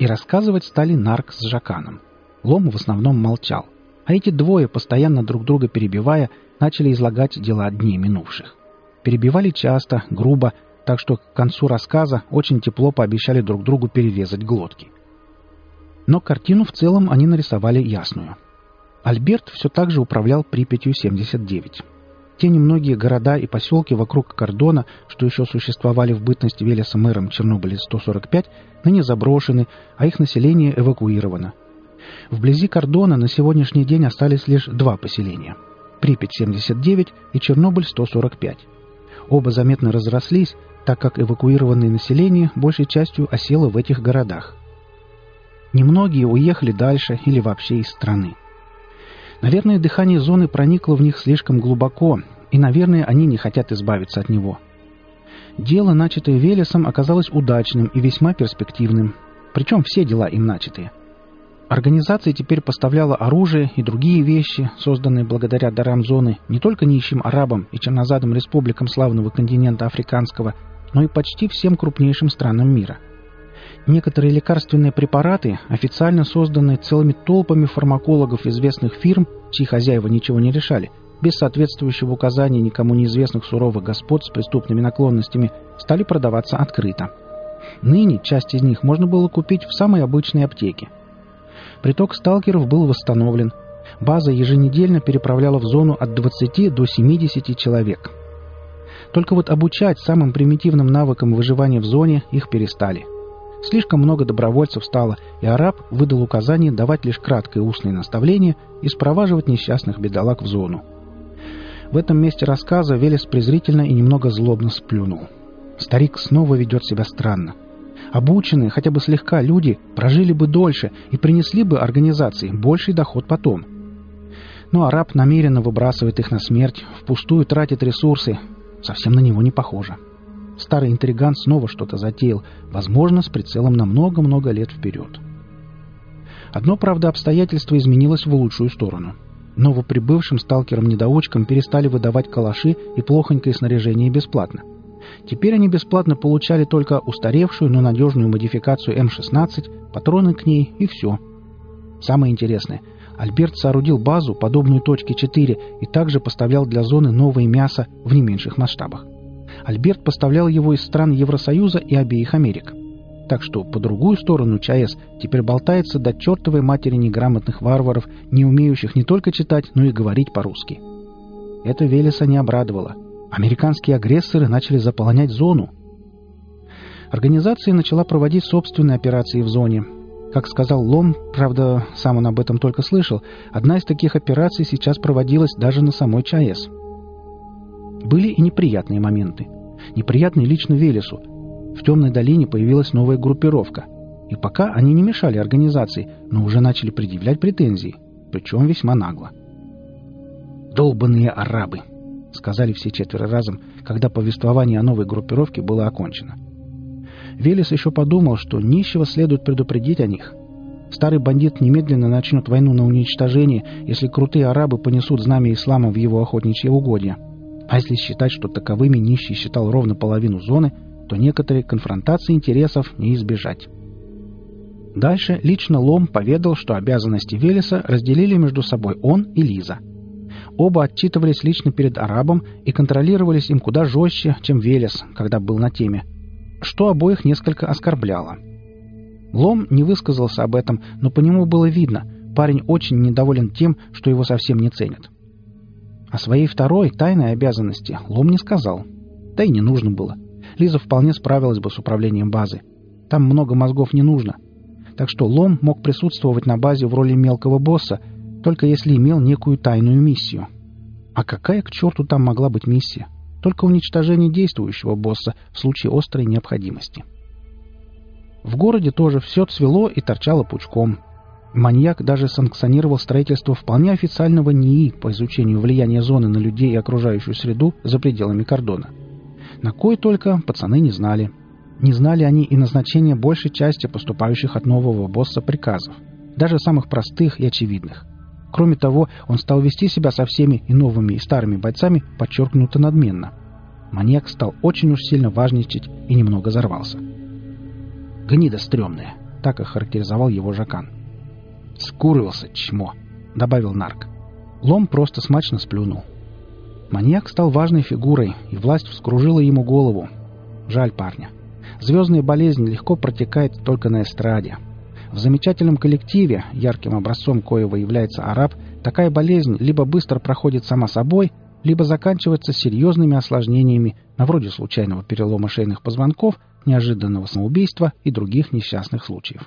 И рассказывать стали Нарк с Жаканом. Лом в основном молчал, а эти двое, постоянно друг друга перебивая, начали излагать дела дней минувших. Перебивали часто, грубо, так что к концу рассказа очень тепло пообещали друг другу перерезать глотки. Но картину в целом они нарисовали ясную. Альберт все так же управлял Припятью 79. Те немногие города и поселки вокруг кордона, что еще существовали в бытность Велеса мэром Чернобыля-145, ныне заброшены, а их население эвакуировано. Вблизи кордона на сегодняшний день остались лишь два поселения – Припять-79 и Чернобыль-145. Оба заметно разрослись, так как эвакуированное население большей частью осело в этих городах. Немногие уехали дальше или вообще из страны. Наверное, дыхание зоны проникло в них слишком глубоко, и, наверное, они не хотят избавиться от него. Дело, начатое Велесом, оказалось удачным и весьма перспективным. Причем все дела им начатые. Организация теперь поставляла оружие и другие вещи, созданные благодаря дарам зоны, не только нищим арабам и чернозадым республикам славного континента африканского, но и почти всем крупнейшим странам мира. Некоторые лекарственные препараты, официально созданные целыми толпами фармакологов известных фирм, чьи хозяева ничего не решали, без соответствующего указания никому неизвестных суровых господ с преступными наклонностями, стали продаваться открыто. Ныне часть из них можно было купить в самой обычной аптеке. Приток сталкеров был восстановлен. База еженедельно переправляла в зону от 20 до 70 человек. Только вот обучать самым примитивным навыкам выживания в зоне их перестали. Слишком много добровольцев стало, и араб выдал указание давать лишь краткое устное наставление и спроваживать несчастных бедолаг в зону. В этом месте рассказа Велес презрительно и немного злобно сплюнул. Старик снова ведет себя странно. Обученные, хотя бы слегка, люди прожили бы дольше и принесли бы организации больший доход потом. Но араб намеренно выбрасывает их на смерть, впустую тратит ресурсы. Совсем на него не похоже. Старый интриган снова что-то затеял, возможно, с прицелом на много-много лет вперед. Одно, правда, обстоятельство изменилось в лучшую сторону. Новоприбывшим сталкерам-недоучкам перестали выдавать калаши и плохонькое снаряжение бесплатно. Теперь они бесплатно получали только устаревшую, но надежную модификацию М-16, патроны к ней и все. Самое интересное, Альберт соорудил базу, подобную точке 4, и также поставлял для зоны новое мясо в не меньших масштабах. Альберт поставлял его из стран Евросоюза и обеих Америк. Так что по другую сторону ЧАЭС теперь болтается до чертовой матери неграмотных варваров, не умеющих не только читать, но и говорить по-русски. Это Велеса не обрадовало. Американские агрессоры начали заполонять зону. Организация начала проводить собственные операции в зоне. Как сказал Лом, правда, сам он об этом только слышал, одна из таких операций сейчас проводилась даже на самой ЧАЭС. Были и неприятные моменты. Неприятные лично Велесу. В Темной долине появилась новая группировка. И пока они не мешали организации, но уже начали предъявлять претензии. Причем весьма нагло. «Долбанные арабы!» — сказали все четверо разом, когда повествование о новой группировке было окончено. Велес еще подумал, что нищего следует предупредить о них. Старый бандит немедленно начнет войну на уничтожение, если крутые арабы понесут знамя ислама в его охотничье угодья. А если считать, что таковыми нищий считал ровно половину зоны, то некоторые конфронтации интересов не избежать. Дальше лично Лом поведал, что обязанности Велеса разделили между собой он и Лиза. Оба отчитывались лично перед арабом и контролировались им куда жестче, чем Велес, когда был на теме, что обоих несколько оскорбляло. Лом не высказался об этом, но по нему было видно, парень очень недоволен тем, что его совсем не ценят. О своей второй, тайной обязанности Лом не сказал. Да и не нужно было. Лиза вполне справилась бы с управлением базы. Там много мозгов не нужно. Так что Лом мог присутствовать на базе в роли мелкого босса, только если имел некую тайную миссию. А какая к черту там могла быть миссия? Только уничтожение действующего босса в случае острой необходимости. В городе тоже все цвело и торчало пучком. Маньяк даже санкционировал строительство вполне официального НИИ по изучению влияния зоны на людей и окружающую среду за пределами кордона. На кой только пацаны не знали. Не знали они и назначения большей части поступающих от нового босса приказов, даже самых простых и очевидных. Кроме того, он стал вести себя со всеми и новыми, и старыми бойцами подчеркнуто надменно. Маньяк стал очень уж сильно важничать и немного взорвался. «Гнида стрёмная», так охарактеризовал его Жакан. «Скурился, чмо!» — добавил нарк. Лом просто смачно сплюнул. Маньяк стал важной фигурой, и власть вскружила ему голову. Жаль парня. Звездная болезнь легко протекает только на эстраде. В замечательном коллективе, ярким образцом коего является араб, такая болезнь либо быстро проходит сама собой, либо заканчивается серьезными осложнениями, на вроде случайного перелома шейных позвонков, неожиданного самоубийства и других несчастных случаев.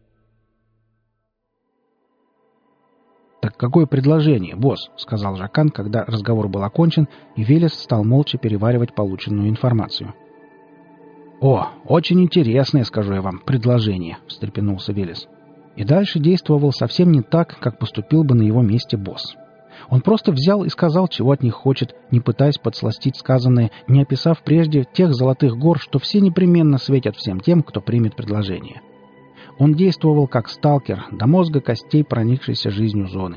«Так какое предложение, босс?» — сказал Жакан, когда разговор был окончен, и Велес стал молча переваривать полученную информацию. «О, очень интересное, скажу я вам, предложение», — встрепенулся Велес. И дальше действовал совсем не так, как поступил бы на его месте босс. Он просто взял и сказал, чего от них хочет, не пытаясь подсластить сказанное, не описав прежде тех золотых гор, что все непременно светят всем тем, кто примет предложение. Он действовал как сталкер, до мозга костей проникшейся жизнью зоны.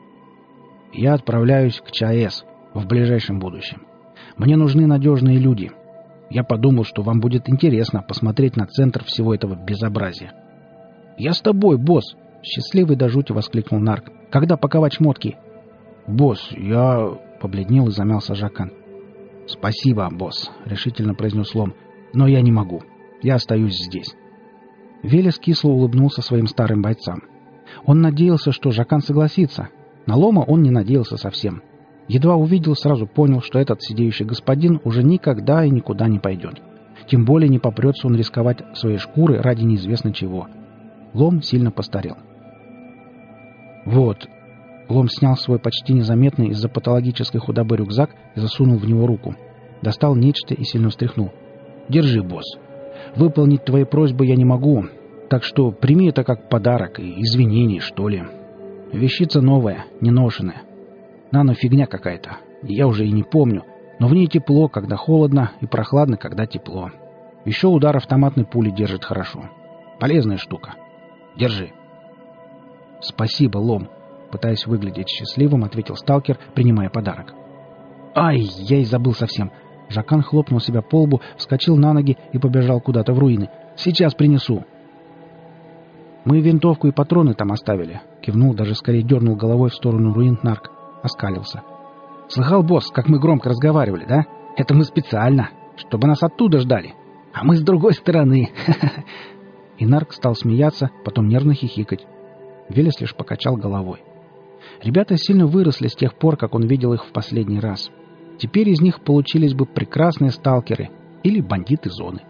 «Я отправляюсь к ЧАЭС в ближайшем будущем. Мне нужны надежные люди. Я подумал, что вам будет интересно посмотреть на центр всего этого безобразия». «Я с тобой, босс!» — счастливый до жути воскликнул нарк. «Когда паковать шмотки?» «Босс, я...» — побледнел и замялся Жакан. «Спасибо, босс», — решительно произнес Лом. «Но я не могу. Я остаюсь здесь». Велес кисло улыбнулся своим старым бойцам. Он надеялся, что Жакан согласится. На Лома он не надеялся совсем. Едва увидел, сразу понял, что этот сидеющий господин уже никогда и никуда не пойдет. Тем более не попрется он рисковать своей шкурой ради неизвестно чего. Лом сильно постарел. «Вот». Лом снял свой почти незаметный из-за патологической худобы рюкзак и засунул в него руку. Достал нечто и сильно встряхнул. «Держи, босс. Выполнить твои просьбы я не могу, так что прими это как подарок и извинение, что ли. Вещица новая, неношенная. Нано-фигня какая-то, я уже и не помню, но в ней тепло, когда холодно, и прохладно, когда тепло. Еще удар автоматной пули держит хорошо. Полезная штука. Держи». «Спасибо, Лом», — пытаясь выглядеть счастливым, ответил сталкер, принимая подарок. «Ай, я и забыл совсем». Жакан хлопнул себя по лбу, вскочил на ноги и побежал куда-то в руины. «Сейчас принесу». «Мы винтовку и патроны там оставили», — кивнул, даже скорее дернул головой в сторону руин нарк. Оскалился. «Слыхал, босс, как мы громко разговаривали, да? Это мы специально, чтобы нас оттуда ждали. А мы с другой стороны». И нарк стал смеяться, потом нервно хихикать. Велес лишь покачал головой. Ребята сильно выросли с тех пор, как он видел их в последний раз. Теперь из них получились бы прекрасные сталкеры или бандиты зоны.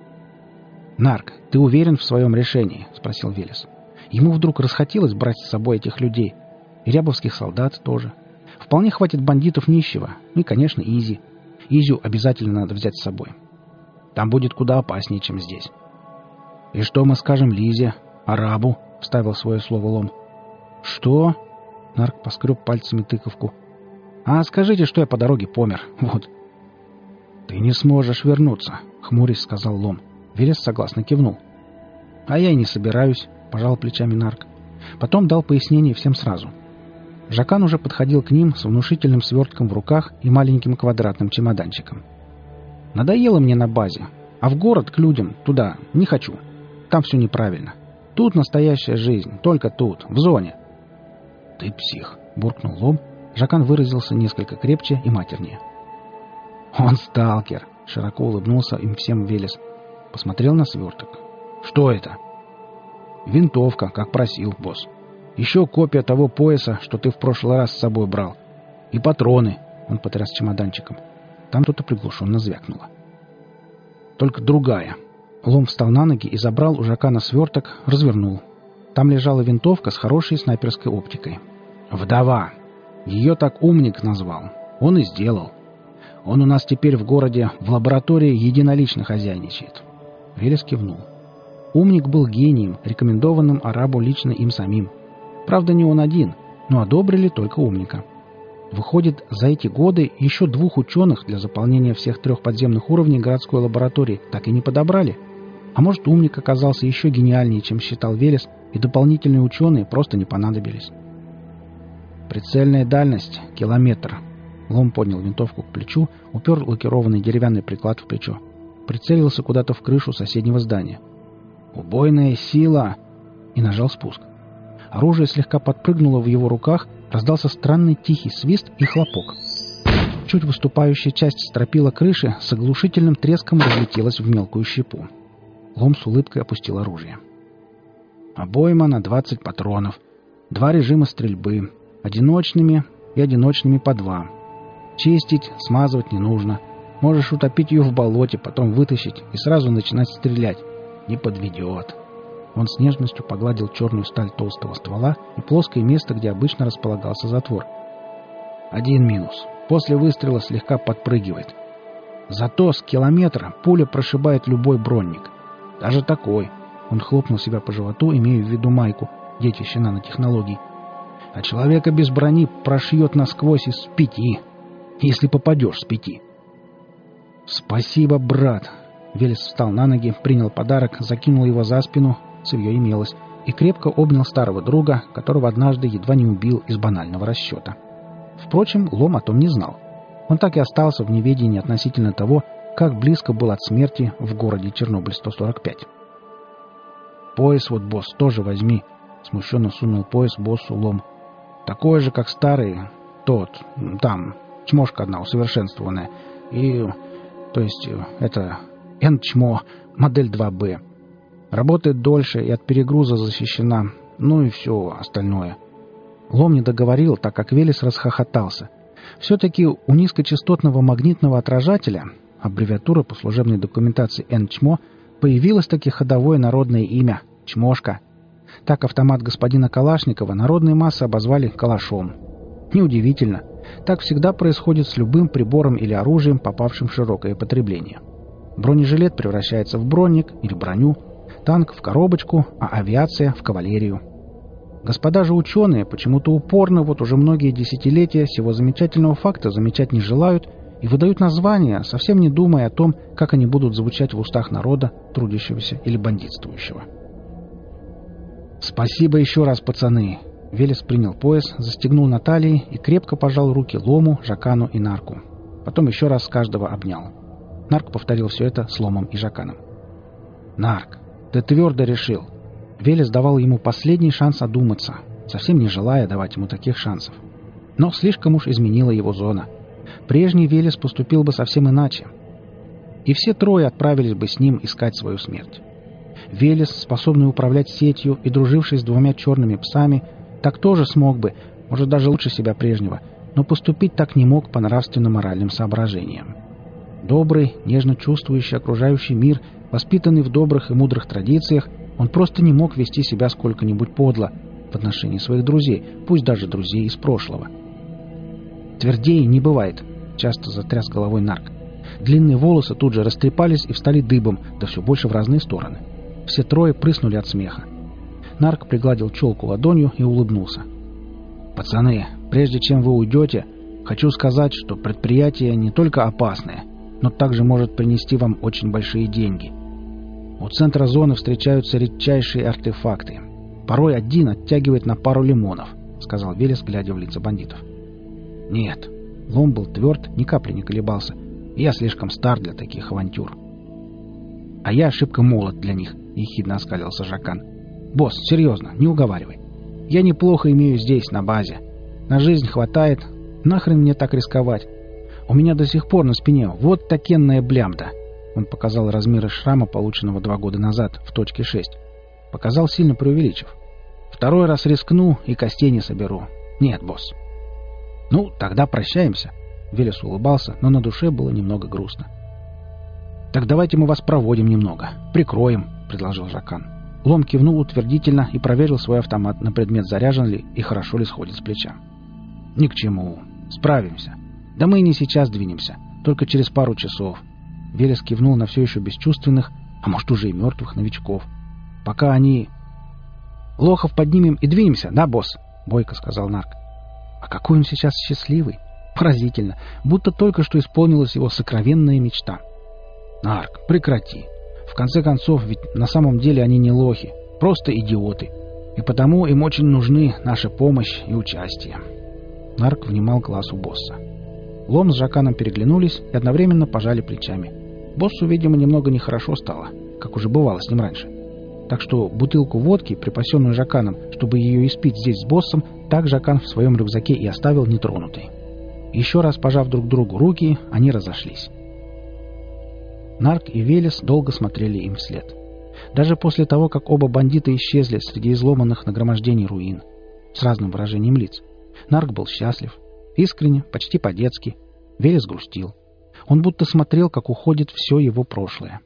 «Нарк, ты уверен в своем решении?» — спросил Велес. Ему вдруг расхотелось брать с собой этих людей. И рябовских солдат тоже. Вполне хватит бандитов нищего. Ну и, конечно, Изи. Изю обязательно надо взять с собой. Там будет куда опаснее, чем здесь. «И что мы скажем Лизе? Арабу?» — вставил свое слово Лом. «Что?» — нарк поскреб пальцами тыковку. «А скажите, что я по дороге помер. Вот». «Ты не сможешь вернуться», — хмурясь сказал Лом. Велес согласно кивнул. «А я и не собираюсь», — пожал плечами нарк. Потом дал пояснение всем сразу. Жакан уже подходил к ним с внушительным свертком в руках и маленьким квадратным чемоданчиком. «Надоело мне на базе. А в город к людям, туда, не хочу. Там все неправильно. Тут настоящая жизнь, только тут, в зоне». «Ты псих», — буркнул Лом. Жакан выразился несколько крепче и матернее. «Он сталкер», — широко улыбнулся им всем Велес. Посмотрел на сверток. «Что это?» «Винтовка, как просил, босс. Еще копия того пояса, что ты в прошлый раз с собой брал. И патроны», — он потряс чемоданчиком. Там что-то приглушенно звякнуло. «Только другая». Лом встал на ноги и забрал у Жакана сверток, развернул. Там лежала винтовка с хорошей снайперской оптикой. «Вдова. Ее так умник назвал. Он и сделал. Он у нас теперь в городе в лаборатории единолично хозяйничает». Велес кивнул. Умник был гением, рекомендованным арабу лично им самим. Правда, не он один, но одобрили только умника. Выходит, за эти годы еще 2 ученых для заполнения всех 3 подземных уровней городской лаборатории так и не подобрали. А может, умник оказался еще гениальнее, чем считал Велес, и дополнительные ученые просто не понадобились. «Прицельная дальность — километр». Лом поднял винтовку к плечу, упер лакированный деревянный приклад в плечо. Прицелился куда-то в крышу соседнего здания. «Убойная сила!» и нажал спуск. Оружие слегка подпрыгнуло в его руках, раздался странный тихий свист и хлопок. Чуть выступающая часть стропила крыши с оглушительным треском разлетелась в мелкую щепу. Лом с улыбкой опустил оружие. «Обойма на 20 патронов. 2 режима стрельбы. Одиночными и одиночными по 2. Чистить, смазывать не нужно. Можешь утопить ее в болоте, потом вытащить и сразу начинать стрелять. Не подведет». Он с нежностью погладил черную сталь толстого ствола и плоское место, где обычно располагался затвор. «Один минус. После выстрела слегка подпрыгивает. Зато с километра пуля прошибает любой бронник. Даже такой». Он хлопнул себя по животу, имея в виду майку, детище нанотехнологий. «А человека без брони прошьет насквозь из 5, если попадешь с 5. «Спасибо, брат!» Велес встал на ноги, принял подарок, закинул его за спину, цевье имелось, и крепко обнял старого друга, которого однажды едва не убил из банального расчета. Впрочем, Лом о том не знал. Он так и остался в неведении относительно того, как близко был от смерти в городе Чернобыль-145. «Пояс вот, босс, тоже возьми», — смущенно сунул пояс боссу Лом. «Такой же, как старый, тот, там, чмошка одна усовершенствованная, и, то есть, это, N-чмо, модель 2B. Работает дольше и от перегруза защищена, ну и все остальное». Лом не договорил, так как Велес расхохотался. Все-таки у низкочастотного магнитного отражателя, аббревиатура по служебной документации N-чмо, появилось таки ходовое народное имя — Чмошка. Так автомат господина Калашникова народные массы обозвали калашом. Неудивительно. Так всегда происходит с любым прибором или оружием, попавшим в широкое потребление. Бронежилет превращается в бронник или броню, танк в коробочку, а авиация в кавалерию. Господа же ученые почему-то упорно вот уже многие десятилетия сего замечательного факта замечать не желают и выдают названия, совсем не думая о том, как они будут звучать в устах народа, трудящегося или бандитствующего. «Спасибо еще раз, пацаны!» Велес принял пояс, застегнул на талии и крепко пожал руки Лому, Жакану и Нарку. Потом еще раз каждого обнял. Нарк повторил все это с Ломом и Жаканом. «Нарк, ты твердо решил!» Велес давал ему последний шанс одуматься, совсем не желая давать ему таких шансов. Но слишком уж изменила его зона. Прежний Велес поступил бы совсем иначе. И все трое отправились бы с ним искать свою смерть. Велес, способный управлять сетью и друживший с 2 черными псами, так тоже смог бы, может даже лучше себя прежнего, но поступить так не мог по нравственно-моральным соображениям. Добрый, нежно чувствующий окружающий мир, воспитанный в добрых и мудрых традициях, он просто не мог вести себя сколько-нибудь подло в отношении своих друзей, пусть даже друзей из прошлого. «Твердее не бывает», — часто затряс головой Нарк. Длинные волосы тут же растрепались и встали дыбом, да все больше в разные стороны. Все трое прыснули от смеха. Нарк пригладил челку ладонью и улыбнулся. «Пацаны, прежде чем вы уйдете, хочу сказать, что предприятие не только опасное, но также может принести вам очень большие деньги. У центра зоны встречаются редчайшие артефакты. Порой один оттягивает на пару лимонов», — сказал Велес, глядя в лица бандитов. «Нет». Лом был тверд, ни капли не колебался. «Я слишком стар для таких авантюр». «А я ошибка молод для них», — ехидно оскалился Жакан. «Босс, серьезно, не уговаривай. Я неплохо имею здесь, на базе. На жизнь хватает. Нахрен мне так рисковать? У меня до сих пор на спине вот такенная блямда». Он показал размеры шрама, полученного 2 года назад, в точке 6. Показал, сильно преувеличив. «Второй раз рискну и костей не соберу. Нет, босс». «Ну, тогда прощаемся». Велес улыбался, но на душе было немного грустно. «Так давайте мы вас проводим немного. Прикроем», — предложил Жакан. Лом кивнул утвердительно и проверил свой автомат на предмет, заряжен ли и хорошо ли сходит с плеча. «Ни к чему. Справимся. Да мы и не сейчас двинемся. Только через пару часов». Велес кивнул на все еще бесчувственных, а может уже и мертвых новичков. «Пока они...» «Лохов поднимем и двинемся, да, босс?» — бойко сказал Нарк. «А какой он сейчас счастливый! Поразительно! Будто только что исполнилась его сокровенная мечта». «Нарк, прекрати! В конце концов, ведь на самом деле они не лохи, просто идиоты. И потому им очень нужны наша помощь и участие». Нарк внимал глазу босса. Лом с Жаканом переглянулись и одновременно пожали плечами. Боссу, видимо, немного нехорошо стало, как уже бывало с ним раньше. Так что бутылку водки, припасенную Жаканом, чтобы ее испить здесь с боссом, так Жакан в своем рюкзаке и оставил нетронутой. Еще раз пожав друг другу руки, они разошлись. Нарк и Велес долго смотрели им вслед. Даже после того, как оба бандита исчезли среди изломанных нагромождений руин, с разным выражением лиц, Нарк был счастлив. Искренне, почти по-детски. Велес грустил. Он будто смотрел, как уходит все его прошлое.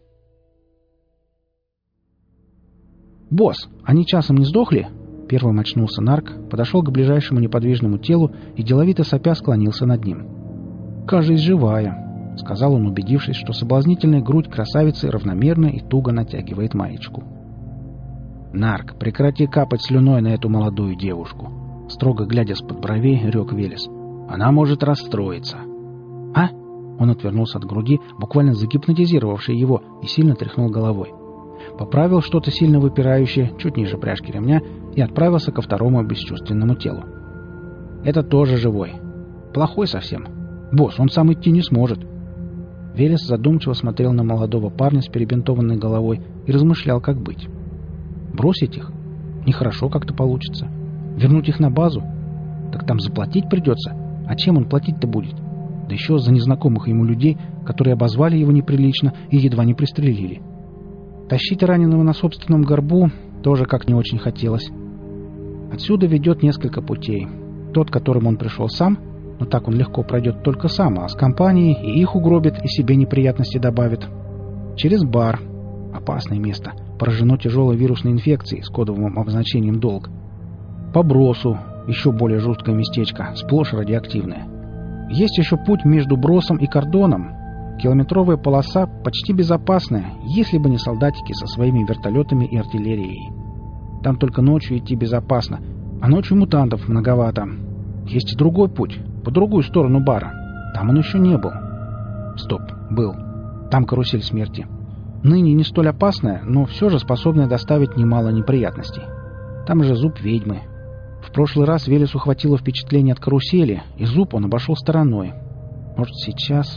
«Босс, они часом не сдохли?» Первым очнулся Нарк, подошел к ближайшему неподвижному телу и деловито сопя склонился над ним. «Кажись, живая», — сказал он, убедившись, что соблазнительная грудь красавицы равномерно и туго натягивает маечку. «Нарк, прекрати капать слюной на эту молодую девушку», — строго глядя с-под бровей, рёк Велес. «Она может расстроиться». «А?» — он отвернулся от груди, буквально загипнотизировавшей его, и сильно тряхнул головой. Поправил что-то сильно выпирающее, чуть ниже пряжки ремня, и отправился ко второму бесчувственному телу. «Это тоже живой. Плохой совсем. Босс, он сам идти не сможет». Велес задумчиво смотрел на молодого парня с перебинтованной головой и размышлял, как быть. Бросить их? Нехорошо как-то получится. Вернуть их на базу? Так там заплатить придется. А чем он платить-то будет? Да еще за незнакомых ему людей, которые обозвали его неприлично и едва не пристрелили. Тащить раненого на собственном горбу тоже как не очень хотелось. Отсюда ведет несколько путей. Тот, которым он пришел сам, но так он легко пройдет только сам, а с компанией и их угробит, и себе неприятности добавит. Через бар. Опасное место. Поражено тяжелой вирусной инфекцией с кодовым обозначением «долг». По бросу. Еще более жуткое местечко, сплошь радиоактивное. Есть еще путь между бросом и кордоном. Километровая полоса почти безопасная, если бы не солдатики со своими вертолетами и артиллерией. Там только ночью идти безопасно, а ночью мутантов многовато. Есть и другой путь, по другую сторону бара. Там он еще не был. Стоп, был. Там карусель смерти. Ныне не столь опасная, но все же способная доставить немало неприятностей. Там же зуб ведьмы. В прошлый раз Велесу хватило впечатления от карусели, и зуб он обошел стороной. Может, сейчас...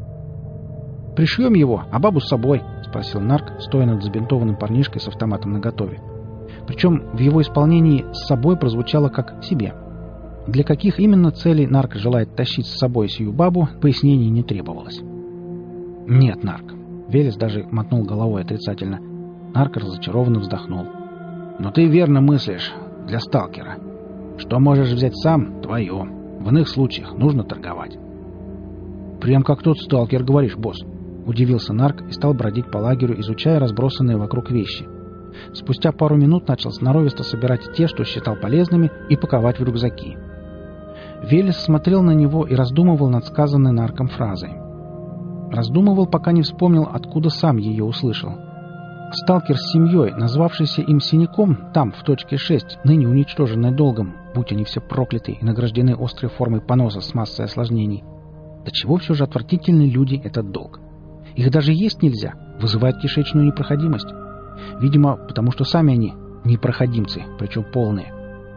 «Пришьем его, а бабу с собой?» — спросил Нарк, стоя над забинтованным парнишкой с автоматом наготове. Причем в его исполнении «с собой» прозвучало как «себе». Для каких именно целей Нарк желает тащить с собой сию бабу, пояснений не требовалось. «Нет, Нарк». Велес даже мотнул головой отрицательно. Нарк разочарованно вздохнул. «Но ты верно мыслишь для сталкера. Что можешь взять сам — твое. В иных случаях нужно торговать». «Прям как тот сталкер, говоришь, босс». Удивился Нарк и стал бродить по лагерю, изучая разбросанные вокруг вещи. Спустя пару минут начал сноровисто собирать те, что считал полезными, и паковать в рюкзаки. Велес смотрел на него и раздумывал над сказанной Нарком фразой. Раздумывал, пока не вспомнил, откуда сам ее услышал. Сталкер с семьей, назвавшийся им Синяком, там, в точке 6, ныне уничтоженной долгом, будь они все прокляты и награждены острой формой поноса с массой осложнений. До чего все же отвратительны люди этот долг? Их даже есть нельзя, вызывает кишечную непроходимость. Видимо, потому что сами они непроходимцы, причем полные.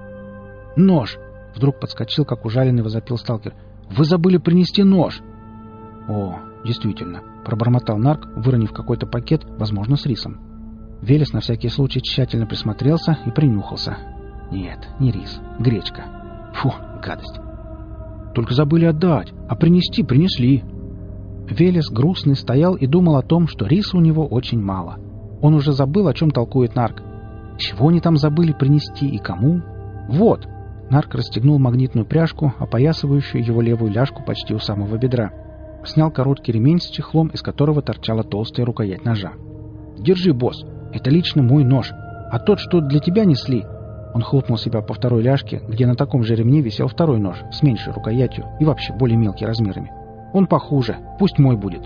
«Нож!» — вдруг подскочил, как ужаленный возопил сталкер. «Вы забыли принести нож!» «О, действительно!» — пробормотал Нарк, выронив какой-то пакет, возможно, с рисом. Велес на всякий случай тщательно присмотрелся и принюхался. «Нет, не рис, гречка. Фу, гадость!» «Только забыли отдать, а принести принесли!» Велес грустный стоял и думал о том, что риса у него очень мало. Он уже забыл, о чем толкует Нарк. Чего они там забыли принести и кому? Вот! Нарк расстегнул магнитную пряжку, опоясывающую его левую ляжку почти у самого бедра. Снял короткий ремень с чехлом, из которого торчала толстая рукоять ножа. «Держи, босс, это лично мой нож. А тот, что для тебя несли...» Он хлопнул себя по второй ляжке, где на таком же ремне висел второй нож, с меньшей рукоятью и вообще более мелкий размерами. «Он похуже. Пусть мой будет».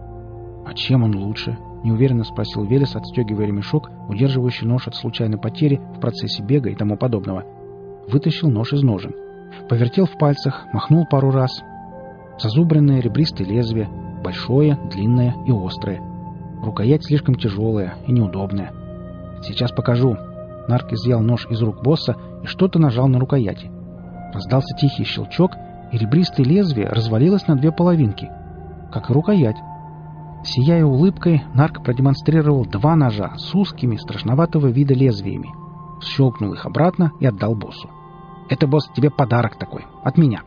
«А чем он лучше?» — неуверенно спросил Велес, отстегивая ремешок, удерживающий нож от случайной потери в процессе бега и тому подобного. Вытащил нож из ножен. Повертел в пальцах, махнул пару раз. Зазубренное ребристое лезвие, большое, длинное и острое. Рукоять слишком тяжелая и неудобная. «Сейчас покажу». Нарк изъял нож из рук босса и что-то нажал на рукояти. Раздался тихий щелчок, и ребристое лезвие развалилось на две половинки, как и рукоять. Сияя улыбкой, Нарк продемонстрировал 2 ножа с узкими, страшноватого вида лезвиями. Щелкнул их обратно и отдал боссу. «Это, босс, тебе подарок такой. От меня».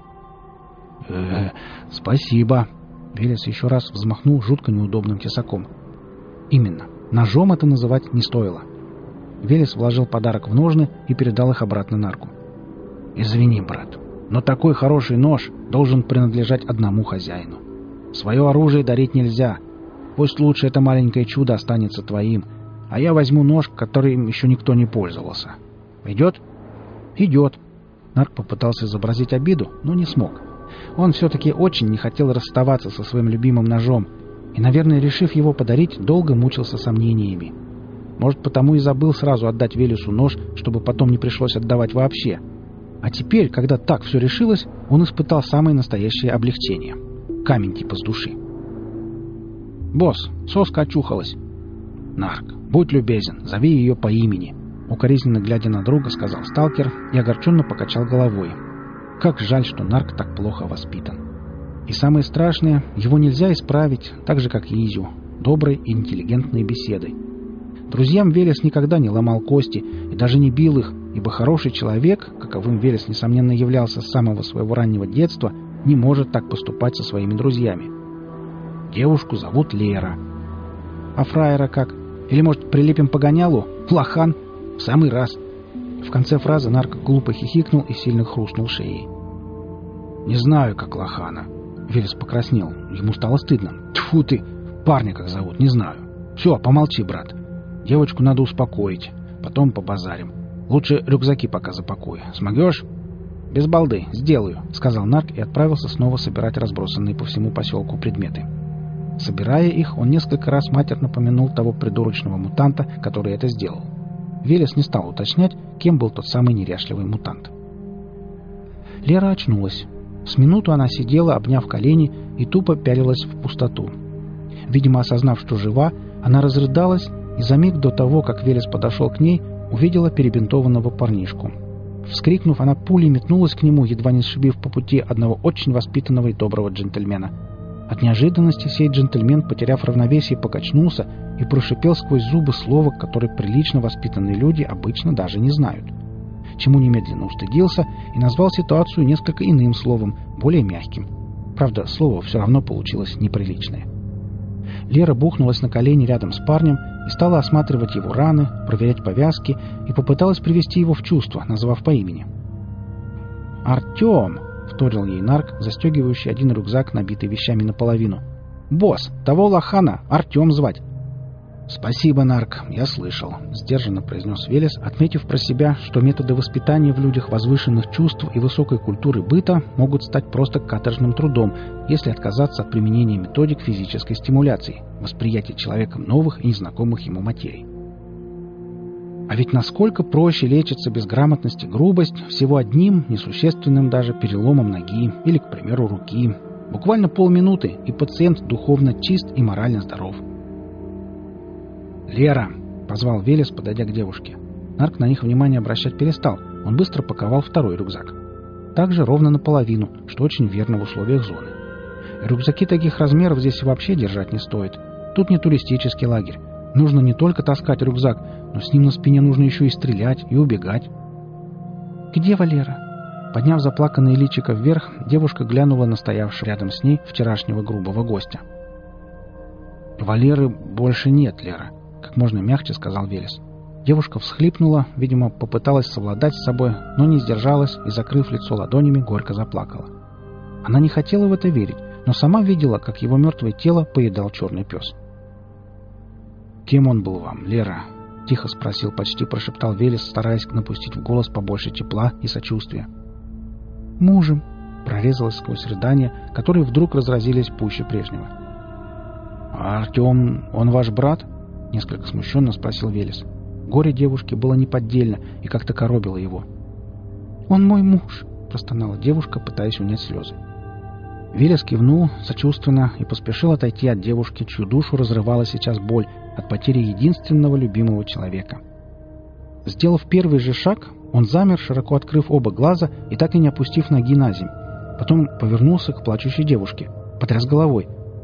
Спасибо». Велес еще раз взмахнул жутко неудобным тесаком. Именно. Ножом это называть не стоило. Велес вложил подарок в ножны и передал их обратно Нарку. «Извини, брат, но такой хороший нож должен принадлежать одному хозяину. Свое оружие дарить нельзя. Пусть лучше это маленькое чудо останется твоим, а я возьму нож, которым еще никто не пользовался. Идет?» «Идет». Нарк попытался изобразить обиду, но не смог. Он все-таки очень не хотел расставаться со своим любимым ножом и, наверное, решив его подарить, долго мучился сомнениями. Может, потому и забыл сразу отдать Велесу нож, чтобы потом не пришлось отдавать вообще. А теперь, когда так все решилось, он испытал самое настоящее облегчение. Камень типа с души. «Босс, соска очухалась». «Нарк, будь любезен, зови ее по имени», — укоризненно глядя на друга, сказал сталкер и огорченно покачал головой. Как жаль, что Нарк так плохо воспитан. И самое страшное, его нельзя исправить, так же, как и Изю, доброй и интеллигентной беседой. Друзьям Велес никогда не ломал кости и даже не бил их, ибо хороший человек, каковым Велес, несомненно, являлся с самого своего раннего детства, не может так поступать со своими друзьями. Девушку зовут Лера. А фраера как? Или, может, прилепим погонялу? Лохан? В самый раз. В конце фразы Нарк глупо хихикнул и сильно хрустнул шеей. «Не знаю, как лохана». Велес покраснел. Ему стало стыдно. «Тьфу ты! Парня как зовут, не знаю. Все, помолчи, брат. Девочку надо успокоить. Потом побазарим. Лучше рюкзаки пока запакуй. Смогешь?» «Без балды. Сделаю», — сказал Нарк и отправился снова собирать разбросанные по всему поселку предметы. Собирая их, он несколько раз матерно помянул того придурочного мутанта, который это сделал. Велес не стал уточнять, кем был тот самый неряшливый мутант. Лера очнулась. С минуту она сидела, обняв колени, и тупо пялилась в пустоту. Видимо, осознав, что жива, она разрыдалась и за миг до того, как Велес подошел к ней, увидела перебинтованного парнишку. Вскрикнув, она пулей метнулась к нему, едва не сшибив по пути одного очень воспитанного и доброго джентльмена. От неожиданности сей джентльмен, потеряв равновесие, покачнулся и прошипел сквозь зубы слово, которое прилично воспитанные люди обычно даже не знают. Чему немедленно устыдился и назвал ситуацию несколько иным словом, более мягким. Правда, слово все равно получилось неприличное. Лера бухнулась на колени рядом с парнем и стала осматривать его раны, проверять повязки и попыталась привести его в чувство, назвав по имени. «Артем!» — вторил ей Нарк, застегивающий один рюкзак, набитый вещами наполовину. «Босс, того лохана Артем звать!» «Спасибо, Нарк, я слышал», — сдержанно произнес Велес, отметив про себя, что методы воспитания в людях возвышенных чувств и высокой культуры быта могут стать просто каторжным трудом, если отказаться от применения методик физической стимуляции, восприятия человеком новых и незнакомых ему материй. А ведь насколько проще лечится безграмотность и грубость всего одним, несущественным даже переломом ноги или, к примеру, руки. Буквально полминуты, и пациент духовно чист и морально здоров. «Лера!» — позвал Велес, подойдя к девушке. Нарк на них внимание обращать перестал. Он быстро паковал второй рюкзак. Также ровно наполовину, что очень верно в условиях зоны. Рюкзаки таких размеров здесь вообще держать не стоит. Тут не туристический лагерь. Нужно не только таскать рюкзак, но с ним на спине нужно еще и стрелять, и убегать. «Где Валера?» Подняв заплаканное личико вверх, девушка глянула на стоявшего рядом с ней вчерашнего грубого гостя. «Валеры больше нет, Лера», — как можно мягче сказал Велес. Девушка всхлипнула, видимо, попыталась совладать с собой, но не сдержалась и, закрыв лицо ладонями, горько заплакала. Она не хотела в это верить, но сама видела, как его мертвое тело поедал черный пес. «Кем он был вам, Лера?» — тихо спросил, почти прошептал Велес, стараясь напустить в голос побольше тепла и сочувствия. «Мужем», — прорезалась сквозь рыдания, которые вдруг разразились пуще прежнего. «А Артем, он ваш брат?» — несколько смущенно спросил Велес. Горе девушки было неподдельно и как-то коробило его. «Он мой муж», — простонала девушка, пытаясь унять слезы. Велес кивнул сочувственно и поспешил отойти от девушки, чью душу разрывала сейчас боль от потери единственного любимого человека. Сделав первый же шаг, он замер, широко открыв оба глаза и так и не опустив ноги на землю. Потом повернулся к плачущей девушке, потряс головой.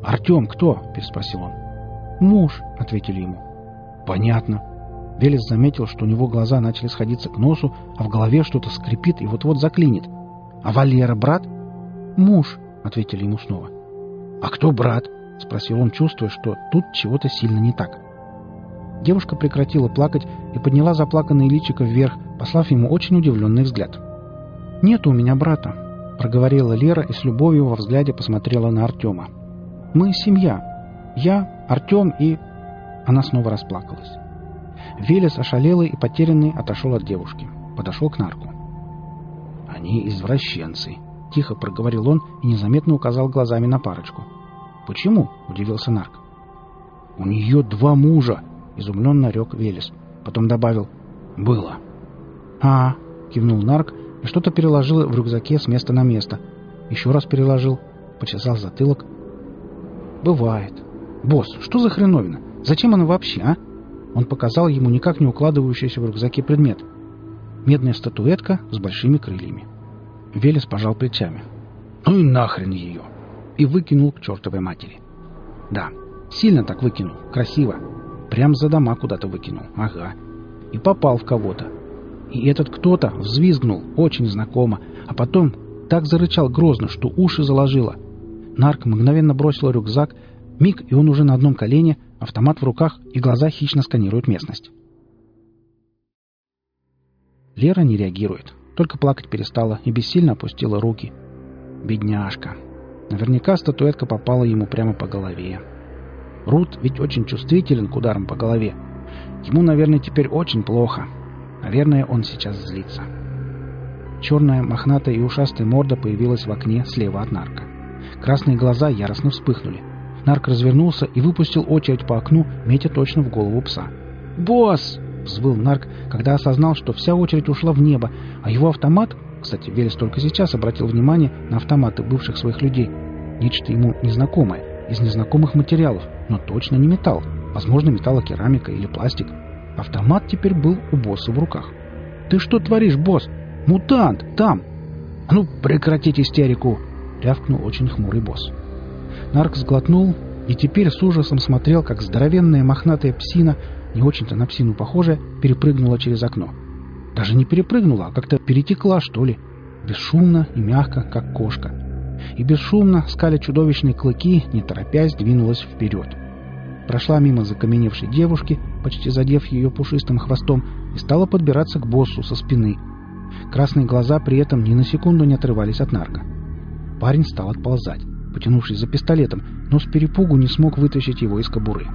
«Артем кто?» — переспросил он. «Муж», — ответили ему. «Понятно». Велес заметил, что у него глаза начали сходиться к носу, а в голове что-то скрипит и вот-вот заклинит. «А Валера брат?» «Муж», — ответили ему снова. «А кто брат?» — спросил он, чувствуя, что тут чего-то сильно не так. Девушка прекратила плакать и подняла заплаканное личико вверх, послав ему очень удивленный взгляд. «Нет у меня брата», — проговорила Лера и с любовью во взгляде посмотрела на Артема. «Мы семья. Я, Артем и...» Она снова расплакалась. Велес, ошалелый и потерянный, отошел от девушки. Подошел к нарку. «Они извращенцы», — тихо проговорил он и незаметно указал глазами на парочку. «Почему?» — удивился нарк. «У нее 2 мужа», — изумленно рёк Велес. Потом добавил: «Было». «А-а», — кивнул нарк и что-то переложил в рюкзаке с места на место. Еще раз переложил, почесал затылок. «Бывает. Босс, что за хреновина? Зачем она вообще, а?» Он показал ему никак не укладывающийся в рюкзаке предмет. Медная статуэтка с большими крыльями. Велес пожал плечами. «Ну и нахрен ее!» И выкинул к чертовой матери. Да, сильно так выкинул, красиво. Прям за дома куда-то выкинул, ага. И попал в кого-то. И этот кто-то взвизгнул, очень знакомо, а потом так зарычал грозно, что уши заложило. Нарк мгновенно бросил рюкзак, миг, и он уже на одном колене, автомат в руках, и глаза хищно сканируют местность. Лера не реагирует, только плакать перестала и бессильно опустила руки. Бедняжка. Наверняка статуэтка попала ему прямо по голове. Рут ведь очень чувствителен к ударам по голове. Ему, наверное, теперь очень плохо. Наверное, он сейчас злится. Черная, мохнатая и ушастая морда появилась в окне слева от нарка. Красные глаза яростно вспыхнули. Нарк развернулся и выпустил очередь по окну, метя точно в голову пса. «Босс!» — взвыл нарк, когда осознал, что вся очередь ушла в небо, а его автомат... Кстати, Велес только сейчас обратил внимание на автоматы бывших своих людей. Нечто ему незнакомое, из незнакомых материалов, но точно не металл. Возможно, металлокерамика или пластик. Автомат теперь был у босса в руках. «Ты что творишь, босс? Мутант! Там!» «А ну, прекратить истерику!» — рявкнул очень хмурый босс. Нарк сглотнул и теперь с ужасом смотрел, как здоровенная мохнатая псина, не очень-то на псину похожая, перепрыгнула через окно. Даже не перепрыгнула, а как-то перетекла, что ли. Бесшумно и мягко, как кошка. И бесшумно, скаля чудовищные клыки, не торопясь, двинулась вперед. Прошла мимо закаменевшей девушки, почти задев ее пушистым хвостом, и стала подбираться к боссу со спины. Красные глаза при этом ни на секунду не отрывались от нарка. Парень стал отползать, потянувшись за пистолетом, но с перепугу не смог вытащить его из кобуры.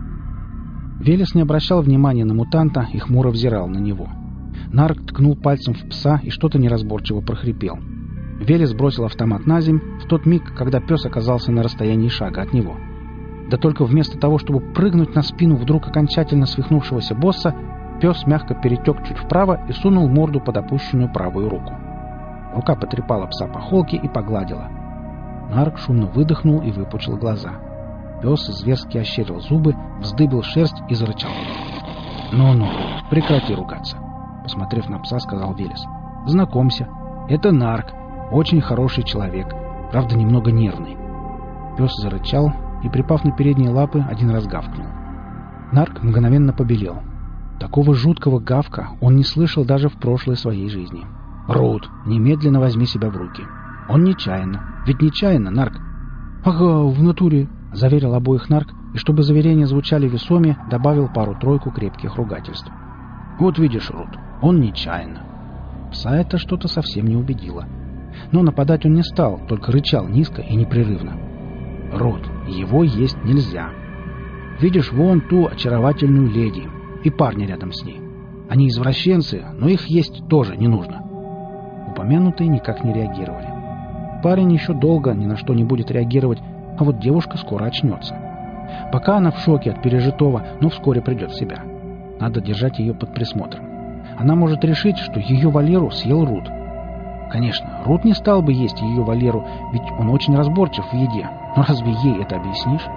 Велес не обращал внимания на мутанта и хмуро взирал на него. Нарк ткнул пальцем в пса и что-то неразборчиво прохрипел. Велес бросил автомат на земь в тот миг, когда пес оказался на расстоянии шага от него. Да только вместо того, чтобы прыгнуть на спину вдруг окончательно свихнувшегося босса, пес мягко перетек чуть вправо и сунул морду под опущенную правую руку. Рука потрепала пса по холке и погладила. Нарк шумно выдохнул и выпучил глаза. Пес зверски ощерил зубы, вздыбил шерсть и зарычал. «Ну-ну, прекрати ругаться», — посмотрев на пса, сказал Велес. «Знакомься, это Нарк, очень хороший человек, правда, немного нервный». Пес зарычал и, припав на передние лапы, один раз гавкнул. Нарк мгновенно побелел. Такого жуткого гавка он не слышал даже в прошлой своей жизни. «Рут, немедленно возьми себя в руки. Он нечаянно. Ведь нечаянно, Нарк». «Ага, в натуре», — заверил обоих Нарк, и чтобы заверения звучали весомее, добавил пару-тройку крепких ругательств. «Вот видишь, Рут, он нечаянно». Пса это что-то совсем не убедило. Но нападать он не стал, только рычал низко и непрерывно. «Рут, его есть нельзя. Видишь вон ту очаровательную леди и парня рядом с ней. Они извращенцы, но их есть тоже не нужно». Упомянутые никак не реагировали. Парень еще долго ни на что не будет реагировать, а вот девушка скоро очнется. Пока она в шоке от пережитого, но вскоре придет в себя. Надо держать ее под присмотром. Она может решить, что ее Валеру съел Рут. Конечно, Рут не стал бы есть ее Валеру, ведь он очень разборчив в еде. Но разве ей это объяснишь?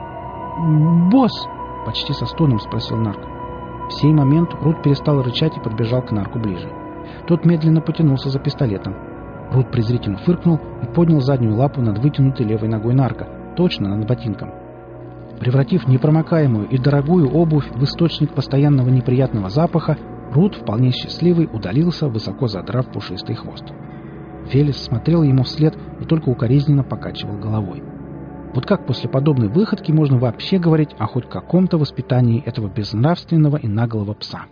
«Босс!» — почти со стоном спросил Нарк. В сей момент Рут перестал рычать и подбежал к Нарку ближе. Тот медленно потянулся за пистолетом. Рут презрительно фыркнул и поднял заднюю лапу над вытянутой левой ногой Нарка. точно над ботинком. Превратив непромокаемую и дорогую обувь в источник постоянного неприятного запаха, Рут, вполне счастливый, удалился, высоко задрав пушистый хвост. Велес смотрел ему вслед и только укоризненно покачивал головой. Вот как после подобной выходки можно вообще говорить о хоть каком-то воспитании этого безнравственного и наглого пса?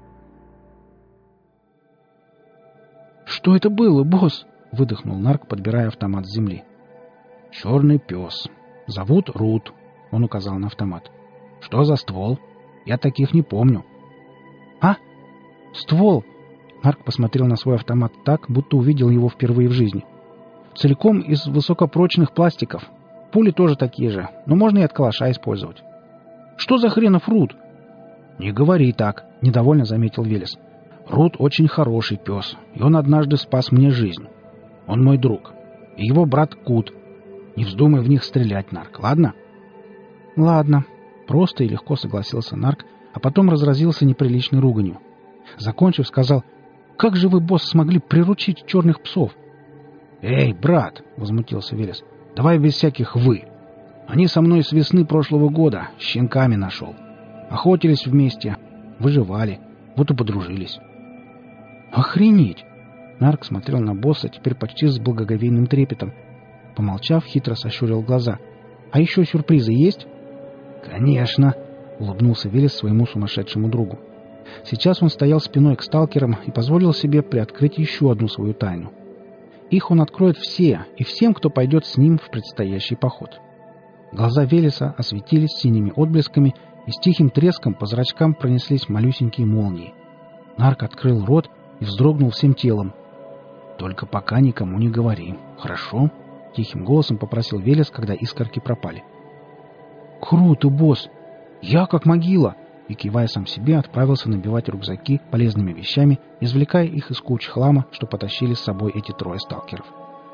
«Что это было, босс?» — выдохнул Нарк, подбирая автомат с земли. «Черный пес. Зовут Рут», — он указал на автомат. «Что за ствол? Я таких не помню». «А? Ствол?» Нарк посмотрел на свой автомат так, будто увидел его впервые в жизни. «Целиком из высокопрочных пластиков. Пули тоже такие же, но можно и от калаша использовать». «Что за хренов Рут?» «Не говори так», — недовольно заметил Велес. «Рут очень хороший пес, и он однажды спас мне жизнь. Он мой друг. И его брат Кут. Не вздумай в них стрелять, Нарк, ладно?» «Ладно», — просто и легко согласился Нарк, а потом разразился неприличной руганью. Закончив, сказал: «Как же вы, босс, смогли приручить черных псов?» «Эй, брат!» — возмутился Велес. «Давай без всяких «вы». Они со мной с весны прошлого года, щенками нашел. Охотились вместе, выживали, вот и подружились». «Охренеть!» Нарк смотрел на босса теперь почти с благоговейным трепетом. Помолчав, хитро сощурил глаза. «А еще сюрпризы есть?» «Конечно!» — улыбнулся Велес своему сумасшедшему другу. Сейчас он стоял спиной к сталкерам и позволил себе приоткрыть еще одну свою тайну. Их он откроет все и всем, кто пойдет с ним в предстоящий поход. Глаза Велеса осветились синими отблесками, и с тихим треском по зрачкам пронеслись малюсенькие молнии. Нарк открыл рот и вздрогнул всем телом. «Только пока никому не говори, хорошо?» — тихим голосом попросил Велес, когда искорки пропали. «Круто, босс! Я как могила!» И, кивая сам себе, отправился набивать рюкзаки полезными вещами, извлекая их из куч хлама, что потащили с собой эти трое сталкеров.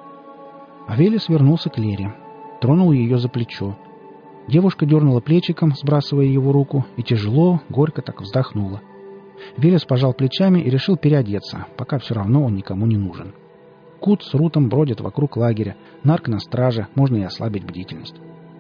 А Велес вернулся к Лере. Тронул ее за плечо. Девушка дернула плечиком, сбрасывая его руку, и тяжело, горько так вздохнула. Велес пожал плечами и решил переодеться, пока все равно он никому не нужен. Кут с Рутом бродят вокруг лагеря, Нарк на страже, можно и ослабить бдительность.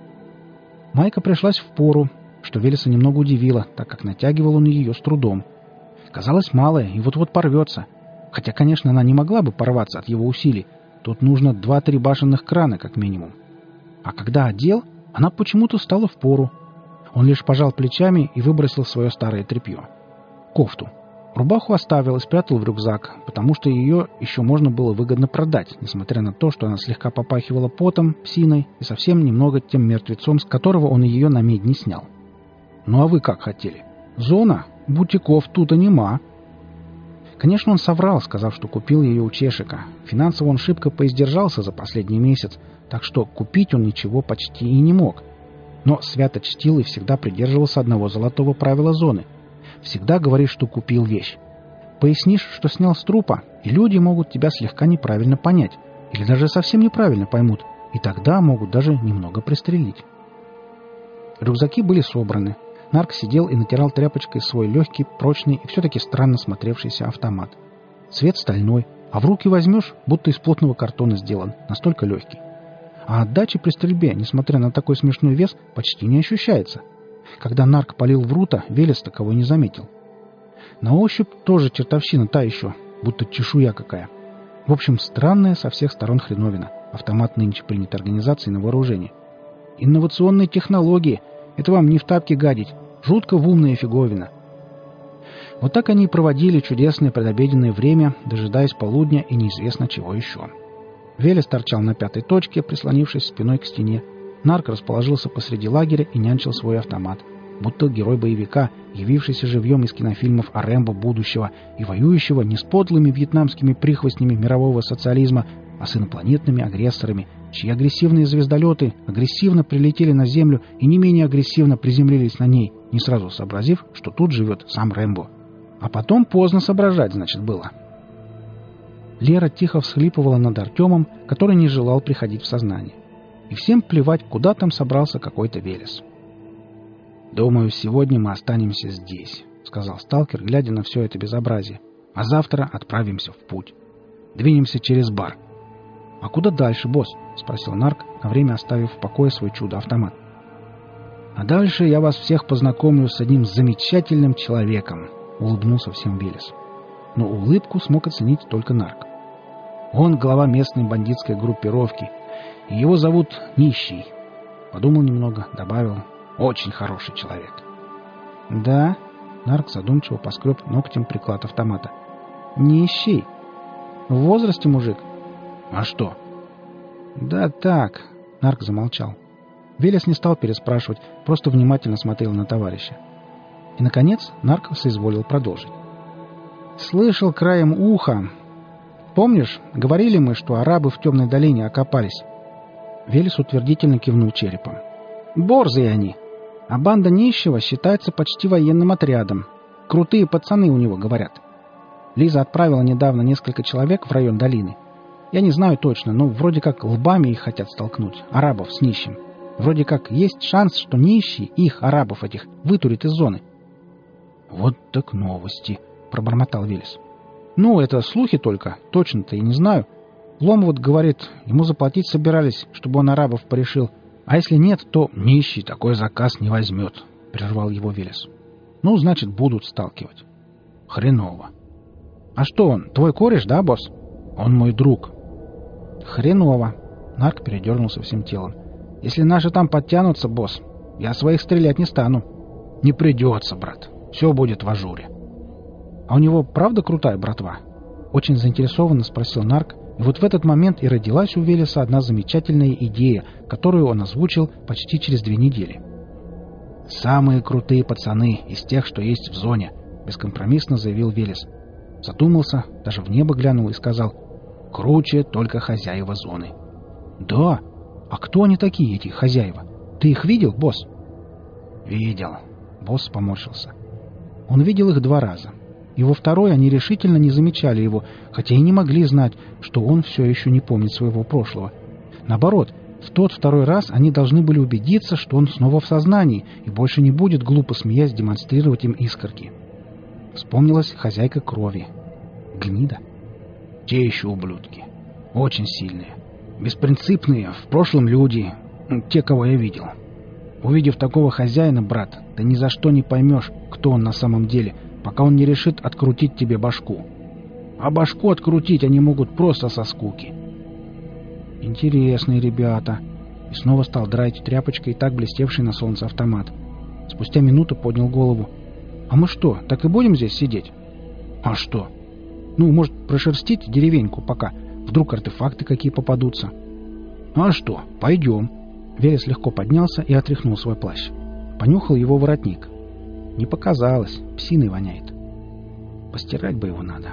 Майка пришлась впору, что Велеса немного удивило, так как натягивал он ее с трудом. Казалось, малая и вот-вот порвется. Хотя, конечно, она не могла бы порваться от его усилий. Тут нужно 2-3 башенных крана, как минимум. А когда одел, она почему-то стала впору. Он лишь пожал плечами и выбросил свое старое тряпье. Кофту. Рубаху оставил и спрятал в рюкзак, потому что ее еще можно было выгодно продать, несмотря на то, что она слегка попахивала потом, псиной и совсем немного тем мертвецом, с которого он ее на медь не снял. «Ну а вы как хотели? Зона? Бутиков тут-то нема». Конечно, он соврал, сказав, что купил ее у Чешика. Финансово он шибко поиздержался за последний месяц, так что купить он ничего почти и не мог. Но свято чтил и всегда придерживался одного золотого правила зоны. Всегда говоришь, что купил вещь. Пояснишь, что снял с трупа, и люди могут тебя слегка неправильно понять, или даже совсем неправильно поймут, и тогда могут даже немного пристрелить. Рюкзаки были собраны. Нарк сидел и натирал тряпочкой свой легкий, прочный и все-таки странно смотревшийся автомат. Цвет стальной, а в руки возьмешь, будто из плотного картона сделан, настолько легкий. А отдача при стрельбе, несмотря на такой смешной вес, почти не ощущается. Когда Нарк палил в Рута, Велес таковой не заметил. На ощупь тоже чертовщина та еще, будто чешуя какая. В общем, странная со всех сторон хреновина. Автомат нынче принят организацией на вооружение. Инновационные технологии. Это вам не в тапке гадить. Жутко в умная фиговина. Вот так они и проводили чудесное предобеденное время, дожидаясь полудня и неизвестно чего еще. Велес торчал на 5-й точке, прислонившись спиной к стене. Нарк расположился посреди лагеря и нянчил свой автомат. Будто герой боевика, явившийся живьем из кинофильмов о Рэмбо будущего и воюющего не с подлыми вьетнамскими прихвостнями мирового социализма, а с инопланетными агрессорами, чьи агрессивные звездолеты агрессивно прилетели на Землю и не менее агрессивно приземлились на ней, не сразу сообразив, что тут живет сам Рэмбо. А потом поздно соображать, значит, было. Лера тихо всхлипывала над Артемом, который не желал приходить в сознание. И всем плевать, куда там собрался какой-то Велес. «Думаю, сегодня мы останемся здесь», — сказал сталкер, глядя на все это безобразие. «А завтра отправимся в путь. Двинемся через бар». «А куда дальше, босс?» — спросил Нарк, на время оставив в покое свой чудо-автомат. «А дальше я вас всех познакомлю с одним замечательным человеком», — улыбнулся всем Велес. Но улыбку смог оценить только Нарк. «Он глава местной бандитской группировки, и его зовут Нищий». Подумал немного, добавил: «Очень хороший человек». «Да?» — Нарк задумчиво поскреб ногтем приклад автомата. «Нищий? В возрасте мужик?» «А что?» «Да так», — Нарк замолчал. Велес не стал переспрашивать, просто внимательно смотрел на товарища. И, наконец, Нарк соизволил продолжить. «Слышал краем уха. Помнишь, говорили мы, что арабы в Темной долине окопались?» Велес утвердительно кивнул черепом. «Борзые они. А банда Нищего считается почти военным отрядом. Крутые пацаны у него, говорят. Лиза отправила недавно несколько человек в район долины. Я не знаю точно, но вроде как лбами их хотят столкнуть, арабов с Нищим. Вроде как есть шанс, что Нищий их, арабов этих, вытурит из зоны». «Вот так новости», — пробормотал Велес. «Ну, это слухи только, точно-то и не знаю. Лом вот говорит, ему заплатить собирались, чтобы он арабов порешил. А если нет, то Нищий такой заказ не возьмет», — прервал его Велес. «Ну, значит, будут сталкивать». «Хреново». «А что он, твой кореш, да, босс?» «Он мой друг». «Хреново». Нарк передернулся всем телом. «Если наши там подтянутся, босс, я своих стрелять не стану». «Не придется, брат. Все будет в ажуре». «А у него правда крутая братва?» Очень заинтересованно спросил Нарк, и вот в этот момент и родилась у Велеса одна замечательная идея, которую он озвучил почти через 2 недели. «Самые крутые пацаны из тех, что есть в зоне», — бескомпромиссно заявил Велес. Задумался, даже в небо глянул и сказал: «Круче только хозяева зоны». «Да? А кто они такие, эти хозяева? Ты их видел, босс?» «Видел», — босс поморщился. Он видел их 2 раза. И во второй они решительно не замечали его, хотя и не могли знать, что он все еще не помнит своего прошлого. Наоборот, в тот 2-й раз они должны были убедиться, что он снова в сознании и больше не будет, глупо смеясь, демонстрировать им искорки. Вспомнилась хозяйка крови. Гнида. Те еще ублюдки. Очень сильные. Беспринципные, в прошлом люди. Те, кого я видел. Увидев такого хозяина, брат, ты ни за что не поймешь, кто он на самом деле, пока он не решит открутить тебе башку. А башку открутить они могут просто со скуки. Интересные ребята. И снова стал драить тряпочкой так блестевший на солнце автомат. Спустя минуту поднял голову. «А мы что, так и будем здесь сидеть?» «А что?» «Ну, может, прошерстить деревеньку пока. Вдруг артефакты какие попадутся?» «А что, пойдем». Велес легко поднялся и отряхнул свой плащ. Понюхал его воротник. Не показалось, псиной воняет. Постирать бы его надо.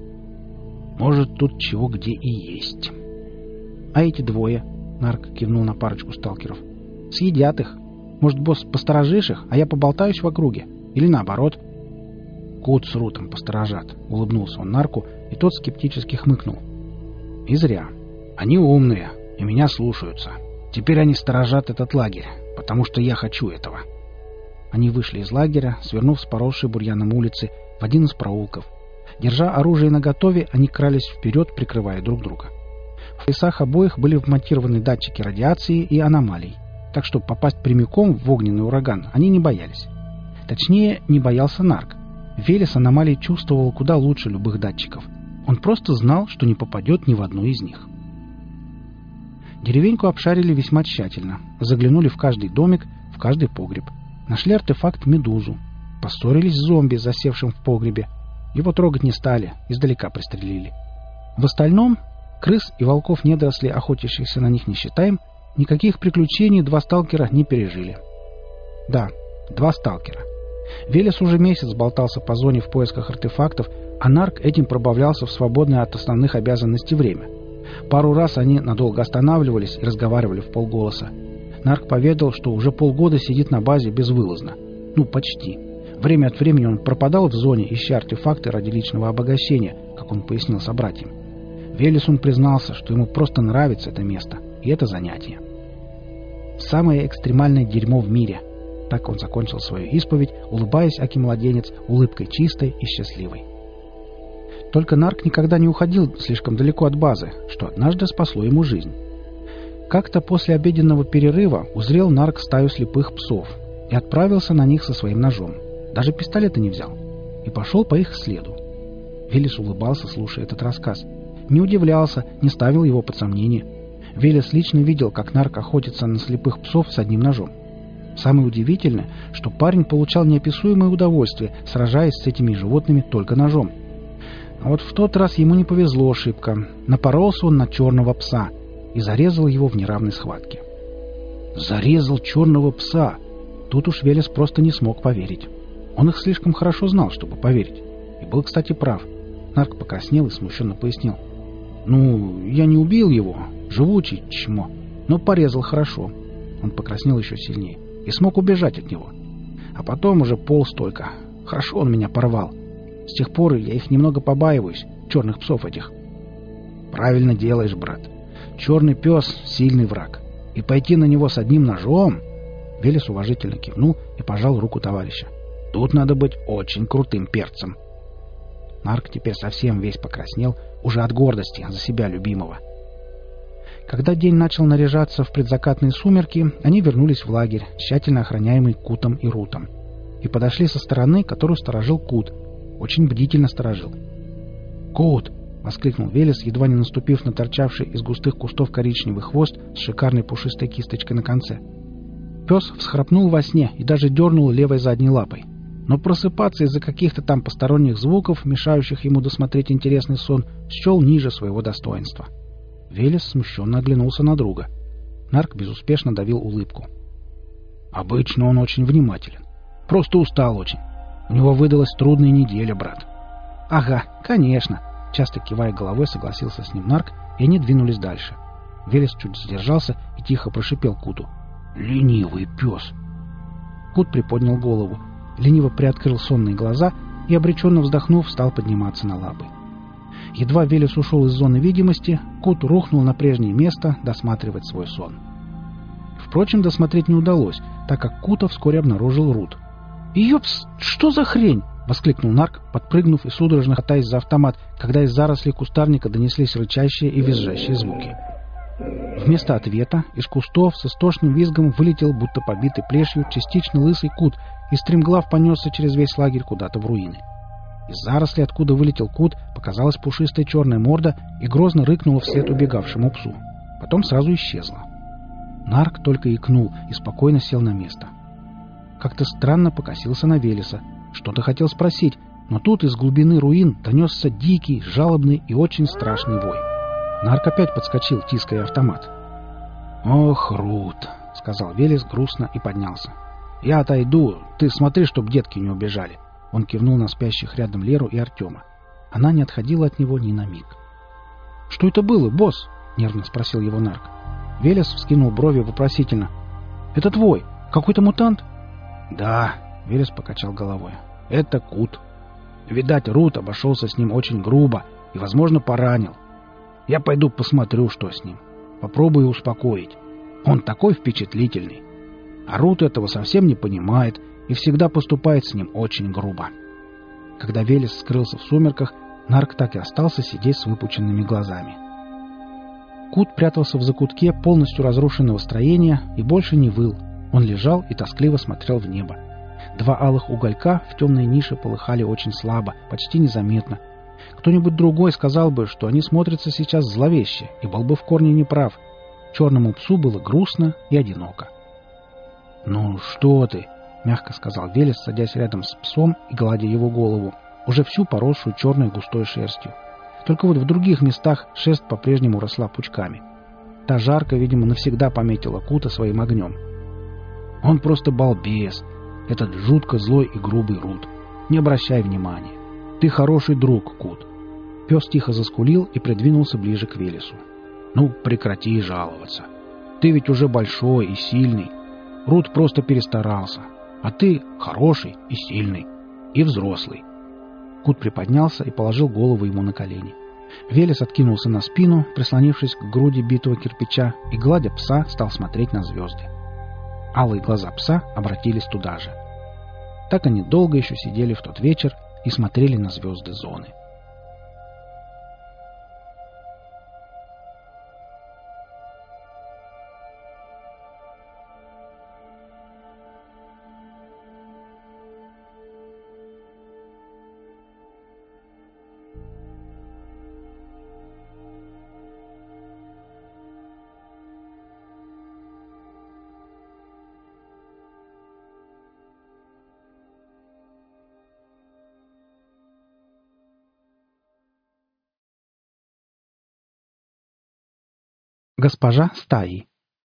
Может, тут чего где и есть. А эти 2, Нарк кивнул на парочку сталкеров, съедят их. Может, босс, посторожишь их, а я поболтаюсь в округе? Или наоборот? Кут с Рутом посторожат, улыбнулся он Нарку, и тот скептически хмыкнул. И зря. Они умные, и меня слушаются. Теперь они сторожат этот лагерь, потому что я хочу этого. Они вышли из лагеря, свернув с поросшей бурьяном улицы в один из проулков. Держа оружие наготове, они крались вперед, прикрывая друг друга. В поясах обоих были вмонтированы датчики радиации и аномалий, так что попасть прямиком в огненный ураган они не боялись. Точнее, не боялся Нарк. Велес аномалий чувствовал куда лучше любых датчиков. Он просто знал, что не попадет ни в одну из них. Деревеньку обшарили весьма тщательно. Заглянули в каждый домик, в каждый погреб. Нашли артефакт Медузу. Поссорились с зомби, засевшим в погребе. Его трогать не стали, издалека пристрелили. В остальном, крыс и волков-недорослей, охотящихся на них не считаем, никаких приключений 2 сталкера не пережили. Да, 2 сталкера. Велес уже месяц болтался по зоне в поисках артефактов, а Нарк этим пробавлялся в свободное от основных обязанностей время. Пару раз они надолго останавливались и разговаривали вполголоса. Нарк поведал, что уже полгода сидит на базе безвылазно. Ну, почти. Время от времени он пропадал в зоне, ища артефакты ради личного обогащения, как он пояснил собратьям. Велесун признался, что ему просто нравится это место и это занятие. Самое экстремальное дерьмо в мире. Так он закончил свою исповедь, улыбаясь, аки младенец, улыбкой чистой и счастливой. Только Нарк никогда не уходил слишком далеко от базы, что однажды спасло ему жизнь. Как-то после обеденного перерыва узрел Нарк стаю слепых псов и отправился на них со своим ножом. Даже пистолета не взял. И пошел по их следу. Велес улыбался, слушая этот рассказ. Не удивлялся, не ставил его под сомнение. Велес лично видел, как Нарк охотится на слепых псов с одним ножом. Самое удивительное, что парень получал неописуемое удовольствие, сражаясь с этими животными только ножом. А вот в тот раз ему не повезло шибко. Напоролся он на черного пса и зарезал его в неравной схватке. Зарезал черного пса! Тут уж Велес просто не смог поверить. Он их слишком хорошо знал, чтобы поверить. И был, кстати, прав. Нарк покраснел и смущенно пояснил. «Ну, я не убил его, живучий чмо, но порезал хорошо». Он покраснел еще сильнее и смог убежать от него. А потом уже полз только. Хорошо он меня порвал. С тех пор я их немного побаиваюсь, черных псов этих. «Правильно делаешь, брат. Черный пес — сильный враг. И пойти на него с одним ножом...» Велес уважительно кивнул и пожал руку товарища. «Тут надо быть очень крутым перцем». Нарк теперь совсем весь покраснел, уже от гордости за себя любимого. Когда день начал наряжаться в предзакатные сумерки, они вернулись в лагерь, тщательно охраняемый Кутом и Рутом, и подошли со стороны, которую сторожил Кут. Очень бдительно сторожил. «Кут!» — воскликнул Велес, едва не наступив на торчавший из густых кустов коричневый хвост с шикарной пушистой кисточкой на конце. Пес всхрапнул во сне и даже дернул левой задней лапой. Но просыпаться из-за каких-то там посторонних звуков, мешающих ему досмотреть интересный сон, счел ниже своего достоинства. Велес смущенно оглянулся на друга. Нарк безуспешно давил улыбку. «Обычно он очень внимателен. Просто устал очень. У него выдалась трудная неделя, брат». «Ага, конечно», — часто кивая головой, согласился с ним Нарк, и они двинулись дальше. Велес чуть задержался и тихо прошипел Куту. «Ленивый пес!» Кут приподнял голову, лениво приоткрыл сонные глаза и, обреченно вздохнув, стал подниматься на лапы. Едва Велес ушел из зоны видимости, Кут рухнул на прежнее место досматривать свой сон. Впрочем, досмотреть не удалось, так как Кута вскоре обнаружил Рут. «Ёпс, что за хрень?» — воскликнул Нарк, подпрыгнув и судорожно хватаясь за автомат, когда из зарослей кустарника донеслись рычащие и визжащие звуки. Вместо ответа из кустов с истошным визгом вылетел, будто побитый плешью, частично лысый Кут и стремглав понесся через весь лагерь куда-то в руины. Из зарослей, откуда вылетел Кут, показалась пушистая черная морда и грозно рыкнула вслед убегавшему псу. Потом сразу исчезла. Нарк только икнул и спокойно сел на место. Как-то странно покосился на Велеса. Что-то хотел спросить, но тут из глубины руин донесся дикий, жалобный и очень страшный вой. Нарк опять подскочил, тиская автомат. «Ох, Рут!» — сказал Велес грустно и поднялся. «Я отойду. Ты смотри, чтоб детки не убежали». Он кивнул на спящих рядом Леру и Артема. Она не отходила от него ни на миг. «Что это было, босс?» — нервно спросил его Нарк. Велес вскинул брови вопросительно. «Это твой? Какой-то мутант?» «Да», — Велес покачал головой. «Это Кут. Видать, Рут обошелся с ним очень грубо и, возможно, поранил. Я пойду посмотрю, что с ним. Попробую успокоить. Он такой впечатлительный. А Рут этого совсем не понимает и всегда поступает с ним очень грубо». Когда Велес скрылся в сумерках, Нарк так и остался сидеть с выпученными глазами. Кут прятался в закутке полностью разрушенного строения и больше не выл. Он лежал и тоскливо смотрел в небо. Два алых уголька в темной нише полыхали очень слабо, почти незаметно. Кто-нибудь другой сказал бы, что они смотрятся сейчас зловеще, и был бы в корне неправ. Черному псу было грустно и одиноко. «Ну что ты?» — мягко сказал Велес, садясь рядом с псом и гладя его голову, уже всю поросшую черной густой шерстью. Только вот в других местах шерсть по-прежнему росла пучками. Та жарко, видимо, навсегда пометила Кута своим огнем. «Он просто балбес, этот жутко злой и грубый Рут. Не обращай внимания. Ты хороший друг, Кут». Пес тихо заскулил и придвинулся ближе к Велесу. «Ну, прекрати жаловаться. Ты ведь уже большой и сильный. Рут просто перестарался. А ты хороший и сильный. И взрослый». Кут приподнялся и положил голову ему на колени. Велес откинулся на спину, прислонившись к груди битого кирпича, и, гладя пса, стал смотреть на звезды. Алые глаза пса обратились туда же. Так они долго еще сидели в тот вечер и смотрели на звезды зоны. Госпожа Стаи.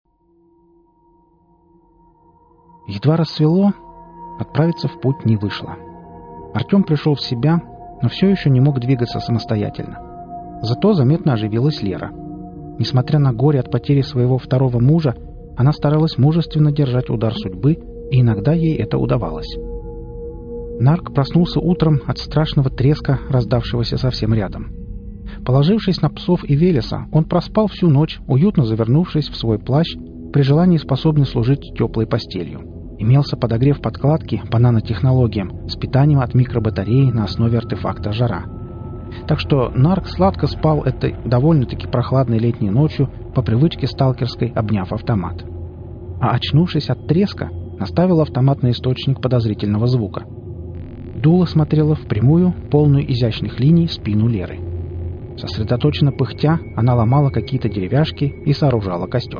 Едва рассвело, отправиться в путь не вышло. Артем пришел в себя, но все еще не мог двигаться самостоятельно. Зато заметно оживилась Лера. Несмотря на горе от потери своего второго мужа, она старалась мужественно держать удар судьбы, и иногда ей это удавалось. Нарк проснулся утром от страшного треска, раздавшегося совсем рядом. Положившись на псов и Велеса, он проспал всю ночь, уютно завернувшись в свой плащ, при желании способный служить теплой постелью. Имелся подогрев подкладки по нанотехнологиям с питанием от микробатареи на основе артефакта «Жара». Так что Нарк сладко спал этой довольно-таки прохладной летней ночью, по привычке сталкерской, обняв автомат. А очнувшись от треска, наставил автомат на источник подозрительного звука. Дуло смотрело в прямую, полную изящных линий, спину Леры. Сосредоточенно пыхтя, она ломала какие-то деревяшки и сооружала костер.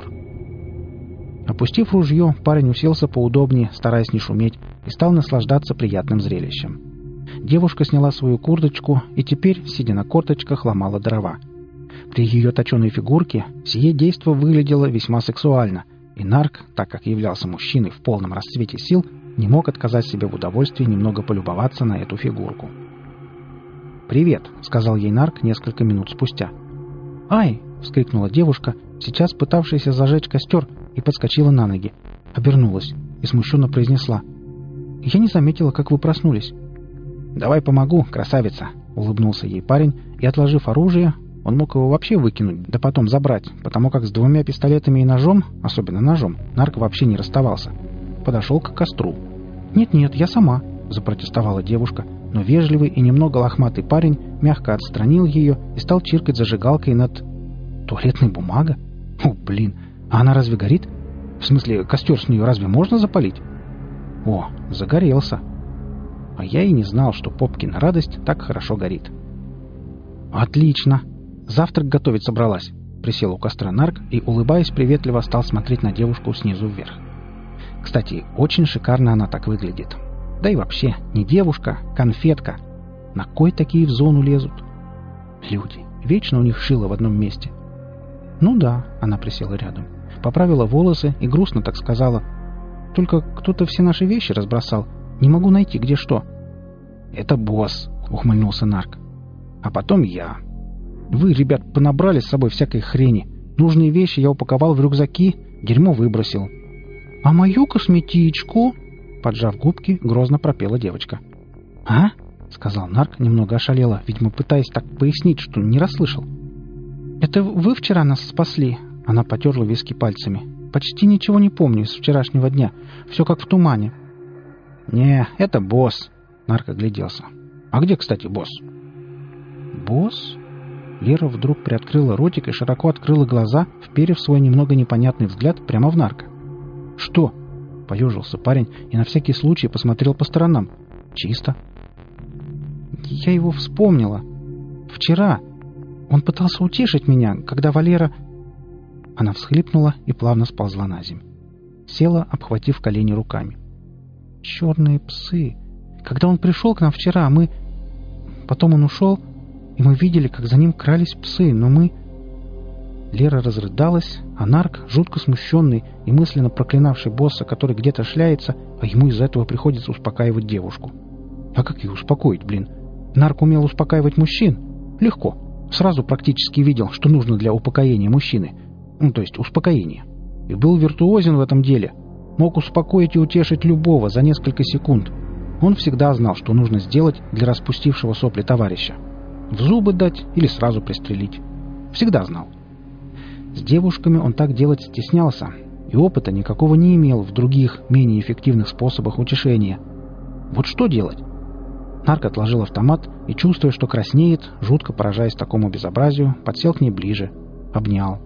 Опустив ружье, парень уселся поудобнее, стараясь не шуметь, и стал наслаждаться приятным зрелищем. Девушка сняла свою курточку и теперь, сидя на корточках, ломала дрова. При ее точеной фигурке сие действо выглядело весьма сексуально, и Нарк, так как являлся мужчиной в полном расцвете сил, не мог отказать себе в удовольствии немного полюбоваться на эту фигурку. «Привет», — сказал ей Нарк несколько минут спустя. «Ай!» — вскрикнула девушка, сейчас пытавшаяся зажечь костер, и подскочила на ноги. Обернулась и смущенно произнесла: «Я не заметила, как вы проснулись». «Давай помогу, красавица», — улыбнулся ей парень, и, отложив оружие, он мог его вообще выкинуть, да потом забрать, потому как с 2 пистолетами и ножом, особенно ножом, Нарк вообще не расставался. Подошел к костру. «Нет-нет, я сама», — запротестовала девушка, но вежливый и немного лохматый парень мягко отстранил ее и стал чиркать зажигалкой над... Туалетной бумага? О, блин, а она разве горит? В смысле, костер с нее разве можно запалить? О, загорелся. А я и не знал, что Попкина радость так хорошо горит. Отлично. Завтрак готовить собралась. Присел у костра Нарк и, улыбаясь приветливо, стал смотреть на девушку снизу вверх. Кстати, очень шикарно она так выглядит. Да и вообще, не девушка, конфетка. На кой такие в зону лезут? Люди. Вечно у них шило в одном месте. Ну да, она присела рядом. Поправила волосы и грустно так сказала: «Только кто-то все наши вещи разбросал. Не могу найти, где что». «Это босс», — ухмыльнулся Нарк. «А потом я. Вы, ребят, понабрали с собой всякой хрени. Нужные вещи я упаковал в рюкзаки, дерьмо выбросил». «А мою косметичку?» — поджав губки, грозно пропела девочка. «А?» — сказал Нарк, немного ошалело, видимо, пытаясь так пояснить, что не расслышал. «Это вы вчера нас спасли?» — она потерла виски пальцами. «Почти ничего не помню с вчерашнего дня. Все как в тумане». «Не, это босс», — Нарк огляделся. «А где, кстати, босс?» «Босс?» Лера вдруг приоткрыла ротик и широко открыла глаза, вперев свой немного непонятный взгляд прямо в Нарка. «Что?» — поежился парень и на всякий случай посмотрел по сторонам. «Чисто». «Я его вспомнила. Вчера. Он пытался утешить меня, когда Валера...» Она всхлипнула и плавно сползла на землю. Села, обхватив колени руками. «Черные псы. Когда он пришел к нам вчера, мы... Потом он ушел, и мы видели, как за ним крались псы, но мы...» Лера разрыдалась, а Нарк, жутко смущенный и мысленно проклинавший босса, который где-то шляется, а ему из-за этого приходится успокаивать девушку. А как ее успокоить, блин? Нарк умел успокаивать мужчин? Легко. Сразу практически видел, что нужно для упокоения мужчины. То есть успокоения. И был виртуозен в этом деле. Мог успокоить и утешить любого за несколько секунд. Он всегда знал, что нужно сделать для распустившего сопли товарища. В зубы дать или сразу пристрелить. Всегда знал. С девушками он так делать стеснялся, и опыта никакого не имел в других, менее эффективных способах утешения. Вот что делать? Нарк отложил автомат и, чувствуя, что краснеет, жутко поражаясь такому безобразию, подсел к ней ближе, обнял.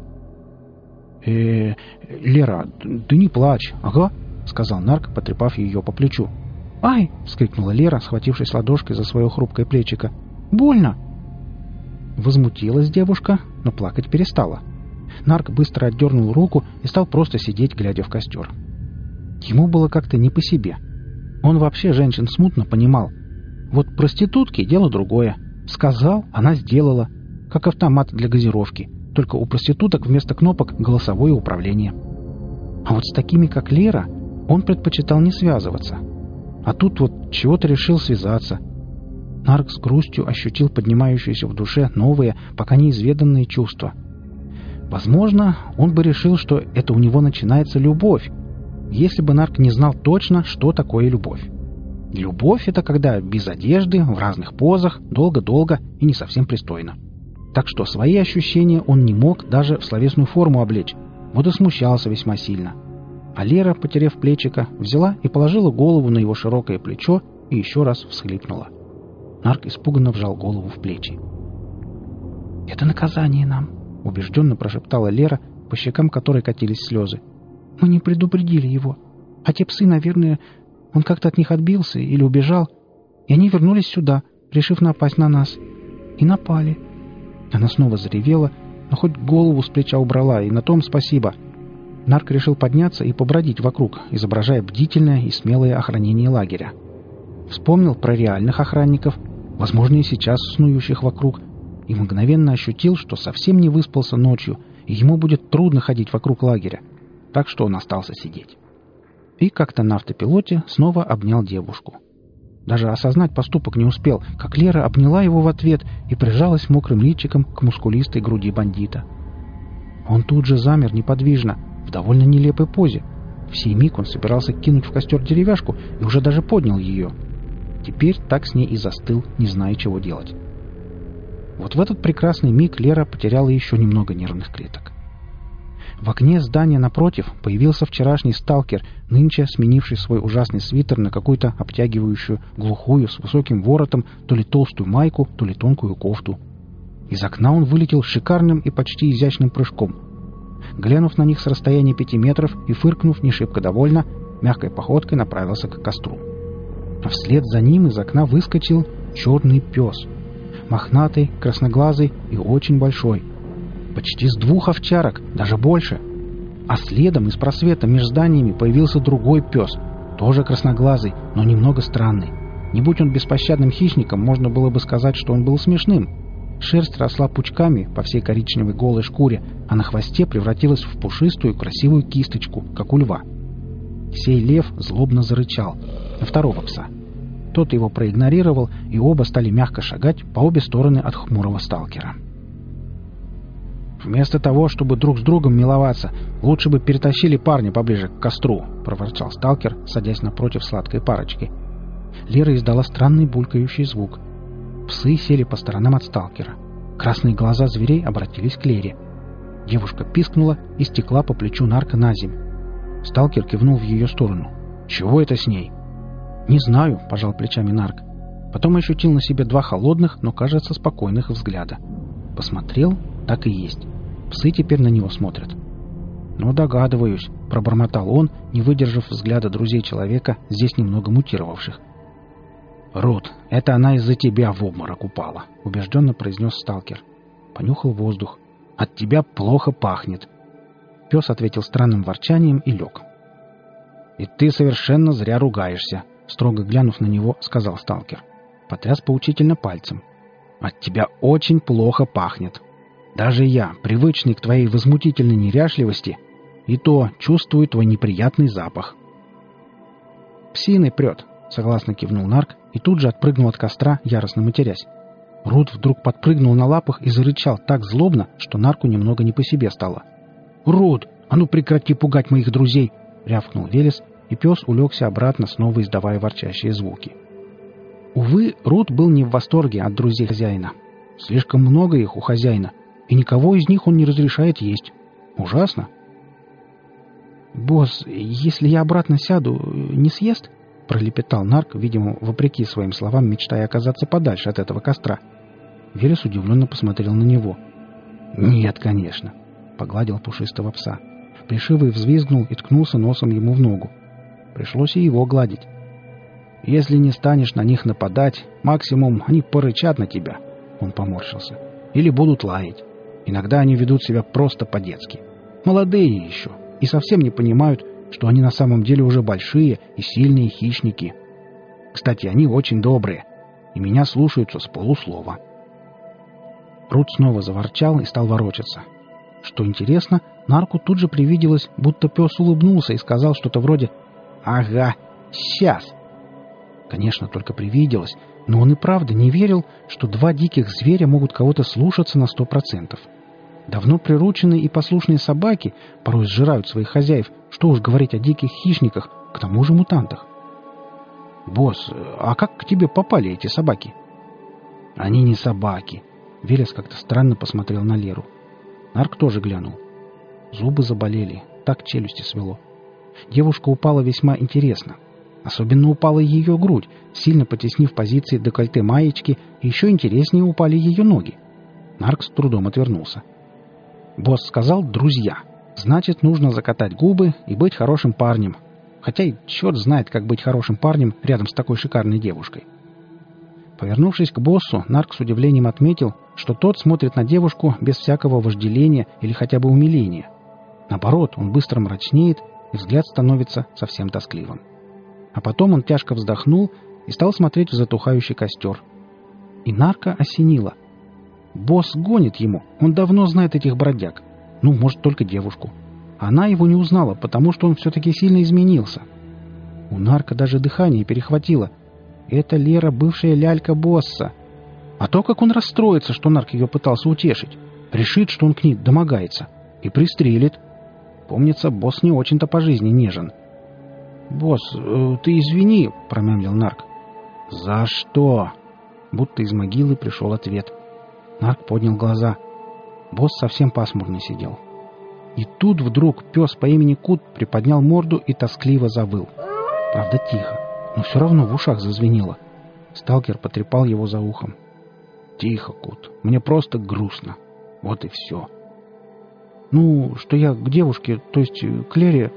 Лера, ты не плачь, ага», — сказал Нарк, потрепав ее по плечу. «Ай!» — вскрикнула Лера, схватившись ладошкой за свое хрупкое плечико. «Больно!» Возмутилась девушка, но плакать перестала. Нарк быстро отдернул руку и стал просто сидеть, глядя в костер. Ему было как-то не по себе. Он вообще женщин смутно понимал. Вот проститутки — дело другое. Сказал, она сделала, как автомат для газировки. только у проституток вместо кнопок голосовое управление. А вот с такими, как Лера, он предпочитал не связываться. А тут вот чего-то решил связаться. Нарк с грустью ощутил поднимающиеся в душе новые, пока неизведанные чувства. Возможно, он бы решил, что это у него начинается любовь, если бы Нарк не знал точно, что такое любовь. Любовь — это когда без одежды, в разных позах, долго-долго и не совсем пристойно. Так что свои ощущения он не мог даже в словесную форму облечь, вот и смущался весьма сильно. А Лера, потеряв плечико, взяла и положила голову на его широкое плечо и еще раз всхлипнула. Нарк испуганно вжал голову в плечи. «Это наказание нам», — убежденно прошептала Лера, по щекам которой катились слезы. «Мы не предупредили его. А те псы, наверное, он как-то от них отбился или убежал, и они вернулись сюда, решив напасть на нас. И напали». Она снова заревела, но хоть голову с плеча убрала, и на том спасибо. Нарк решил подняться и побродить вокруг, изображая бдительное и смелое охранение лагеря. Вспомнил про реальных охранников, возможно, и сейчас снующих вокруг, и мгновенно ощутил, что совсем не выспался ночью, и ему будет трудно ходить вокруг лагеря. Так что он остался сидеть. И как-то на автопилоте снова обнял девушку. Даже осознать поступок не успел, как Лера обняла его в ответ и прижалась мокрым личиком к мускулистой груди бандита. Он тут же замер неподвижно, в довольно нелепой позе. В сей миг он собирался кинуть в костер деревяшку и уже даже поднял ее. Теперь так с ней и застыл, не зная, чего делать. Вот в этот прекрасный миг Лера потеряла еще немного нервных клеток. В окне здания напротив появился вчерашний сталкер, нынче сменивший свой ужасный свитер на какую-то обтягивающую, глухую, с высоким воротом, то ли толстую майку, то ли тонкую кофту. Из окна он вылетел шикарным и почти изящным прыжком. Глянув на них с расстояния 5 метров и фыркнув не шибко довольно, мягкой походкой направился к костру. А вслед за ним из окна выскочил черный пес. Мохнатый, красноглазый и очень большой. Почти с 2 овчарок, даже больше. А следом из просвета между зданиями появился другой пес, тоже красноглазый, но немного странный. Не будь он беспощадным хищником, можно было бы сказать, что он был смешным. Шерсть росла пучками по всей коричневой голой шкуре, а на хвосте превратилась в пушистую красивую кисточку, как у льва. Сей лев злобно зарычал на второго пса. Тот его проигнорировал, и оба стали мягко шагать по обе стороны от хмурого сталкера. «Вместо того, чтобы друг с другом миловаться, лучше бы перетащили парня поближе к костру», — проворчал сталкер, садясь напротив сладкой парочки. Лера издала странный булькающий звук. Псы сели по сторонам от сталкера. Красные глаза зверей обратились к Лере. Девушка пискнула и стекла по плечу Нарка на землю. Сталкер кивнул в ее сторону. «Чего это с ней?» «Не знаю», — пожал плечами Нарк. Потом ощутил на себе 2 холодных, но, кажется, спокойных взгляда. Посмотрел, так и есть. Псы теперь на него смотрят. «Ну, догадываюсь», — пробормотал он, не выдержав взгляда друзей человека, здесь немного мутировавших. «Рут, это она из-за тебя в обморок упала», — убежденно произнес сталкер. Понюхал воздух. «От тебя плохо пахнет». Пес ответил странным ворчанием и лег. «И ты совершенно зря ругаешься», — строго глянув на него, сказал сталкер. Потряс поучительно пальцем. «От тебя очень плохо пахнет. Даже я, привычный к твоей возмутительной неряшливости, и то чувствую твой неприятный запах». «Псиной прет», — согласно кивнул Нарк и тут же отпрыгнул от костра, яростно матерясь. Рут вдруг подпрыгнул на лапах и зарычал так злобно, что Нарку немного не по себе стало. «Рут, а ну прекрати пугать моих друзей!» — рявкнул Велес, и пес улегся обратно, снова издавая ворчащие звуки. Увы, Рут был не в восторге от друзей хозяина. Слишком много их у хозяина, и никого из них он не разрешает есть. Ужасно. «Босс, если я обратно сяду, не съест?» — пролепетал Нарк, видимо, вопреки своим словам, мечтая оказаться подальше от этого костра. Велес удивленно посмотрел на него. «Нет, конечно», — погладил пушистого пса. Плешивый взвизгнул и ткнулся носом ему в ногу. Пришлось и его гладить. «Если не станешь на них нападать, максимум они порычат на тебя», — он поморщился, — «или будут лаять. Иногда они ведут себя просто по-детски. Молодые еще, и совсем не понимают, что они на самом деле уже большие и сильные хищники. Кстати, они очень добрые, и меня слушаются с полуслова». Рут снова заворчал и стал ворочаться. Что интересно, Нарку тут же привиделось, будто пес улыбнулся и сказал что-то вроде «Ага, сейчас». Конечно, только привиделось, но он и правда не верил, что два диких зверя могут кого-то слушаться на 100%. Давно прирученные и послушные собаки порой сжирают своих хозяев, что уж говорить о диких хищниках, к тому же мутантах. «Босс, а как к тебе попали эти собаки?» «Они не собаки». Велес как-то странно посмотрел на Леру. Нарк тоже глянул. Зубы заболели, так челюсти свело. Девушка упала весьма интересно. Особенно упала ее грудь, сильно потеснив позиции декольте маечки, и еще интереснее упали ее ноги. Нарк с трудом отвернулся. Босс сказал «друзья». Значит, нужно закатать губы и быть хорошим парнем. Хотя и черт знает, как быть хорошим парнем рядом с такой шикарной девушкой. Повернувшись к боссу, Нарк с удивлением отметил, что тот смотрит на девушку без всякого вожделения или хотя бы умиления. Наоборот, он быстро мрачнеет, и взгляд становится совсем тоскливым. А потом он тяжко вздохнул и стал смотреть в затухающий костер. И Нарка осенило. Босс гонит ему, он давно знает этих бродяг. Ну, может, только девушку. Она его не узнала, потому что он все-таки сильно изменился. У Нарка даже дыхание перехватило. Это Лера, бывшая лялька босса. А то, как он расстроится, что Нарк ее пытался утешить. Решит, что он к ней домогается. И пристрелит. Помнится, босс не очень-то по жизни нежен. «Босс, ты извини», — промямлил Нарк. «За что?» Будто из могилы пришел ответ. Нарк поднял глаза. Босс совсем пасмурно сидел. И тут вдруг пес по имени Кут приподнял морду и тоскливо завыл. Правда, тихо, но все равно в ушах зазвенело. Сталкер потрепал его за ухом. «Тихо, Кут, мне просто грустно. Вот и все». «Ну, что я к девушке, то есть к Лере,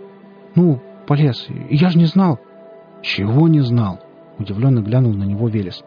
полез. Я же не знал». «Чего не знал?» — удивленно глянул на него Велес.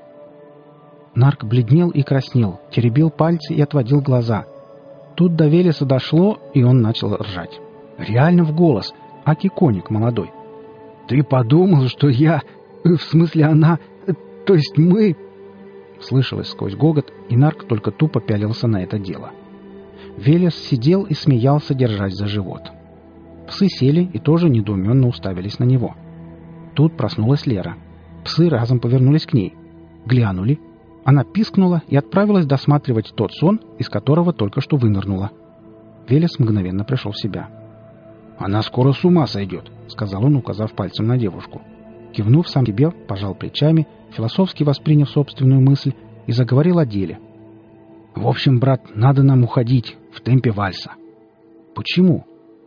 Нарк бледнел и краснел, теребил пальцы и отводил глаза. Тут до Велеса дошло, и он начал ржать. Реально в голос, аки коник молодой. «Ты подумал, что я... В смысле она... То есть мы...» Слышалось сквозь гогот, и Нарк только тупо пялился на это дело. Велес сидел и смеялся, держась за живот. Псы сели и тоже недоуменно уставились на него. Тут проснулась Лера. Псы разом повернулись к ней. Глянули. Она пискнула и отправилась досматривать тот сон, из которого только что вынырнула. Велес мгновенно пришел в себя. «Она скоро с ума сойдет», — сказал он, указав пальцем на девушку. Кивнув сам себе, пожал плечами, философски восприняв собственную мысль, и заговорил о деле. «В общем, брат, надо нам уходить в темпе вальса». «Почему?»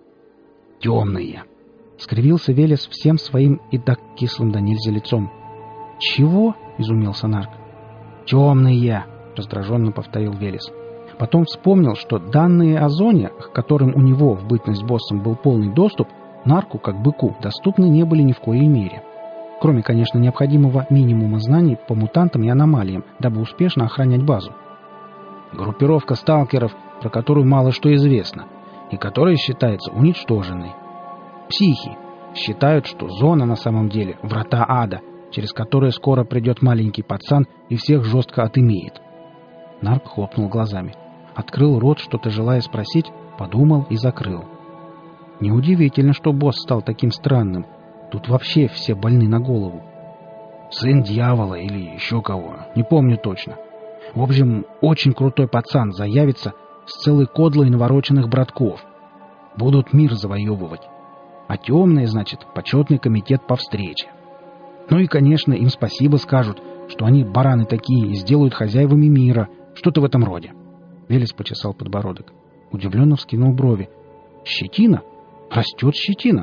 «Темные», — скривился Велес всем своим и так кислым да нельзя лицом. «Чего?» — изумился Нарк. «Темные», — раздраженно повторил Велес. Потом вспомнил, что данные о зоне, к которым у него в бытность боссом был полный доступ, Нарку, как быку, доступны не были ни в коей мере. Кроме, конечно, необходимого минимума знаний по мутантам и аномалиям, дабы успешно охранять базу. Группировка сталкеров, про которую мало что известно, и которая считается уничтоженной. Психи считают, что зона на самом деле врата ада, через которые скоро придет маленький пацан и всех жестко отымеет. Нарк хлопнул глазами. Открыл рот, что-то желая спросить, подумал и закрыл. Неудивительно, что босс стал таким странным. Тут вообще все больны на голову. Сын дьявола или еще кого, не помню точно. В общем, очень крутой пацан заявится с целой кодлой навороченных братков. Будут мир завоевывать. А темные, значит, почетный комитет по встрече. Ну и, конечно, им спасибо скажут, что они бараны такие и сделают хозяевами мира. Что-то в этом роде. Велес почесал подбородок. Удивленно вскинул брови. Щетина? Растет щетина.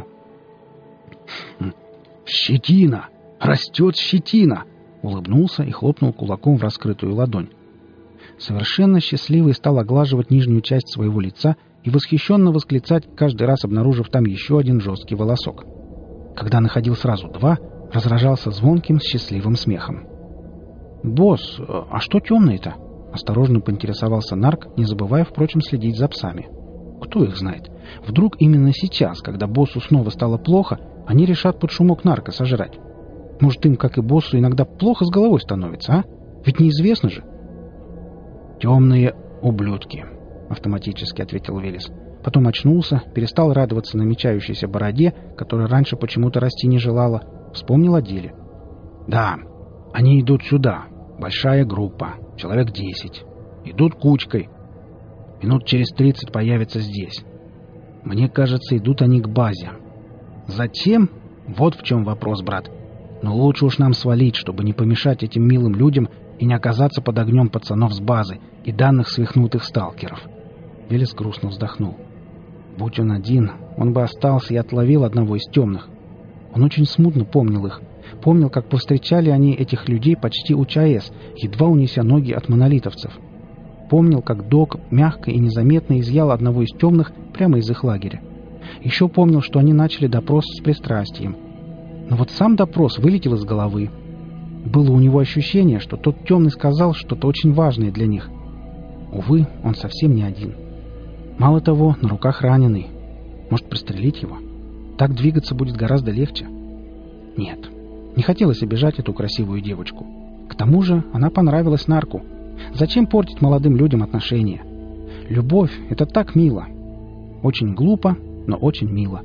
Щетина! Растет щетина! Улыбнулся и хлопнул кулаком в раскрытую ладонь. Совершенно счастливый стал оглаживать нижнюю часть своего лица и восхищенно восклицать, каждый раз обнаружив там еще один жесткий волосок. Когда находил сразу два, разражался звонким, счастливым смехом. «Босс, а что темные-то?» — осторожно поинтересовался Нарк, не забывая, впрочем, следить за псами. Кто их знает? Вдруг именно сейчас, когда боссу снова стало плохо, они решат под шумок Нарка сожрать. Может, им, как и боссу, иногда плохо с головой становится, а? Ведь неизвестно же. «Темные ублюдки», — автоматически ответил Велес. Потом очнулся, перестал радоваться намечающейся бороде, которая раньше почему-то расти не желала, вспомнил о деле. «Да, они идут сюда. Большая группа. Человек 10. Идут кучкой. Минут через 30 появятся здесь. Мне кажется, идут они к базе. Зачем? Вот в чем вопрос, брат. Но лучше уж нам свалить, чтобы не помешать этим милым людям и не оказаться под огнем пацанов с базы и данных свихнутых сталкеров». Велес грустно вздохнул. Будь он один, он бы остался и отловил одного из темных. Он очень смутно помнил их. Помнил, как повстречали они этих людей почти у ЧАЭС, едва унеся ноги от монолитовцев. Помнил, как Док мягко и незаметно изъял одного из темных прямо из их лагеря. Еще помнил, что они начали допрос с пристрастием. Но вот сам допрос вылетел из головы. Было у него ощущение, что тот темный сказал что-то очень важное для них. Увы, он совсем не один. Мало того, на руках раненый. Может, пристрелить его? Так двигаться будет гораздо легче. Нет, не хотелось обижать эту красивую девочку. К тому же она понравилась нарку. Зачем портить молодым людям отношения? Любовь — это так мило. Очень глупо, но очень мило.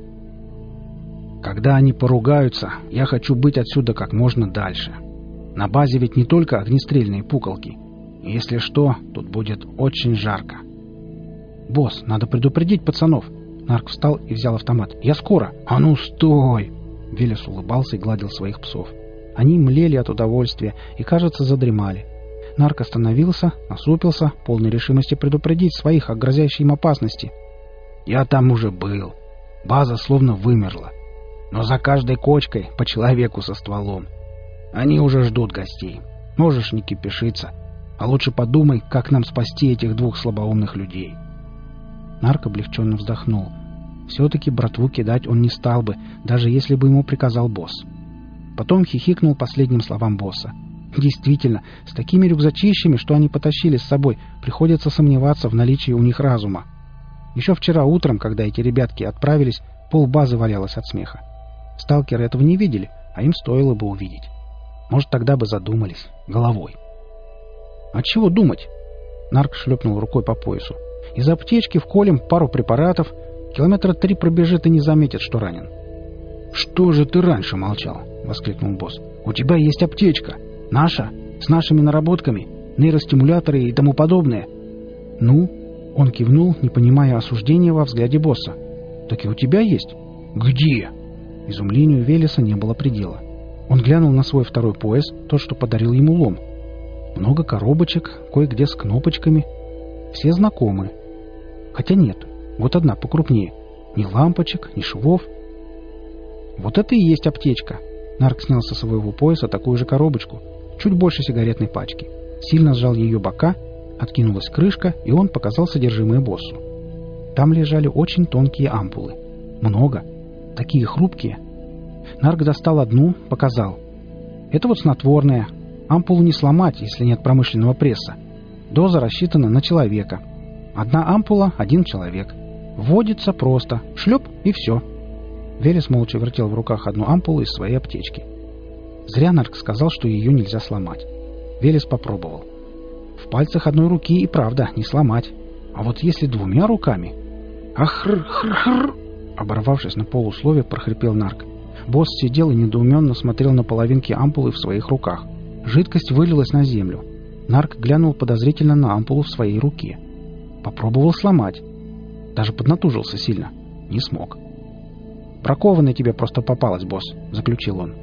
Когда они поругаются, я хочу быть отсюда как можно дальше. На базе ведь не только огнестрельные пуколки. Если что, тут будет очень жарко. «Босс, надо предупредить пацанов». Нарк встал и взял автомат. «Я скоро». «А ну, стой!» Велес улыбался и гладил своих псов. Они млели от удовольствия и, кажется, задремали. Нарк остановился, насупился, полной решимости предупредить своих о грозящей им опасности. «Я там уже был. База словно вымерла. Но за каждой кочкой по человеку со стволом. Они уже ждут гостей. Можешь не кипишиться. А лучше подумай, как нам спасти этих двух слабоумных людей». Нарк облегченно вздохнул. Все-таки братву кидать он не стал бы, даже если бы ему приказал босс. Потом хихикнул последним словам босса. Действительно, с такими рюкзачищами, что они потащили с собой, приходится сомневаться в наличии у них разума. Еще вчера утром, когда эти ребятки отправились, полбазы валялось от смеха. Сталкеры этого не видели, а им стоило бы увидеть. Может, тогда бы задумались. Головой. «А чего думать?» Нарк шлепнул рукой по поясу. «Из аптечки вколем пару препаратов, километра 3 пробежит и не заметит, что ранен». «Что же ты раньше молчал?» — воскликнул босс. «У тебя есть аптечка. Наша, с нашими наработками, нейростимуляторы и тому подобное». «Ну?» — он кивнул, не понимая осуждения во взгляде босса. «Так и у тебя есть?» «Где?» Изумлению Велеса не было предела. Он глянул на свой второй пояс, тот, что подарил ему лом. Много коробочек, кое-где с кнопочками. Все знакомые. Хотя нет, вот одна покрупнее. Ни лампочек, ни швов. Вот это и есть аптечка. Нарк снял со своего пояса такую же коробочку, чуть больше сигаретной пачки. Сильно сжал ее бока, откинулась крышка, и он показал содержимое боссу. Там лежали очень тонкие ампулы. Много. Такие хрупкие. Нарк достал одну, показал. Это вот снотворное. Ампулу не сломать, если нет промышленного пресса. Доза рассчитана на человека. Одна ампула — 1 человек. Вводится просто. Шлеп — и все. Велес молча вертел в руках одну ампулу из своей аптечки. Зря Нарк сказал, что ее нельзя сломать. Велес попробовал. В пальцах одной руки и правда не сломать. А вот если 2 руками... «Ахр-хр-хр!» Оборвавшись на полуслове, прохрипел Нарк. Босс сидел и недоуменно смотрел на половинки ампулы в своих руках. Жидкость вылилась на землю. Нарк глянул подозрительно на ампулу в своей руке. Попробовал сломать. Даже поднатужился сильно. Не смог. «Бракованная тебе просто попалась, босс», — заключил он.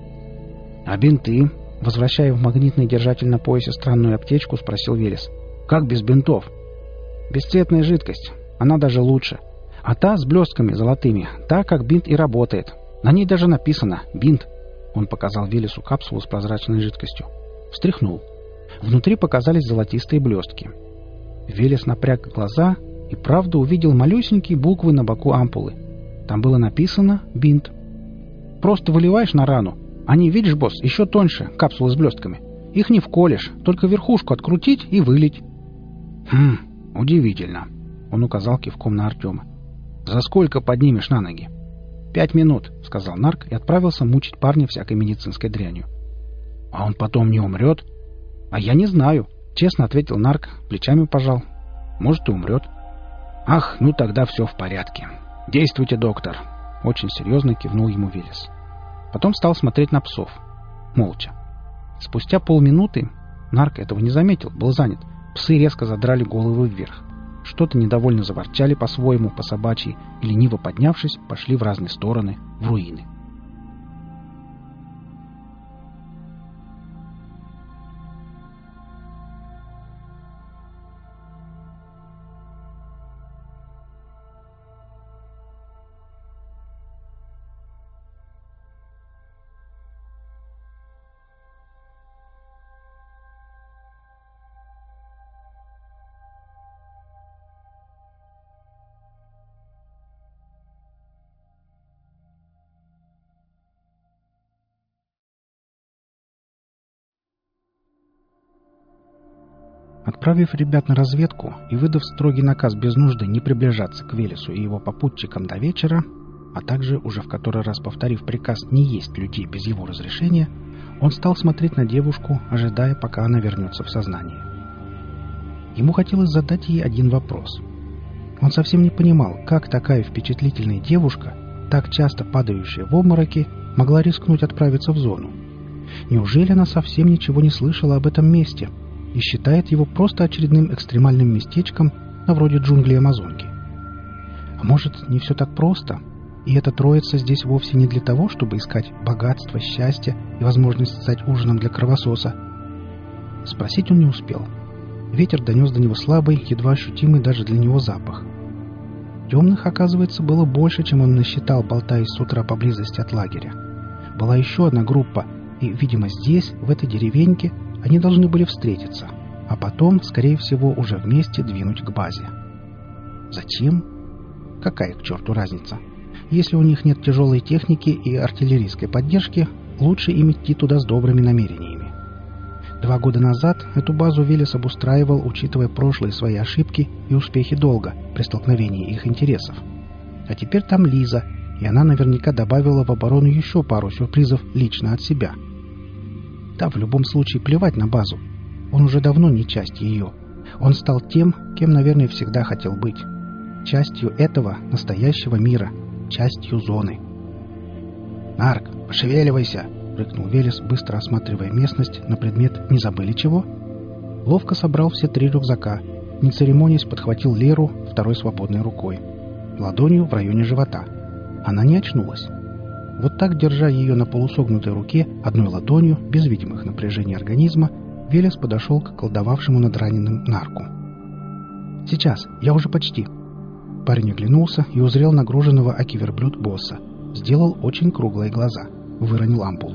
«А бинты?» — возвращая в магнитный держатель на поясе странную аптечку, спросил Велес. «Как без бинтов?» «Бесцветная жидкость. Она даже лучше. А та с блестками золотыми, та как бинт и работает. На ней даже написано «бинт». Он показал Велесу капсулу с прозрачной жидкостью. Встряхнул. Внутри показались золотистые блестки. Велес напряг глаза и правда увидел малюсенькие буквы на боку ампулы. Там было написано «бинт». Просто выливаешь на рану. Они, видишь, босс, еще тоньше, капсулы с блестками. Их не вколешь, только верхушку открутить и вылить. Удивительно. Он указал кивком на Артема. «За сколько поднимешь на ноги?» 5 минут», — сказал Нарк и отправился мучить парня всякой медицинской дрянью. «А он потом не умрет?» «А я не знаю», — честно ответил Нарк, плечами пожал. Может, и умрет. Ах, ну тогда все в порядке. Действуйте, доктор. Очень серьезно кивнул ему Велес. Потом стал смотреть на псов. Молча. Спустя полминуты, нарко этого не заметил, был занят, псы резко задрали головы вверх. Что-то недовольно заворчали по-своему, по-собачьи, и, лениво поднявшись, пошли в разные стороны, в руины. Отправив ребят на разведку и выдав строгий наказ без нужды не приближаться к Велесу и его попутчикам до вечера, а также, уже в который раз повторив приказ не есть людей без его разрешения, он стал смотреть на девушку, ожидая, пока она вернется в сознание. Ему хотелось задать ей один вопрос. Он совсем не понимал, как такая впечатлительная девушка, так часто падающая в обмороки, могла рискнуть отправиться в зону. Неужели она совсем ничего не слышала об этом месте и считает его просто очередным экстремальным местечком на вроде джунглей Амазонки? А может, не все так просто, и эта троица здесь вовсе не для того, чтобы искать богатство, счастье и возможность стать ужином для кровососа? Спросить он не успел. Ветер донес до него слабый, едва ощутимый даже для него запах. Темных, оказывается, было больше, чем он насчитал, болтаясь с утра поблизости от лагеря. Была еще одна группа, и, видимо, здесь, в этой деревеньке, они должны были встретиться, а потом, скорее всего, уже вместе двинуть к базе. Зачем? Какая к черту разница? Если у них нет тяжелой техники и артиллерийской поддержки, лучше им идти туда с добрыми намерениями. 2 года назад эту базу Велес обустраивал, учитывая прошлые свои ошибки и успехи долга при столкновении их интересов. А теперь там Лиза, и она наверняка добавила в оборону еще пару сюрпризов лично от себя. Да, в любом случае плевать на базу. Он уже давно не часть ее. Он стал тем, кем, наверное, всегда хотел быть. Частью этого настоящего мира, частью зоны. «Нарк, пошевеливайся!» — рыкнул Велес, быстро осматривая местность на предмет «не забыли чего?». Ловко собрал все 3 рюкзака, не церемонясь, подхватил Леру второй свободной рукой, ладонью в районе живота. Она не очнулась. Вот так, держа ее на полусогнутой руке, одной ладонью, без видимых напряжений организма, Велес подошел к колдовавшему над раненым нарку. «Сейчас, я уже почти». Парень оглянулся и узрел нагруженного аки-верблюд босса. Сделал очень круглые глаза. Выронил ампулу.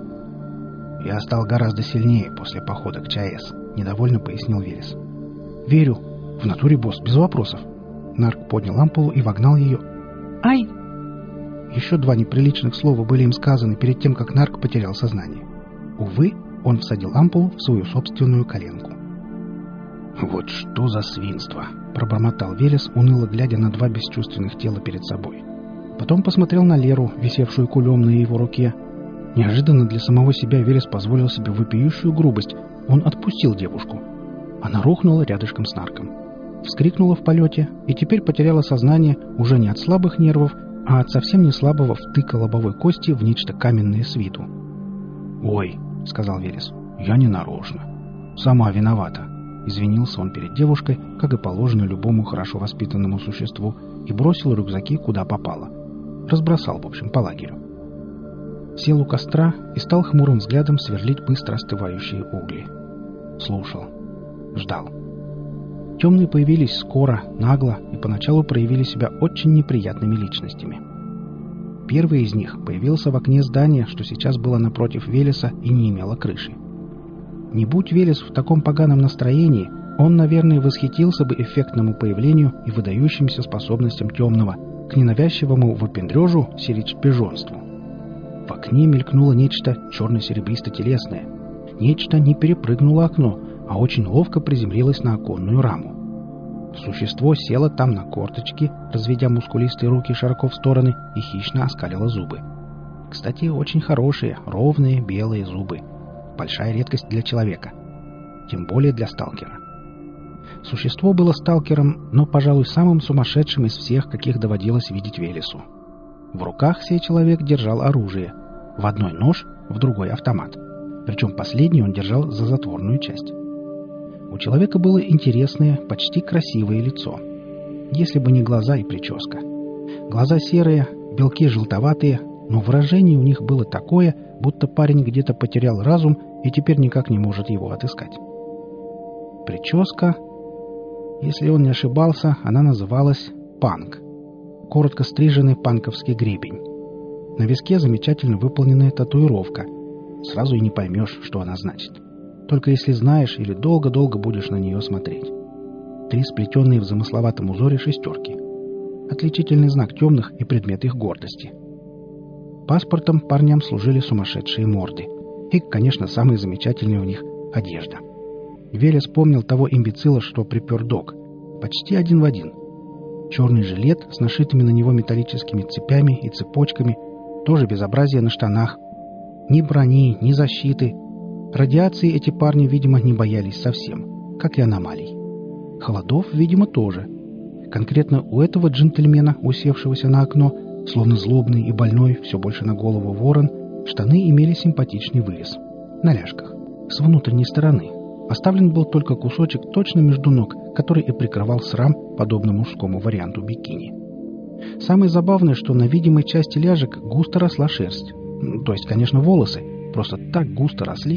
«Я стал гораздо сильнее после похода к ЧАЭС», — недовольно пояснил Велес. «Верю. В натуре, босс, без вопросов». Нарк поднял ампулу и вогнал ее. «Ай!» Еще 2 неприличных слова были им сказаны перед тем, как Нарк потерял сознание. Увы, он всадил ампулу в свою собственную коленку. «Вот что за свинство!» — пробормотал Велес, уныло глядя на 2 бесчувственных тела перед собой. Потом посмотрел на Леру, висевшую кулем на его руке. Неожиданно для самого себя Велес позволил себе вопиющую грубость. Он отпустил девушку. Она рухнула рядышком с Нарком. Вскрикнула в полете и теперь потеряла сознание уже не от слабых нервов, а от совсем не слабого втыка лобовой кости в нечто каменное с виду. «Ой», — сказал Велес, — «я не нарочно. Сама виновата». Извинился он перед девушкой, как и положено любому хорошо воспитанному существу, и бросил рюкзаки куда попало. Разбросал, в общем, по лагерю. Сел у костра и стал хмурым взглядом сверлить быстро остывающие угли. Слушал. Ждал. Темные появились скоро, нагло и поначалу проявили себя очень неприятными личностями. Первый из них появился в окне здания, что сейчас было напротив Велеса и не имело крыши. Не будь Велес в таком поганом настроении, он, наверное, восхитился бы эффектному появлению и выдающимся способностям темного к ненавязчивому выпендрежу сирич-пижонству. В окне мелькнуло нечто черно-серебристо-телесное. Нечто не перепрыгнуло окно, а очень ловко приземлилось на оконную раму. Существо село там на корточки, разведя мускулистые руки широко в стороны, и хищно оскалило зубы. Кстати, очень хорошие, ровные белые зубы. Большая редкость для человека. Тем более для сталкера. Существо было сталкером, но, пожалуй, самым сумасшедшим из всех, каких доводилось видеть Велесу. В руках сей человек держал оружие. В одной нож, в другой автомат. Причем последний он держал за затворную часть. У человека было интересное, почти красивое лицо. Если бы не глаза и прическа. Глаза серые, белки желтоватые, но выражение у них было такое, будто парень где-то потерял разум и теперь никак не может его отыскать. Прическа, если он не ошибался, она называлась «панк». Коротко стриженный панковский гребень. На виске замечательно выполненная татуировка. Сразу и не поймешь, что она значит. Только если знаешь или долго-долго будешь на нее смотреть. 3 сплетенные в замысловатом узоре шестерки. Отличительный знак темных и предмет их гордости. Паспортом парням служили сумасшедшие морды. И, конечно, самая замечательная у них – одежда. Велес помнил того имбецила, что припер док. Почти один в один. Черный жилет с нашитыми на него металлическими цепями и цепочками. Тоже безобразие на штанах. Ни брони, ни защиты. Радиации эти парни, видимо, не боялись совсем. Как и аномалий. Холодов, видимо, тоже. Конкретно у этого джентльмена, усевшегося на окно, словно злобный и больной, все больше на голову ворон, штаны имели симпатичный вырез. На ляжках. С внутренней стороны. Оставлен был только кусочек точно между ног, который и прикрывал срам, подобно мужскому варианту бикини. Самое забавное, что на видимой части ляжек густо росла шерсть. То есть, конечно, волосы. Просто так густо росли.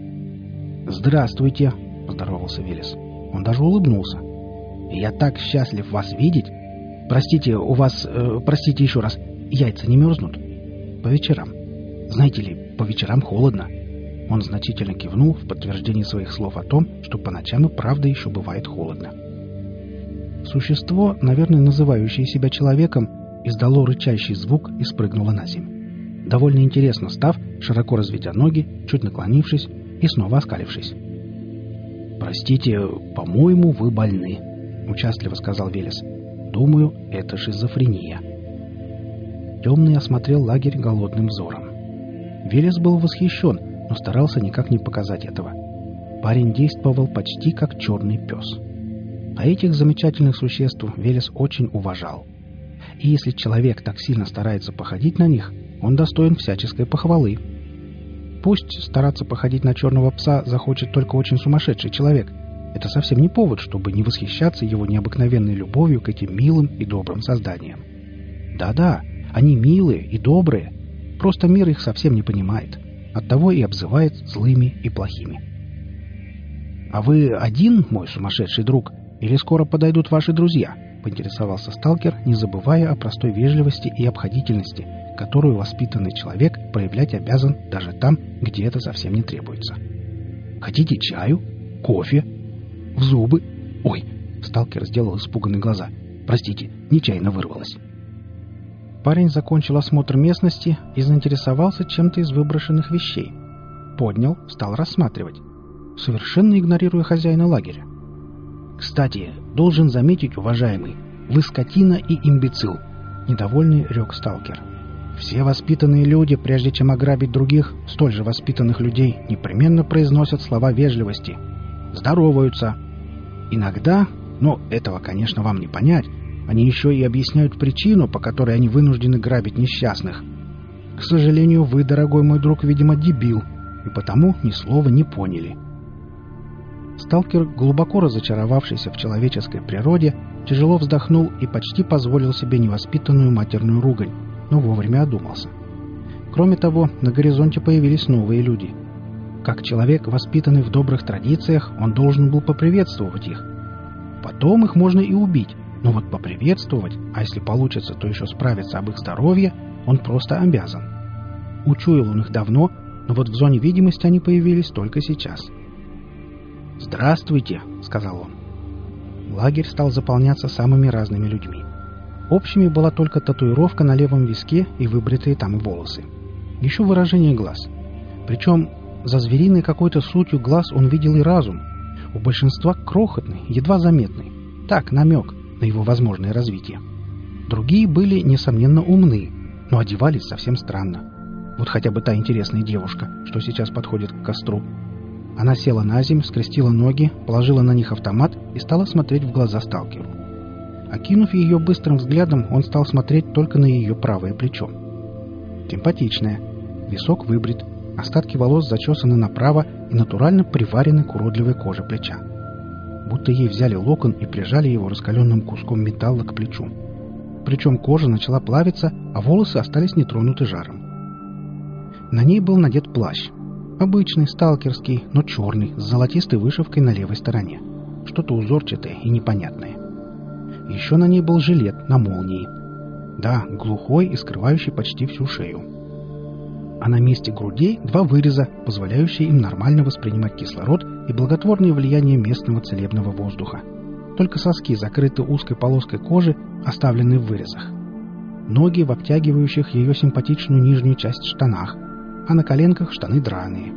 «Здравствуйте!» — поздоровался Велес. Он даже улыбнулся. «Я так счастлив вас видеть! Простите, у вас... простите еще раз, яйца не мерзнут?» «По вечерам. Знаете ли, по вечерам холодно». Он значительно кивнул в подтверждении своих слов о том, что по ночам и правда еще бывает холодно. Существо, наверное, называющее себя человеком, издало рычащий звук и спрыгнуло на землю. Довольно интересно став, широко разведя ноги, чуть наклонившись и снова оскалившись. «Простите, по-моему, вы больны», — участливо сказал Велес. «Думаю, это шизофрения». Темный осмотрел лагерь голодным взором. Велес был восхищен, но старался никак не показать этого. Парень действовал почти как черный пес. А этих замечательных существ Велес очень уважал. И если человек так сильно старается походить на них, он достоин всяческой похвалы. Пусть стараться походить на черного пса захочет только очень сумасшедший человек. Это совсем не повод, чтобы не восхищаться его необыкновенной любовью к этим милым и добрым созданиям. Да-да, они милые и добрые, просто мир их совсем не понимает. Оттого и обзывает злыми и плохими. «А вы один, мой сумасшедший друг, или скоро подойдут ваши друзья?» — поинтересовался сталкер, не забывая о простой вежливости и обходительности, которую воспитанный человек проявлять обязан даже там, где это совсем не требуется. «Хотите чаю? Кофе? В зубы? Ой!» — сталкер сделал испуганные глаза. «Простите, нечаянно вырвалось». Парень закончил осмотр местности и заинтересовался чем-то из выброшенных вещей. Поднял, стал рассматривать, совершенно игнорируя хозяина лагеря. «Кстати, должен заметить, уважаемый, вы скотина и имбецил», — недовольный рёк сталкер. «Все воспитанные люди, прежде чем ограбить других, столь же воспитанных людей, непременно произносят слова вежливости. Здороваются. Иногда, но этого, конечно, вам не понять, они еще и объясняют причину, по которой они вынуждены грабить несчастных. К сожалению, вы, дорогой мой друг, видимо, дебил, и потому ни слова не поняли». Сталкер, глубоко разочаровавшийся в человеческой природе, тяжело вздохнул и почти позволил себе невоспитанную матерную ругань, но вовремя одумался. Кроме того, на горизонте появились новые люди. Как человек, воспитанный в добрых традициях, он должен был поприветствовать их. Потом их можно и убить, но вот поприветствовать, а если получится, то еще справиться об их здоровье, он просто обязан. Учуял он их давно, но вот в зоне видимости они появились только сейчас. «Здравствуйте», — сказал он. Лагерь стал заполняться самыми разными людьми. Общими была только татуировка на левом виске и выбритые там волосы. Еще выражение глаз. Причем за звериной какой-то сутью глаз он видел и разум. У большинства крохотный, едва заметный. Так, намек на его возможное развитие. Другие были, несомненно, умны, но одевались совсем странно. Вот хотя бы та интересная девушка, что сейчас подходит к костру. Она села на землю, скрестила ноги, положила на них автомат и стала смотреть в глаза сталкеру. Окинув ее быстрым взглядом, он стал смотреть только на ее правое плечо. Симпатичная. Висок выбрит, остатки волос зачесаны направо и натурально приварены к уродливой коже плеча. Будто ей взяли локон и прижали его раскаленным куском металла к плечу. Причем кожа начала плавиться, а волосы остались нетронуты жаром. На ней был надет плащ. Обычный, сталкерский, но черный, с золотистой вышивкой на левой стороне. Что-то узорчатое и непонятное. Еще на ней был жилет на молнии. Да, глухой и скрывающий почти всю шею. А на месте грудей 2 выреза, позволяющие им нормально воспринимать кислород и благотворное влияние местного целебного воздуха. Только соски закрыты узкой полоской кожи, оставленной в вырезах. Ноги в обтягивающих ее симпатичную нижнюю часть штанах, а на коленках штаны драные.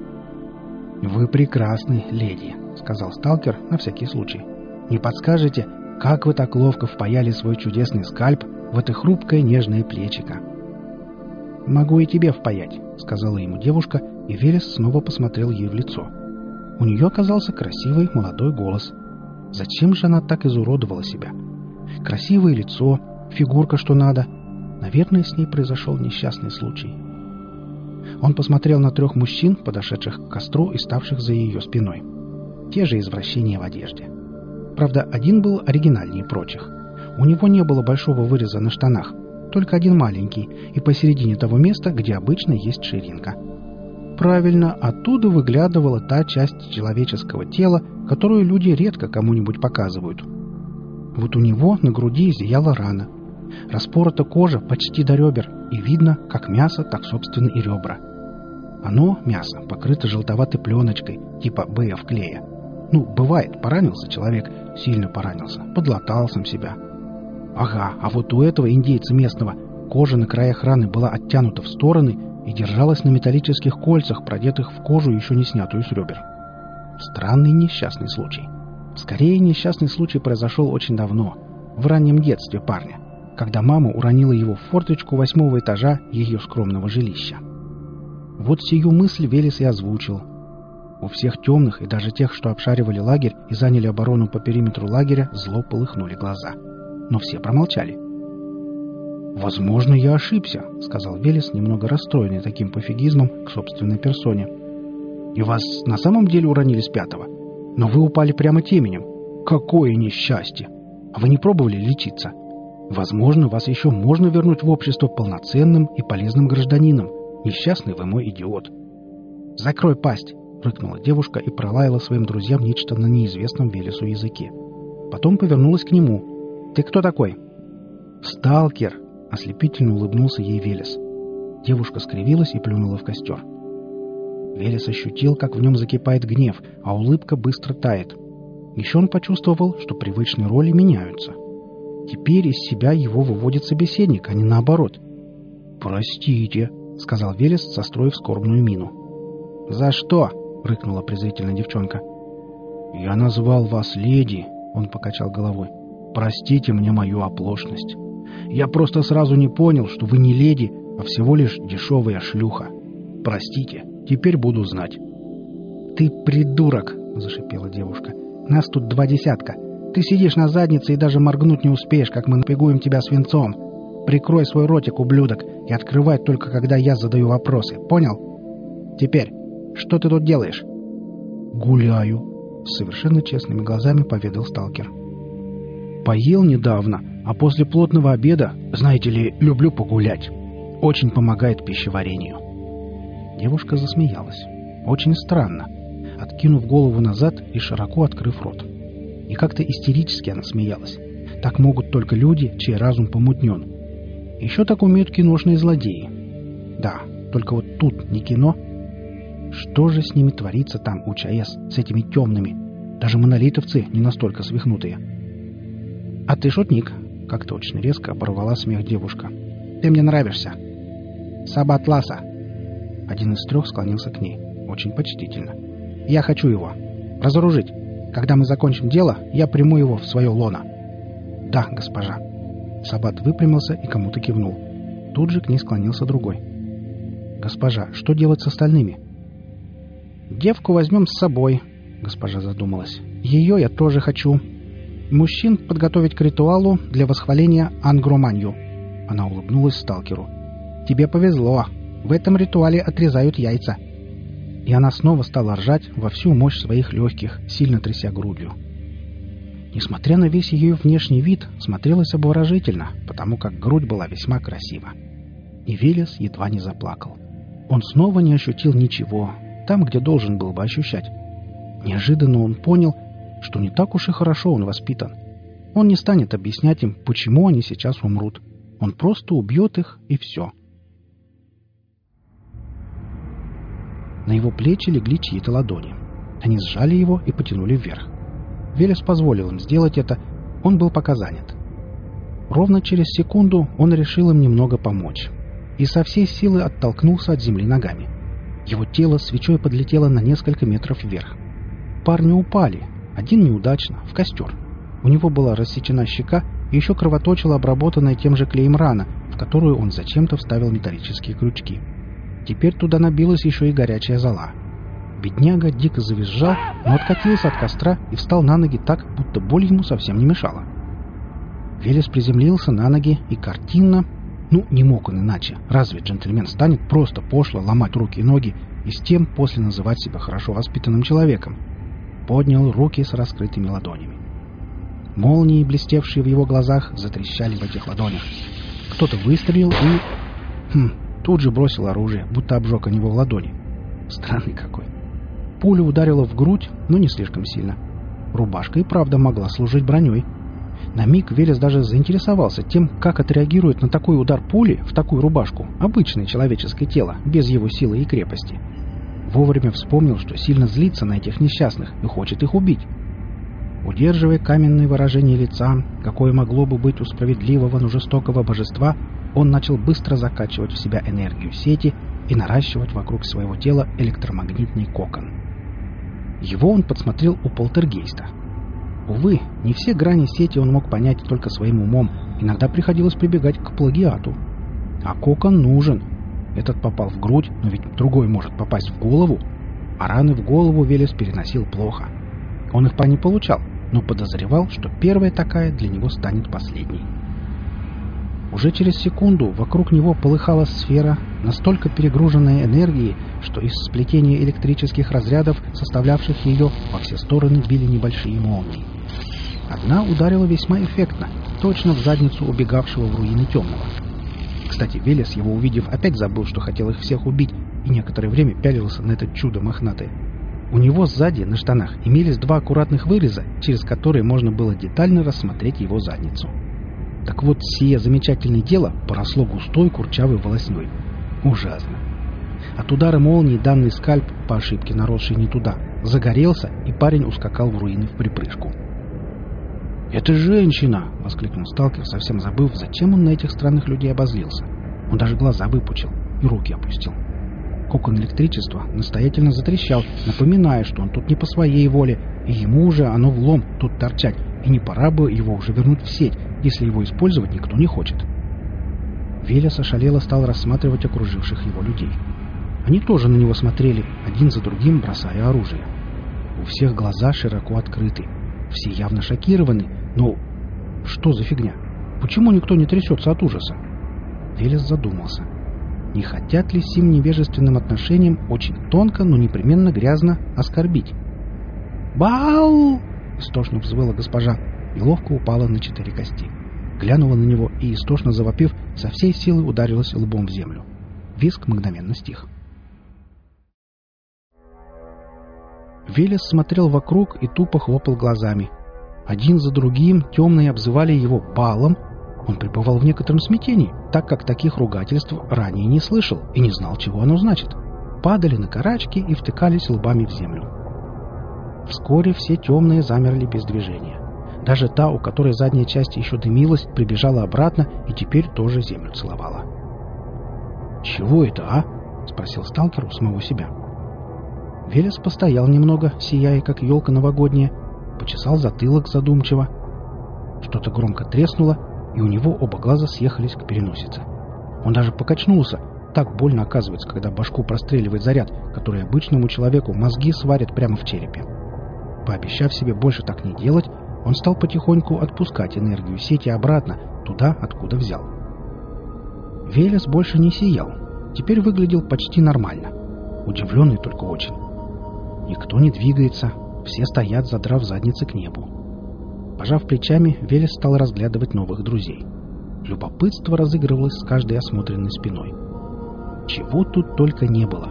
«Вы прекрасны, леди», — сказал сталкер на всякий случай. «Не подскажете, как вы так ловко впаяли свой чудесный скальп в это хрупкое нежное плечико?» «Могу и тебе впаять», — сказала ему девушка, и Велес снова посмотрел ей в лицо. У нее оказался красивый молодой голос. Зачем же она так изуродовала себя? Красивое лицо, фигурка что надо. Наверное, с ней произошел несчастный случай. Он посмотрел на 3 мужчин, подошедших к костру и ставших за ее спиной. Те же извращения в одежде. Правда, один был оригинальнее прочих. У него не было большого выреза на штанах, только один маленький, и посередине того места, где обычно есть ширинка. Правильно, оттуда выглядывала та часть человеческого тела, которую люди редко кому-нибудь показывают. Вот у него на груди зияла рана. Распорота кожа почти до ребер, и видно как мясо, так собственно и ребра. Оно, мясо, покрыто желтоватой пленочкой, типа БФ-клея. Ну, бывает, поранился человек, сильно поранился, подлатал сам себя. Ага, а вот у этого индейца местного кожа на краях раны была оттянута в стороны и держалась на металлических кольцах, продетых в кожу, еще не снятую с ребер. Странный несчастный случай. Скорее, несчастный случай произошел очень давно, в раннем детстве парня, когда мама уронила его в форточку 8-го этажа ее скромного жилища. Вот сию мысль Велес и озвучил. У всех темных и даже тех, что обшаривали лагерь и заняли оборону по периметру лагеря, зло полыхнули глаза. Но все промолчали. «Возможно, я ошибся», — сказал Велес, немного расстроенный таким пофигизмом к собственной персоне. «И вас на самом деле уронили с 5-го? Но вы упали прямо теменем. Какое несчастье! А вы не пробовали лечиться? Возможно, вас еще можно вернуть в общество полноценным и полезным гражданином. Несчастный вы мой идиот». «Закрой пасть!» — рыкнула девушка и пролаяла своим друзьям нечто на неизвестном Велесу языке. Потом повернулась к нему. «Ты кто такой?» «Сталкер!» — ослепительно улыбнулся ей Велес. Девушка скривилась и плюнула в костер. Велес ощутил, как в нем закипает гнев, а улыбка быстро тает. Еще он почувствовал, что привычные роли меняются. Теперь из себя его выводит собеседник, а не наоборот. «Простите», — сказал Велес, состроив скорбную мину. «За что?» — рыкнула презрительно девчонка. «Я назвал вас леди», — он покачал головой. «Простите мне мою оплошность. Я просто сразу не понял, что вы не леди, а всего лишь дешевая шлюха. Простите, теперь буду знать». «Ты придурок!» — зашипела девушка. «Нас тут 2 десятка. Ты сидишь на заднице и даже моргнуть не успеешь, как мы напигуем тебя свинцом. Прикрой свой ротик, ублюдок, и открывай только, когда я задаю вопросы. Понял? Теперь, что ты тут делаешь?» «Гуляю», — с совершенно честными глазами поведал сталкер. «Поел недавно, а после плотного обеда, знаете ли, люблю погулять. Очень помогает пищеварению». Девушка засмеялась. Очень странно, откинув голову назад и широко открыв рот. И как-то истерически она смеялась. Так могут только люди, чей разум помутнен. Еще так умеют киношные злодеи. Да, только вот тут не кино. Что же с ними творится там у ЧАЭС, с этими темными? Даже монолитовцы не настолько свихнутые. «А ты шутник», — как-то очень резко оборвала смех девушка. «Ты мне нравишься». «Сабат Ласа». Один из 3 склонился к ней. Очень почтительно. «Я хочу его. Разоружить. Когда мы закончим дело, я приму его в свое лоно». «Да, госпожа». Сабат выпрямился и кому-то кивнул. Тут же к ней склонился другой. «Госпожа, что делать с остальными?» «Девку возьмем с собой», — госпожа задумалась. «Ее я тоже хочу. Мужчин подготовить к ритуалу для восхваления Ангроманью». Она улыбнулась сталкеру. «Тебе повезло. В этом ритуале отрезают яйца». И она снова стала ржать во всю мощь своих легких, сильно тряся грудью. Несмотря на весь ее внешний вид, смотрелась обворожительно, потому как грудь была весьма красива. И Велес едва не заплакал. Он снова не ощутил ничего, там, где должен был бы ощущать. Неожиданно он понял, что не так уж и хорошо он воспитан. Он не станет объяснять им, почему они сейчас умрут. Он просто убьет их, и все. На его плечи легли чьи-то ладони. Они сжали его и потянули вверх. Велес позволил им сделать это, он был пока занят. Ровно через секунду он решил им немного помочь. И со всей силы оттолкнулся от земли ногами. Его тело свечой подлетело на несколько метров вверх. Парни упали, один неудачно, в костер. У него была рассечена щека и еще кровоточила обработанная тем же клеем рана, в которую он зачем-то вставил металлические крючки. Теперь туда набилась еще и горячая зола. Бедняга дико завизжал, но откатился от костра и встал на ноги так, будто боль ему совсем не мешала. Велес приземлился на ноги и картинно... не мог он иначе. Разве джентльмен станет просто пошло ломать руки и ноги и с тем после называть себя хорошо воспитанным человеком? Поднял руки с раскрытыми ладонями. Молнии, блестевшие в его глазах, затрещали в этих ладонях. Кто-то выстрелил и... тут же бросил оружие, будто обжег о него в ладони. Странный какой. Пуля ударила в грудь, но не слишком сильно. Рубашка и правда могла служить броней. На миг Велес даже заинтересовался тем, как отреагирует на такой удар пули в такую рубашку обычное человеческое тело, без его силы и крепости. Вовремя вспомнил, что сильно злится на этих несчастных и хочет их убить. Удерживая каменное выражение лица, какое могло бы быть у справедливого, но жестокого божества, он начал быстро закачивать в себя энергию сети и наращивать вокруг своего тела электромагнитный кокон. Его он подсмотрел у полтергейста. Увы, не все грани сети он мог понять только своим умом, иногда приходилось прибегать к плагиату. А кокон нужен. Этот попал в грудь, но ведь другой может попасть в голову, а раны в голову Велес переносил плохо. Он их не получал, но подозревал, что первая такая для него станет последней. Уже через секунду вокруг него полыхала сфера, настолько перегруженная энергией, что из сплетения электрических разрядов, составлявших ее, во все стороны били небольшие молнии. Одна ударила весьма эффектно, точно в задницу убегавшего в руины темного. Кстати, Велес, его увидев, опять забыл, что хотел их всех убить, и некоторое время пялился на это чудо мохнатое. У него сзади, на штанах, имелись два аккуратных выреза, через которые можно было детально рассмотреть его задницу. Так вот, сие замечательное дело поросло густой курчавой волосней. Ужасно. От удара молнии данный скальп, по ошибке наросший не туда, загорелся, и парень ускакал в руины вприпрыжку. «Это женщина!» — воскликнул сталкер, совсем забыв, зачем он на этих странных людей обозлился. Он даже глаза выпучил и руки опустил. Кокон электричества настоятельно затрещал, напоминая, что он тут не по своей воле, и ему уже оно влом тут торчать, и не пора бы его уже вернуть в сеть, если его использовать никто не хочет. Велес ошалело стал рассматривать окруживших его людей. Они тоже на него смотрели, один за другим бросая оружие. У всех глаза широко открыты. Все явно шокированы, но... Что за фигня? Почему никто не трясется от ужаса? Велес задумался. Не хотят ли сим невежественным отношением очень тонко, но непременно грязно оскорбить? «Бау!» — истошно взвыла госпожа и ловко упала на 4 кости. Глянула на него и, истошно завопив, со всей силы ударилась лбом в землю. Визг мгновенно стих. Велес смотрел вокруг и тупо хлопал глазами. Один за другим темные обзывали его Балом. Он пребывал в некотором смятении, так как таких ругательств ранее не слышал и не знал, чего оно значит. Падали на карачки и втыкались лбами в землю. Вскоре все темные замерли без движения. Даже та, у которой задняя часть еще дымилась, прибежала обратно и теперь тоже землю целовала. «Чего это, а?» — спросил сталкер у самого себя. Велес постоял немного, сияя, как елка новогодняя, почесал затылок задумчиво. Что-то громко треснуло, и у него оба глаза съехались к переносице. Он даже покачнулся, Так больно оказывается, когда башку простреливает заряд, который обычному человеку мозги сварит прямо в черепе. Пообещав себе больше так не делать, он стал потихоньку отпускать энергию сети обратно, туда, откуда взял. Велес больше не сиял. Теперь выглядел почти нормально. Удивленный только очень. Никто не двигается, все стоят, задрав задницы к небу. Пожав плечами, Велес стал разглядывать новых друзей. Любопытство разыгрывалось с каждой осмотренной спиной. Чего тут только не было.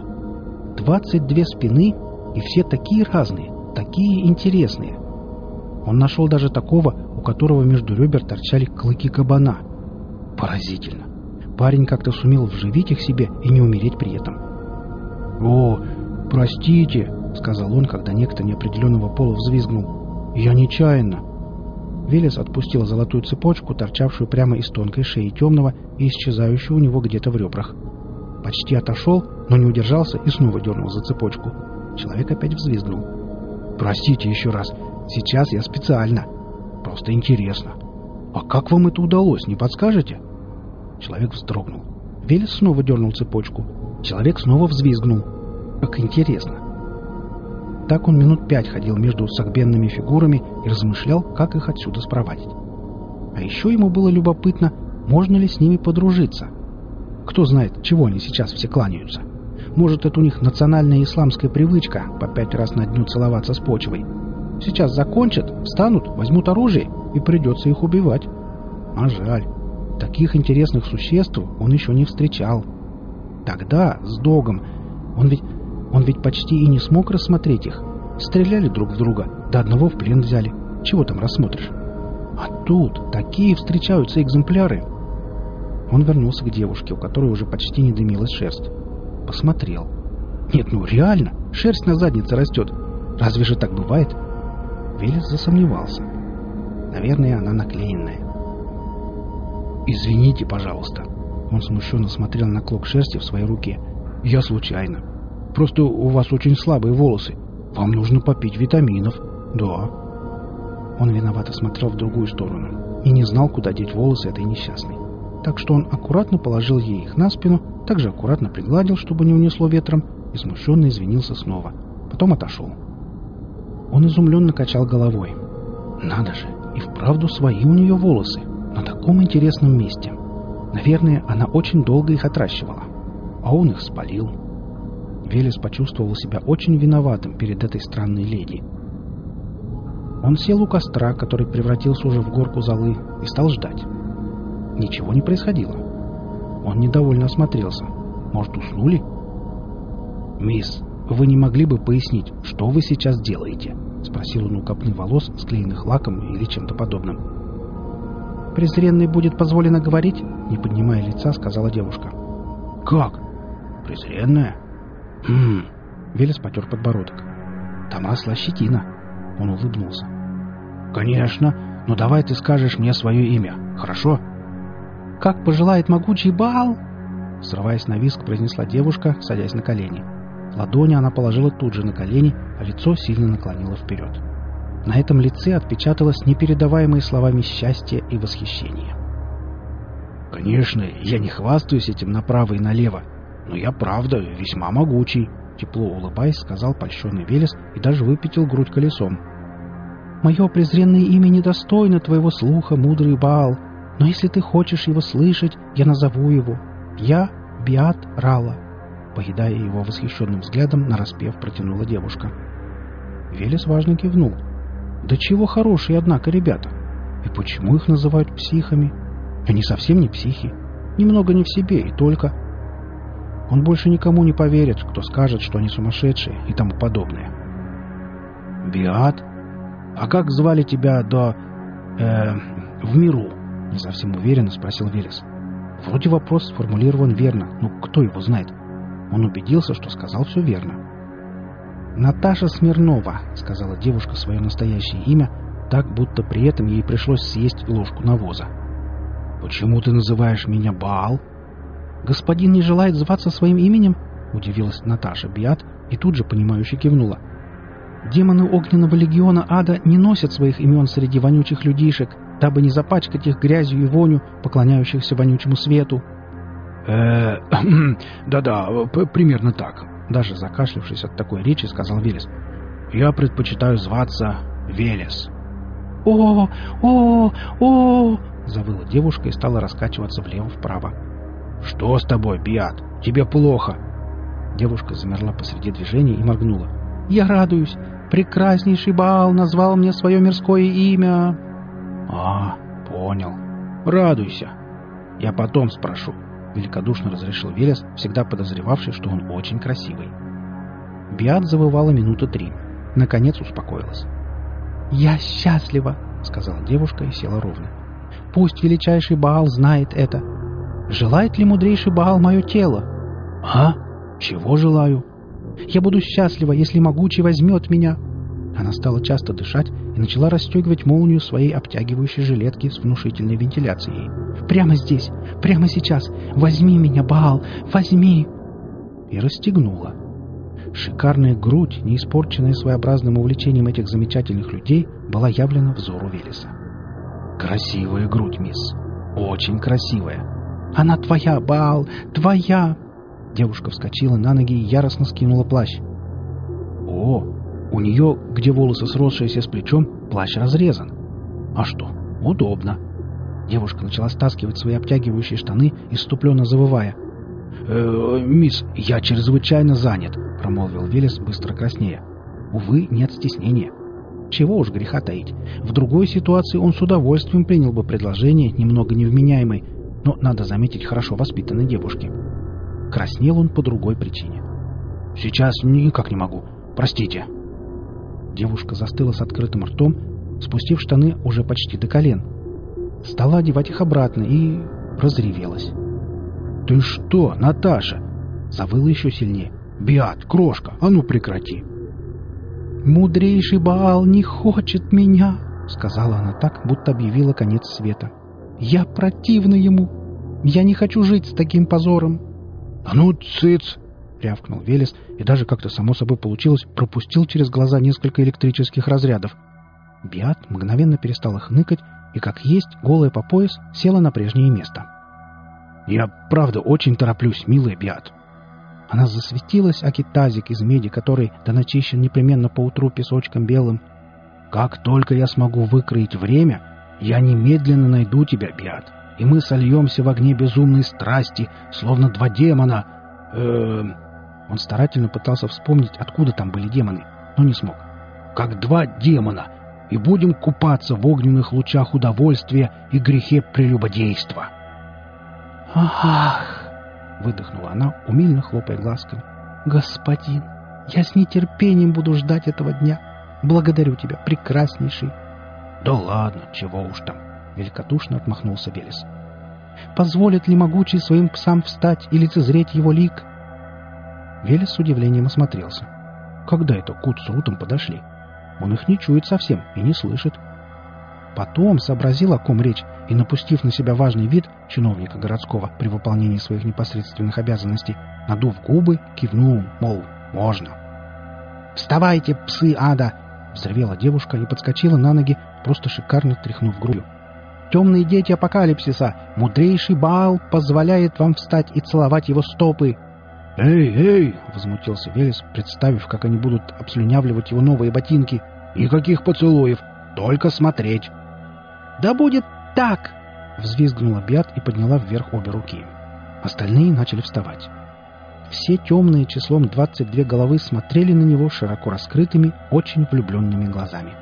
22 спины, и все такие разные, такие интересные. Он нашел даже такого, у которого между ребер торчали клыки кабана. Поразительно. Парень как-то сумел вживить их себе и не умереть при этом. «О, простите», — сказал он, когда некто неопределенного пола взвизгнул. «Я нечаянно». Велес отпустил золотую цепочку, торчавшую прямо из тонкой шеи темного и исчезающую у него где-то в ребрах. Почти отошел, но не удержался и снова дернул за цепочку. Человек опять взвизгнул. «Простите еще раз. Сейчас я специально. Просто интересно. А как вам это удалось, не подскажете?» Человек вздрогнул. Велес снова дернул цепочку. Человек снова взвизгнул. Как интересно. Так он минут 5 ходил между согбенными фигурами и размышлял, как их отсюда спровадить. А еще ему было любопытно, можно ли с ними подружиться. Кто знает, чего они сейчас все кланяются. Может, это у них национальная исламская привычка по 5 раз на дню целоваться с почвой. Сейчас закончат, встанут, возьмут оружие, и придется их убивать. А жаль. Таких интересных существ он еще не встречал. Тогда, с Догом, он ведь почти и не смог рассмотреть их. Стреляли друг в друга, до одного в плен взяли. Чего там рассмотришь? А тут такие встречаются экземпляры. Он вернулся к девушке, у которой уже почти не дымилась шерсть. Посмотрел. Нет, ну реально, шерсть на заднице растет. Разве же так бывает? Велес засомневался. Наверное, она наклеенная. «Извините, пожалуйста». Он смущенно смотрел на клок шерсти в своей руке. «Я случайно. Просто у вас очень слабые волосы. Вам нужно попить витаминов». «Да». Он виновато смотрел в другую сторону и не знал, куда деть волосы этой несчастной. Так что он аккуратно положил ей их на спину, также аккуратно пригладил, чтобы не унесло ветром, и смущенно извинился снова. Потом отошел. Он изумленно качал головой. «Надо же, и вправду свои у нее волосы. На таком интересном месте. Наверное, она очень долго их отращивала. А он их спалил». Велес почувствовал себя очень виноватым перед этой странной леди. Он сел у костра, который превратился уже в горку золы, и стал ждать. Ничего не происходило. Он недовольно осмотрелся. Может, уснули? «Мисс, вы не могли бы пояснить, что вы сейчас делаете?» — спросил он у копны волос, склеенных лаком или чем-то подобным. «Презренной будет позволено говорить?» — не поднимая лица, сказала девушка. «Как? Презренная?» Велес потер подбородок. «Там росла щетина». Он улыбнулся. «Конечно, но давай ты скажешь мне свое имя, хорошо?» «Как пожелает могучий Баал!» Срываясь на визг, произнесла девушка, садясь на колени. Ладони она положила тут же на колени, а лицо сильно наклонила вперед. На этом лице отпечаталось непередаваемые словами счастья и восхищения. «Конечно, я не хвастаюсь этим направо и налево, но я правда весьма могучий», — тепло улыбаясь, сказал польщенный Велес и даже выпятил грудь колесом. «Мое презренное имя недостойно твоего слуха, мудрый Баал, но если ты хочешь его слышать, я назову его. Я Биат Рала», — поедая его восхищенным взглядом, нараспев протянула девушка. Велес важно кивнул. «Да чего хорошие, однако, ребята! И почему их называют психами? Они совсем не психи, немного не в себе и только. Он больше никому не поверит, кто скажет, что они сумасшедшие и тому подобное». «Биат? А как звали тебя в миру?» — не совсем уверенно спросил Велес. Вроде вопрос сформулирован верно, но кто его знает? Он убедился, что сказал все верно. «Наташа Смирнова», — сказала девушка свое настоящее имя, так, будто при этом ей пришлось съесть ложку навоза. «Почему ты называешь меня Баал?» «Господин не желает зваться своим именем?» — удивилась Наташа Биат и тут же понимающе кивнула. «Демоны огненного легиона ада не носят своих имен среди вонючих людишек, дабы не запачкать их грязью и вонью, поклоняющихся вонючему свету». Да-да, примерно так. Даже закашлявшись от такой речи, сказал Велес. Я предпочитаю зваться Велес. О, завыла девушка и стала раскачиваться влево-вправо. Что с тобой, Биат? Тебе плохо? Девушка замерла посреди движения и моргнула. Я радуюсь. Прекраснейший Баал назвал мне свое мирское имя. Понял. Радуйся. Я потом спрошу. Великодушно разрешил Велес, всегда подозревавший, что он очень красивый. Биат завывала минуты 3. Наконец успокоилась. «Я счастлива», — сказала девушка и села ровно. «Пусть величайший Баал знает это. Желает ли мудрейший Баал мое тело?» Чего желаю? Я буду счастлива, если могучий возьмет меня». Она стала часто дышать и начала расстегивать молнию своей обтягивающей жилетки с внушительной вентиляцией. «Прямо здесь, прямо сейчас! Возьми меня, Баал, возьми!» И расстегнула. Шикарная грудь, не испорченная своеобразным увлечением этих замечательных людей, была явлена взору Велеса. «Красивая грудь, мисс. Очень красивая. Она твоя, Баал, твоя!» Девушка вскочила на ноги и яростно скинула плащ. У нее, где волосы сросшиеся с плечом, плащ разрезан. А что? Удобно. Девушка начала стаскивать свои обтягивающие штаны, исступленно завывая. «Мисс, я чрезвычайно занят», — промолвил Велес, быстро краснея. Увы, нет стеснения. Чего уж греха таить. В другой ситуации он с удовольствием принял бы предложение, немного невменяемой, но, надо заметить, хорошо воспитанной девушки. Краснел он по другой причине. «Сейчас никак не могу. Простите». Девушка застыла с открытым ртом, спустив штаны уже почти до колен. Стала одевать их обратно и разревелась. «Ты что, Наташа?» Завыла еще сильнее. «Биат, крошка, а ну прекрати!» «Мудрейший Баал не хочет меня», — сказала она так, будто объявила конец света. «Я противна ему. Я не хочу жить с таким позором». «А ну, цыц!» — рявкнул Велес, и даже как-то само собой получилось, пропустил через глаза несколько электрических разрядов. Биат мгновенно перестала хныкать и, как есть, голая по пояс, села на прежнее место. «Я, правда, очень тороплюсь, милая Биат». Она засветилась, аки тазик из меди, который да начищен непременно поутру песочком белым. «Как только я смогу выкроить время, я немедленно найду тебя, Биат, и мы сольемся в огне безумной страсти, словно два демона. Он старательно пытался вспомнить, откуда там были демоны, но не смог. Как два демона, и будем купаться в огненных лучах удовольствия и грехе прелюбодейства». «Ах!» — выдохнула она, умильно хлопая глазками. «Господин, я с нетерпением буду ждать этого дня. Благодарю тебя, прекраснейший». «Да ладно, чего уж там!» — великодушно отмахнулся Велес. «Позволит ли могучий своим псам встать и лицезреть его лик?» Велес с удивлением осмотрелся. Когда это Кут с Рутом подошли? Он их не чует совсем и не слышит. Потом сообразил, о ком речь, и, напустив на себя важный вид чиновника городского при выполнении своих непосредственных обязанностей, надув губы, кивнул, мол, можно. «Вставайте, псы ада!» — взревела девушка и подскочила на ноги, просто шикарно тряхнув грудью. «Темные дети апокалипсиса! Мудрейший Баал позволяет вам встать и целовать его стопы!» «Эй!» — возмутился Велес, представив, как они будут обслюнявливать его новые ботинки. «Никаких поцелуев! Только смотреть!» «Да будет так!» — взвизгнула Биат и подняла вверх обе руки. Остальные начали вставать. Все темные числом 22 головы смотрели на него широко раскрытыми, очень влюбленными глазами.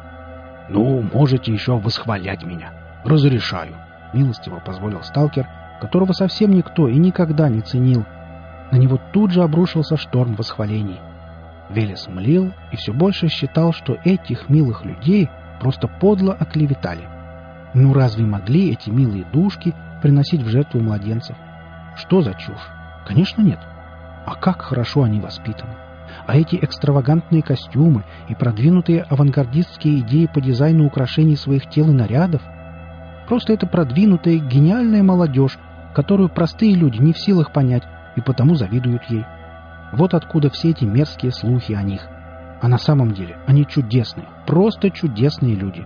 «Ну, можете еще восхвалять меня. Разрешаю», — милостиво позволил сталкер, которого совсем никто и никогда не ценил. На него тут же обрушился шторм восхвалений. Велес млел и все больше считал, что этих милых людей просто подло оклеветали. Ну разве могли эти милые душки приносить в жертву младенцев? Что за чушь? Конечно, нет. А как хорошо они воспитаны. А эти экстравагантные костюмы и продвинутые авангардистские идеи по дизайну украшений своих тел и нарядов? Просто это продвинутая, гениальная молодежь, которую простые люди не в силах понять и потому завидуют ей. Вот откуда все эти мерзкие слухи о них. А на самом деле они чудесные, просто чудесные люди.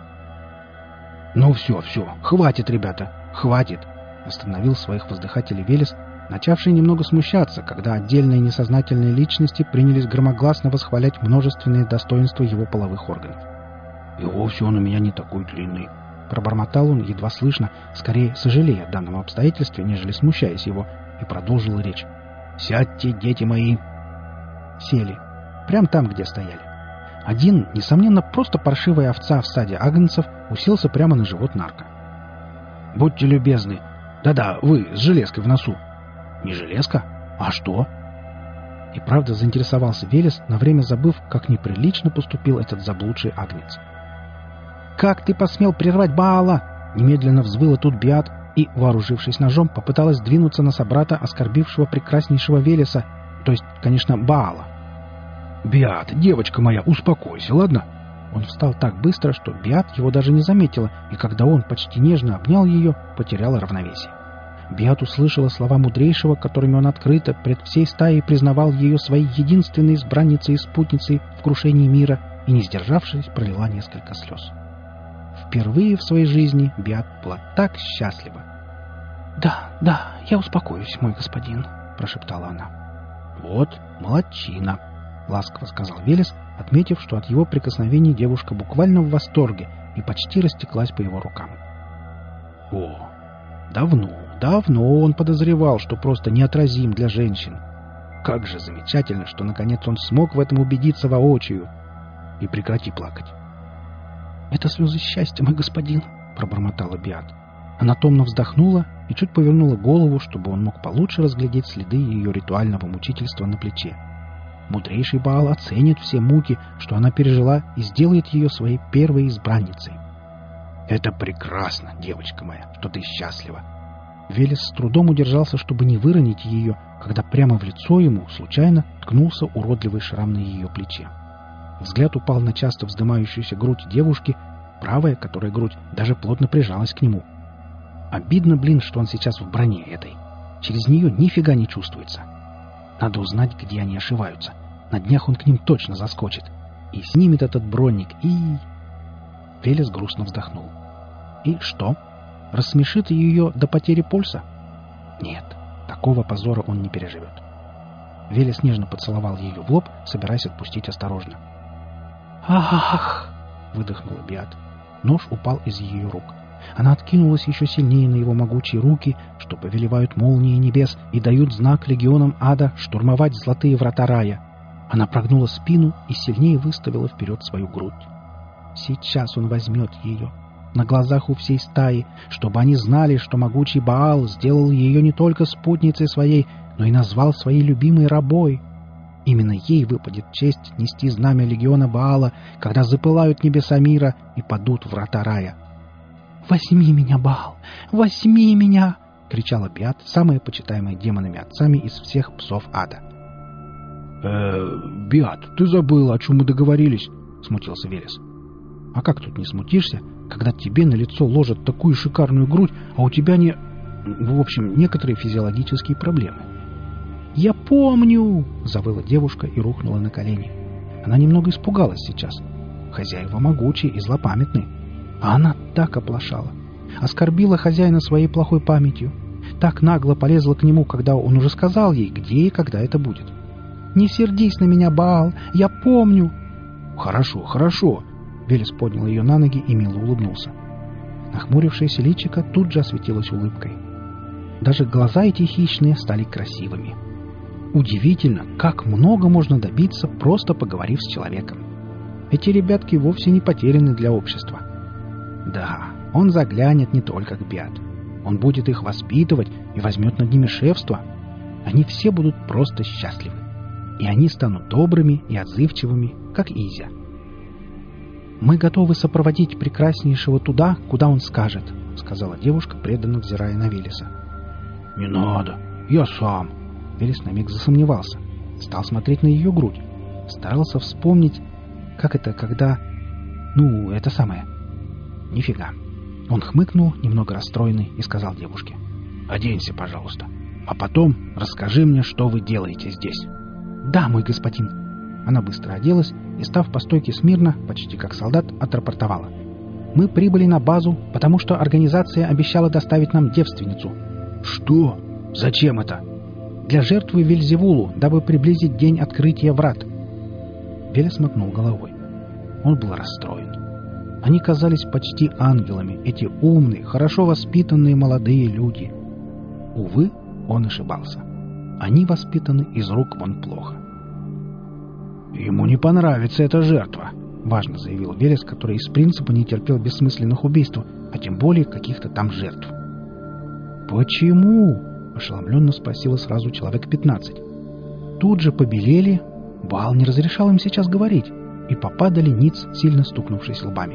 «Ну все, хватит, ребята, хватит!» — остановил своих воздыхателей Велес начавшие немного смущаться, когда отдельные несознательные личности принялись громогласно восхвалять множественные достоинства его половых органов. «И вовсе он у меня не такой длинный», — пробормотал он едва слышно, скорее сожалея о данном обстоятельстве, нежели смущаясь его, и продолжил речь. «Сядьте, дети мои!» Сели. Прямо там, где стояли. Один, несомненно, просто паршивая овца в стаде агнцев, уселся прямо на живот нарка. «Будьте любезны. Да-да, вы, с железкой в носу». «Не железка? А что?» И правда заинтересовался Велес, на время забыв, как неприлично поступил этот заблудший агнец. «Как ты посмел прервать Баала?» Немедленно взвыла тут Биат и, вооружившись ножом, попыталась двинуться на собрата, оскорбившего прекраснейшего Велеса, то есть, конечно, Баала. «Биат, девочка моя, успокойся, ладно?» Он встал так быстро, что Биат его даже не заметила, и когда он почти нежно обнял ее, потеряла равновесие. Биат услышала слова мудрейшего, которыми он открыто пред всей стаей признавал ее своей единственной избранницей и спутницей в крушении мира и, не сдержавшись, пролила несколько слез. Впервые в своей жизни Биат была так счастлива. «Да, я успокоюсь, мой господин», — прошептала она. «Вот, молодчина», — ласково сказал Велес, отметив, что от его прикосновений девушка буквально в восторге и почти растеклась по его рукам. О, давно он подозревал, что просто неотразим для женщин. Как же замечательно, что наконец он смог в этом убедиться воочию. И прекрати плакать. «Это слезы счастья, мой господин», — пробормотала Биат. Она томно вздохнула и чуть повернула голову, чтобы он мог получше разглядеть следы ее ритуального мучительства на плече. Мудрейший Баал оценит все муки, что она пережила, и сделает ее своей первой избранницей. «Это прекрасно, девочка моя, что ты счастлива!» Велес с трудом удержался, чтобы не выронить ее, когда прямо в лицо ему, случайно, ткнулся уродливый шрам на ее плече. Взгляд упал на часто вздымающуюся грудь девушки, правая, которая грудь, даже плотно прижалась к нему. Обидно, что он сейчас в броне этой. Через нее нифига не чувствуется. Надо узнать, где они ошиваются. На днях он к ним точно заскочит. И снимет этот бронник, и... Велес грустно вздохнул. И что? Рассмешит ее до потери пульса? Нет, такого позора он не переживет. Велес нежно поцеловал ее в лоб, собираясь отпустить осторожно. «Ах!» — выдохнула Биат. Нож упал из ее рук. Она откинулась еще сильнее на его могучие руки, что повелевают молнии небес и дают знак легионам ада штурмовать золотые врата рая. Она прогнула спину и сильнее выставила вперед свою грудь. Сейчас он возьмет ее, на глазах у всей стаи, чтобы они знали, что могучий Баал сделал ее не только спутницей своей, но и назвал своей любимой рабой. Именно ей выпадет честь нести знамя легиона Баала, когда запылают небеса мира и падут врата рая. «Возьми меня, Баал! Возьми меня!» — кричала Биат, самая почитаемая демонами отцами из всех псов ада. «Биат, ты забыла, о чем мы договорились?» — смутился Велес. «А как тут не смутишься, когда тебе на лицо ложат такую шикарную грудь, а у тебя не... В общем, некоторые физиологические проблемы?» «Я помню!» — завыла девушка и рухнула на колени. Она немного испугалась сейчас. Хозяева могучие и злопамятные. А она так оплошала. Оскорбила хозяина своей плохой памятью. Так нагло полезла к нему, когда он уже сказал ей, где и когда это будет. «Не сердись на меня, Баал! Я помню!» «Хорошо!» Велес поднял ее на ноги и мило улыбнулся. Нахмурившееся личико тут же осветилось улыбкой. Даже глаза эти хищные стали красивыми. Удивительно, как много можно добиться, просто поговорив с человеком. Эти ребятки вовсе не потеряны для общества. Да, он заглянет не только к Биат. Он будет их воспитывать и возьмет над ними шефство. Они все будут просто счастливы. И они станут добрыми и отзывчивыми, как Изя. «Мы готовы сопроводить прекраснейшего туда, куда он скажет», — сказала девушка, преданно взирая на Велеса. «Не надо, я сам». Велес на миг засомневался. Стал смотреть на ее грудь. Старался вспомнить, как это, когда... это самое. Нифига. Он хмыкнул, немного расстроенный, и сказал девушке: «Оденься, пожалуйста, а потом расскажи мне, что вы делаете здесь». «Да, мой господин». Она быстро оделась и, став по стойке смирно, почти как солдат, отрапортовала: «Мы прибыли на базу, потому что организация обещала доставить нам девственницу». «Что? Зачем это?» Для жертвы Вельзевулу, дабы приблизить день открытия врат». Велес мотнул головой. Он был расстроен. Они казались почти ангелами, эти умные, хорошо воспитанные молодые люди. Увы, он ошибался. Они воспитаны из рук вон плохо. «Ему не понравится эта жертва», — важно заявил Велес, который из принципа не терпел бессмысленных убийств, а тем более каких-то там жертв. «Почему?» — ошеломленно спросило сразу человек 15. Тут же побелели, Баал не разрешал им сейчас говорить, и попадали ниц, сильно стукнувшись лбами.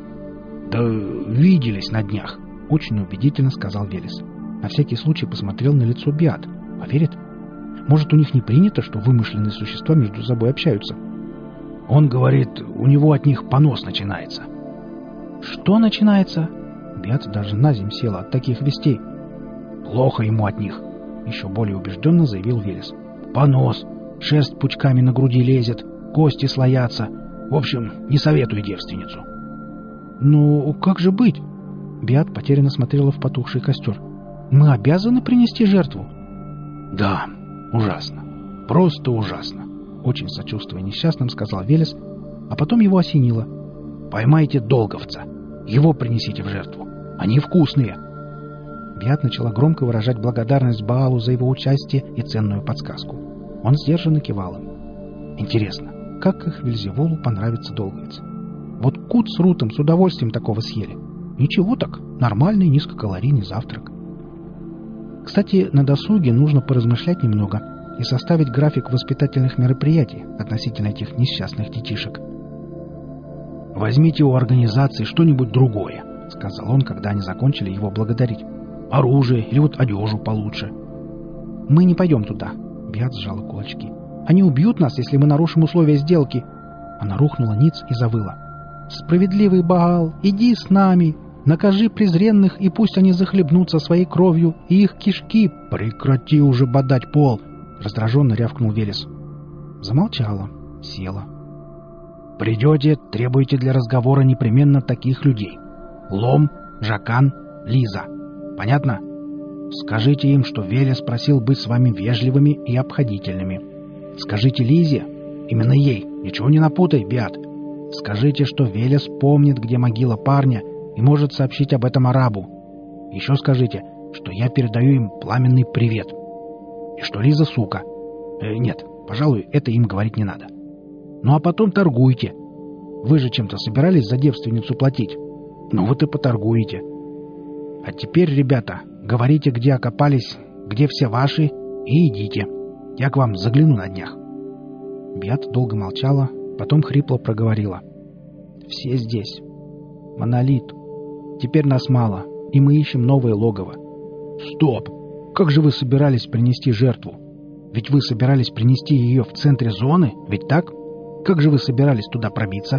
«Да виделись на днях», — очень убедительно сказал Велес. На всякий случай посмотрел на лицо Биат. Поверит? Может, у них не принято, что вымышленные существа между собой общаются? Он говорит, у него от них понос начинается. «Что начинается?» Биат даже на земь села от таких вестей. «Плохо ему от них», — еще более убежденно заявил Велес. «Понос, шерсть пучками на груди лезет, кости слоятся. В общем, не советую девственницу». «Ну, как же быть?» Биат потерянно смотрела в потухший костер. «Мы обязаны принести жертву?» «Да, ужасно. Просто ужасно», — очень сочувствуя несчастным, сказал Велес, а потом его осенило. «Поймайте долговца. Его принесите в жертву. Они вкусные». Биат начала громко выражать благодарность Баалу за его участие и ценную подсказку. Он сдержанно кивал им. Интересно, как их Вельзевулу понравится долговец? Вот Кут с Рутом с удовольствием такого съели. Ничего так, нормальный низкокалорийный завтрак. Кстати, на досуге нужно поразмышлять немного и составить график воспитательных мероприятий относительно этих несчастных детишек. «Возьмите у организации что-нибудь другое», — сказал он, когда они закончили его благодарить. «Оружие или вот одежу получше». «Мы не пойдем туда», — Биат сжала кулачки. «Они убьют нас, если мы нарушим условия сделки». Она рухнула ниц и завыла. «Справедливый Баал, иди с нами! Накажи презренных, и пусть они захлебнутся своей кровью, и их кишки...» «Прекрати уже бодать пол!» — раздраженно рявкнул Велес. Замолчала, села. «Придете, требуете для разговора непременно таких людей. Лом, Жакан, Лиза. Понятно? Скажите им, что Велес просил быть с вами вежливыми и обходительными. Скажите Лизе, именно ей, ничего не напутай, Биат. Скажите, что Велес помнит, где могила парня, и может сообщить об этом арабу. Еще скажите, что я передаю им пламенный привет. И что Лиза сука. Нет, пожалуй, это им говорить не надо. Ну а потом торгуйте. Вы же чем-то собирались за девственницу платить? Ну вот и поторгуете. А теперь, ребята, говорите, где окопались, где все ваши, и идите. Я к вам загляну на днях». Биат долго молчала, потом хрипло проговорила. «Все здесь. Монолит. Теперь нас мало, и мы ищем новое логово». «Стоп! Как же вы собирались принести жертву? Ведь вы собирались принести ее в центре зоны, ведь так? Как же вы собирались туда пробиться?»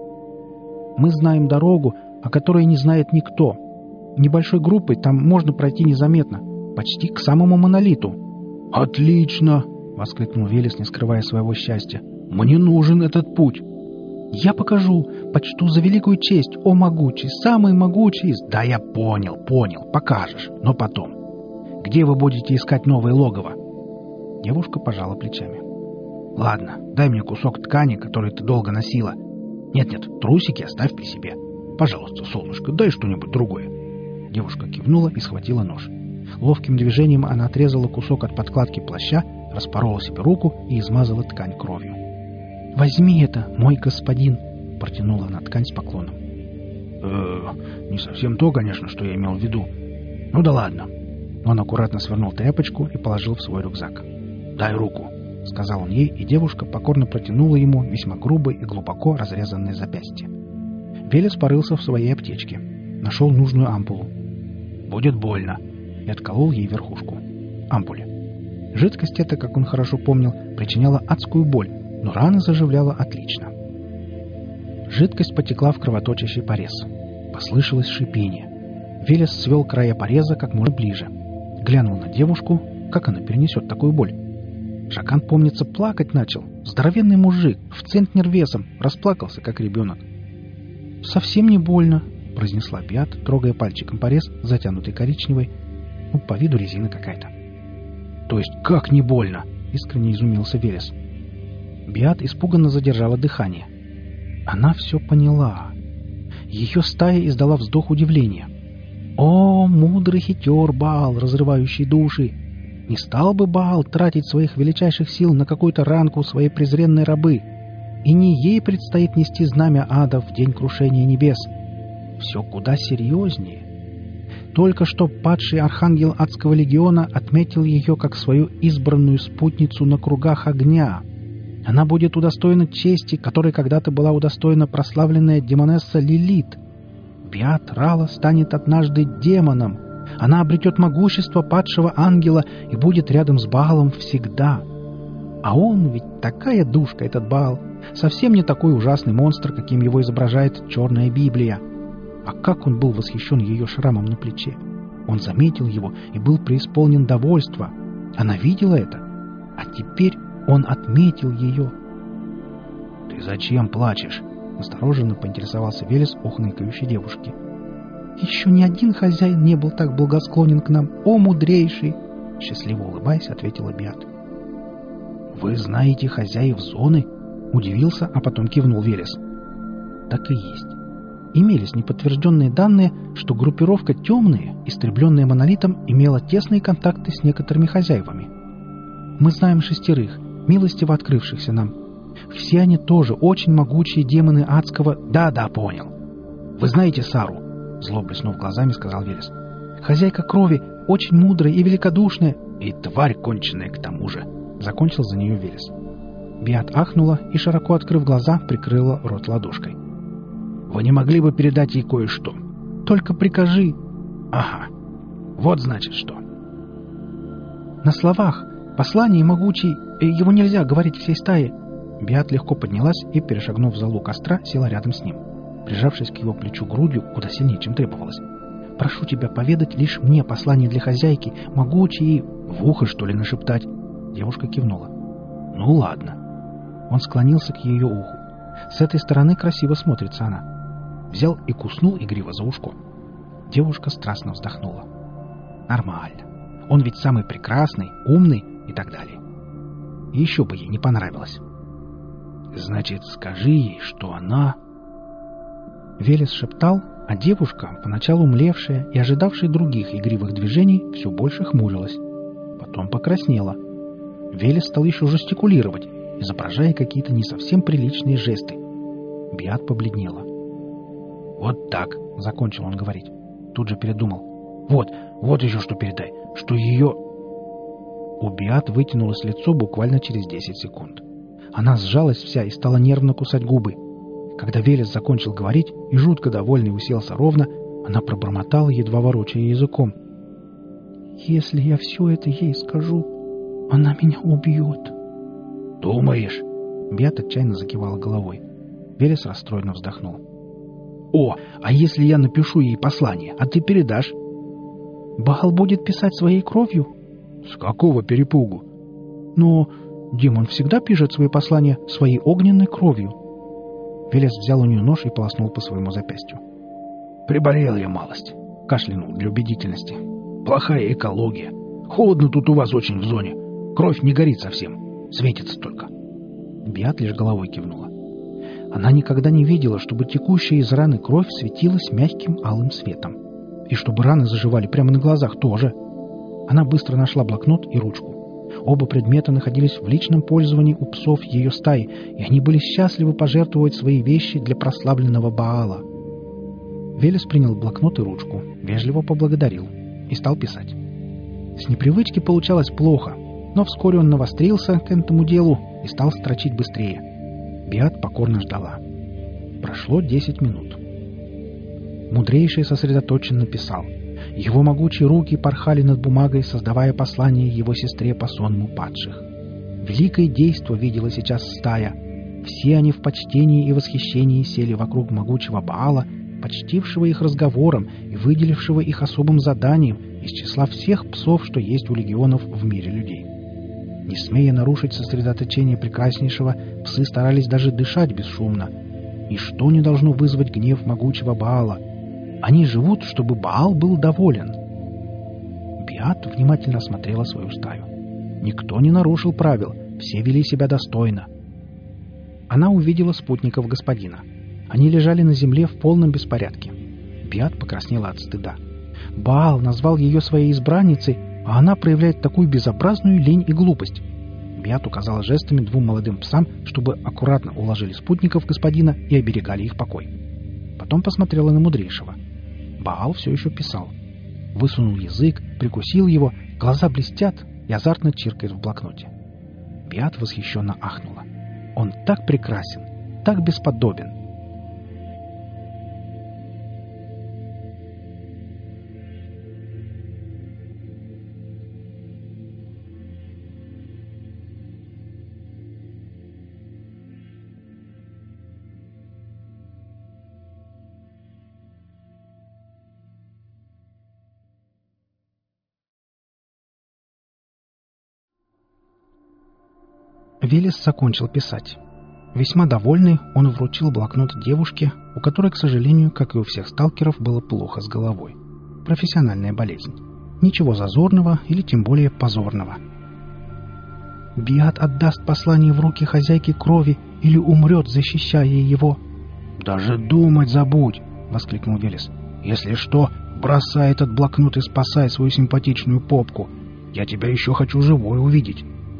«Мы знаем дорогу, о которой не знает никто. Небольшой группой там можно пройти незаметно, почти к самому монолиту». «Отлично!» — воскликнул Велес, не скрывая своего счастья. «Мне нужен этот путь!» «Я покажу, почту за великую честь, о могучий, самый могучий из...» «Да я понял, покажешь, но потом. Где вы будете искать новое логово?» Девушка пожала плечами. «Ладно, дай мне кусок ткани, который ты долго носила. Нет, трусики оставь при себе. Пожалуйста, солнышко, дай что-нибудь другое». Девушка кивнула и схватила нож. Ловким движением она отрезала кусок от подкладки плаща, распорола себе руку и измазала ткань кровью. «Возьми это, мой господин!» — протянула она ткань с поклоном. Не совсем то, конечно, что я имел в виду. Ну да ладно». Он аккуратно свернул тряпочку и положил в свой рюкзак. «Дай руку», — сказал он ей, и девушка покорно протянула ему весьма грубое и глубоко разрезанное запястье. Велес порылся в своей аптечке. Нашел нужную ампулу. «Будет больно», и отколол ей верхушку ампули. Жидкость эта, как он хорошо помнил, причиняла адскую боль, но раны заживляла отлично. Жидкость потекла в кровоточащий порез. Послышалось шипение. Велес свел края пореза как можно ближе. Глянул на девушку, как она перенесет такую боль. Жакан, помнится, плакать начал. Здоровенный мужик, в центнер весом, расплакался, как ребенок. «Совсем не больно», — произнесла Биат, трогая пальчиком порез, затянутый коричневой, по виду резина какая-то. То есть как не больно?» — искренне изумился Велес. Беат испуганно задержала дыхание. Она все поняла. Ее стая издала вздох удивления. «О, мудрый хитер Баал, разрывающий души! Не стал бы Баал тратить своих величайших сил на какую-то ранку своей презренной рабы, и не ей предстоит нести знамя ада в день крушения небес. Все куда серьезнее. Только что падший архангел адского легиона отметил ее как свою избранную спутницу на кругах огня. Она будет удостоена чести, которой когда-то была удостоена прославленная демонесса Лилит. Беат Рала станет однажды демоном. Она обретет могущество падшего ангела и будет рядом с Баалом всегда. А он ведь такая душка, этот Баал. Совсем не такой ужасный монстр, каким его изображает Черная Библия. А как он был восхищен ее шрамом на плече. Он заметил его и был преисполнен довольства. Она видела это. А теперь он отметил ее. «Ты зачем плачешь?» — настороженно поинтересовался Велес у хныкающей девушки. «Еще ни один хозяин не был так благосклонен к нам, о мудрейший!» — счастливо улыбаясь, ответила Беат. «Вы знаете хозяев зоны?» — удивился, а потом кивнул Велес. «Так и есть. Имелись неподтвержденные данные, что группировка «Темные», истребленная Монолитом, имела тесные контакты с некоторыми хозяевами. Мы знаем 6, милостиво открывшихся нам. Все они тоже очень могучие демоны адского... Да, понял. Вы знаете Сару? Зло блеснув глазами, сказал Велес. Хозяйка крови, очень мудрая и великодушная. И тварь конченая к тому же. Закончил за нее Велес. Беат ахнула и, широко открыв глаза, прикрыла рот ладошкой. Вы не могли бы передать ей кое-что? Только прикажи. Ага. Вот значит что. На словах. Послание могучий. Его нельзя говорить всей стае. Беат легко поднялась и, перешагнув залу костра, села рядом с ним, прижавшись к его плечу грудью куда сильнее, чем требовалось. «Прошу тебя поведать лишь мне послание для хозяйки, могучей и...» «В ухо, что ли, нашептать?» Девушка кивнула. «Ну, ладно». Он склонился к ее уху. С этой стороны красиво смотрится она. Взял и куснул игриво за ушко. Девушка страстно вздохнула. «Нормально. Он ведь самый прекрасный, умный и так далее. И еще бы ей не понравилось». «Значит, скажи ей, что она...» Велес шептал, а девушка, поначалу млевшая и ожидавшая других игривых движений, все больше хмурилась. Потом покраснела. Велес стал еще жестикулировать, изображая какие-то не совсем приличные жесты. Беат побледнела. «Вот так», — закончил он говорить. Тут же передумал. «Вот еще что передай, что ее...» У Беат вытянулось лицо буквально через 10 секунд. Она сжалась вся и стала нервно кусать губы. Когда Велес закончил говорить и жутко довольный уселся ровно, она пробормотала, едва ворочая языком. «Если я все это ей скажу, она меня убьет». «Думаешь?» Беат отчаянно закивала головой. Велес расстроенно вздохнул. «О, а если я напишу ей послание, а ты передашь?» «Баал будет писать своей кровью?» «С какого перепугу?» «Но демон всегда пишет свои послания своей огненной кровью». Велес взял у нее нож и полоснул по своему запястью. «Приболел я малость», — кашлянул для убедительности. «Плохая экология. Холодно тут у вас очень в зоне. Кровь не горит совсем. Светится только». Беат лишь головой кивнула. Она никогда не видела, чтобы текущая из раны кровь светилась мягким алым светом. И чтобы раны заживали прямо на глазах тоже. Она быстро нашла блокнот и ручку. Оба предмета находились в личном пользовании у псов ее стаи, и они были счастливы пожертвовать свои вещи для прославленного Баала. Велес принял блокнот и ручку, вежливо поблагодарил и стал писать. С непривычки получалось плохо, но вскоре он навострился к этому делу и стал строчить быстрее. Беат покорно ждала. Прошло 10 минут. Мудрейший сосредоточенно писал. Его могучие руки порхали над бумагой, создавая послание его сестре по сонму падших. Великое действо видела сейчас стая. Все они в почтении и восхищении сели вокруг могучего Баала, почтившего их разговором и выделившего их особым заданием из числа всех псов, что есть у легионов в мире людей. Не смея нарушить сосредоточение прекраснейшего, псы старались даже дышать бесшумно. Ничто не должно вызвать гнев могучего Баала. Они живут, чтобы Баал был доволен. Беат внимательно осмотрела свою стаю. Никто не нарушил правил, все вели себя достойно. Она увидела спутников господина. Они лежали на земле в полном беспорядке. Биат покраснела от стыда. Баал назвал ее своей избранницей, а она проявляет такую безобразную лень и глупость. Биат указала жестами двум молодым псам, чтобы аккуратно уложили спутников господина и оберегали их покой. Потом посмотрела на мудрейшего. Баал все еще писал. Высунул язык, прикусил его, глаза блестят и азартно чиркает в блокноте. Биат восхищенно ахнула. Он так прекрасен, так бесподобен. Велес закончил писать. Весьма довольный, он вручил блокнот девушке, у которой, к сожалению, как и у всех сталкеров, было плохо с головой. Профессиональная болезнь. Ничего зазорного или тем более позорного. Биат отдаст послание в руки хозяйки крови или умрет, защищая его. «Даже думать забудь!» — воскликнул Велес. «Если что, бросай этот блокнот и спасай свою симпатичную попку. Я тебя еще хочу живой увидеть».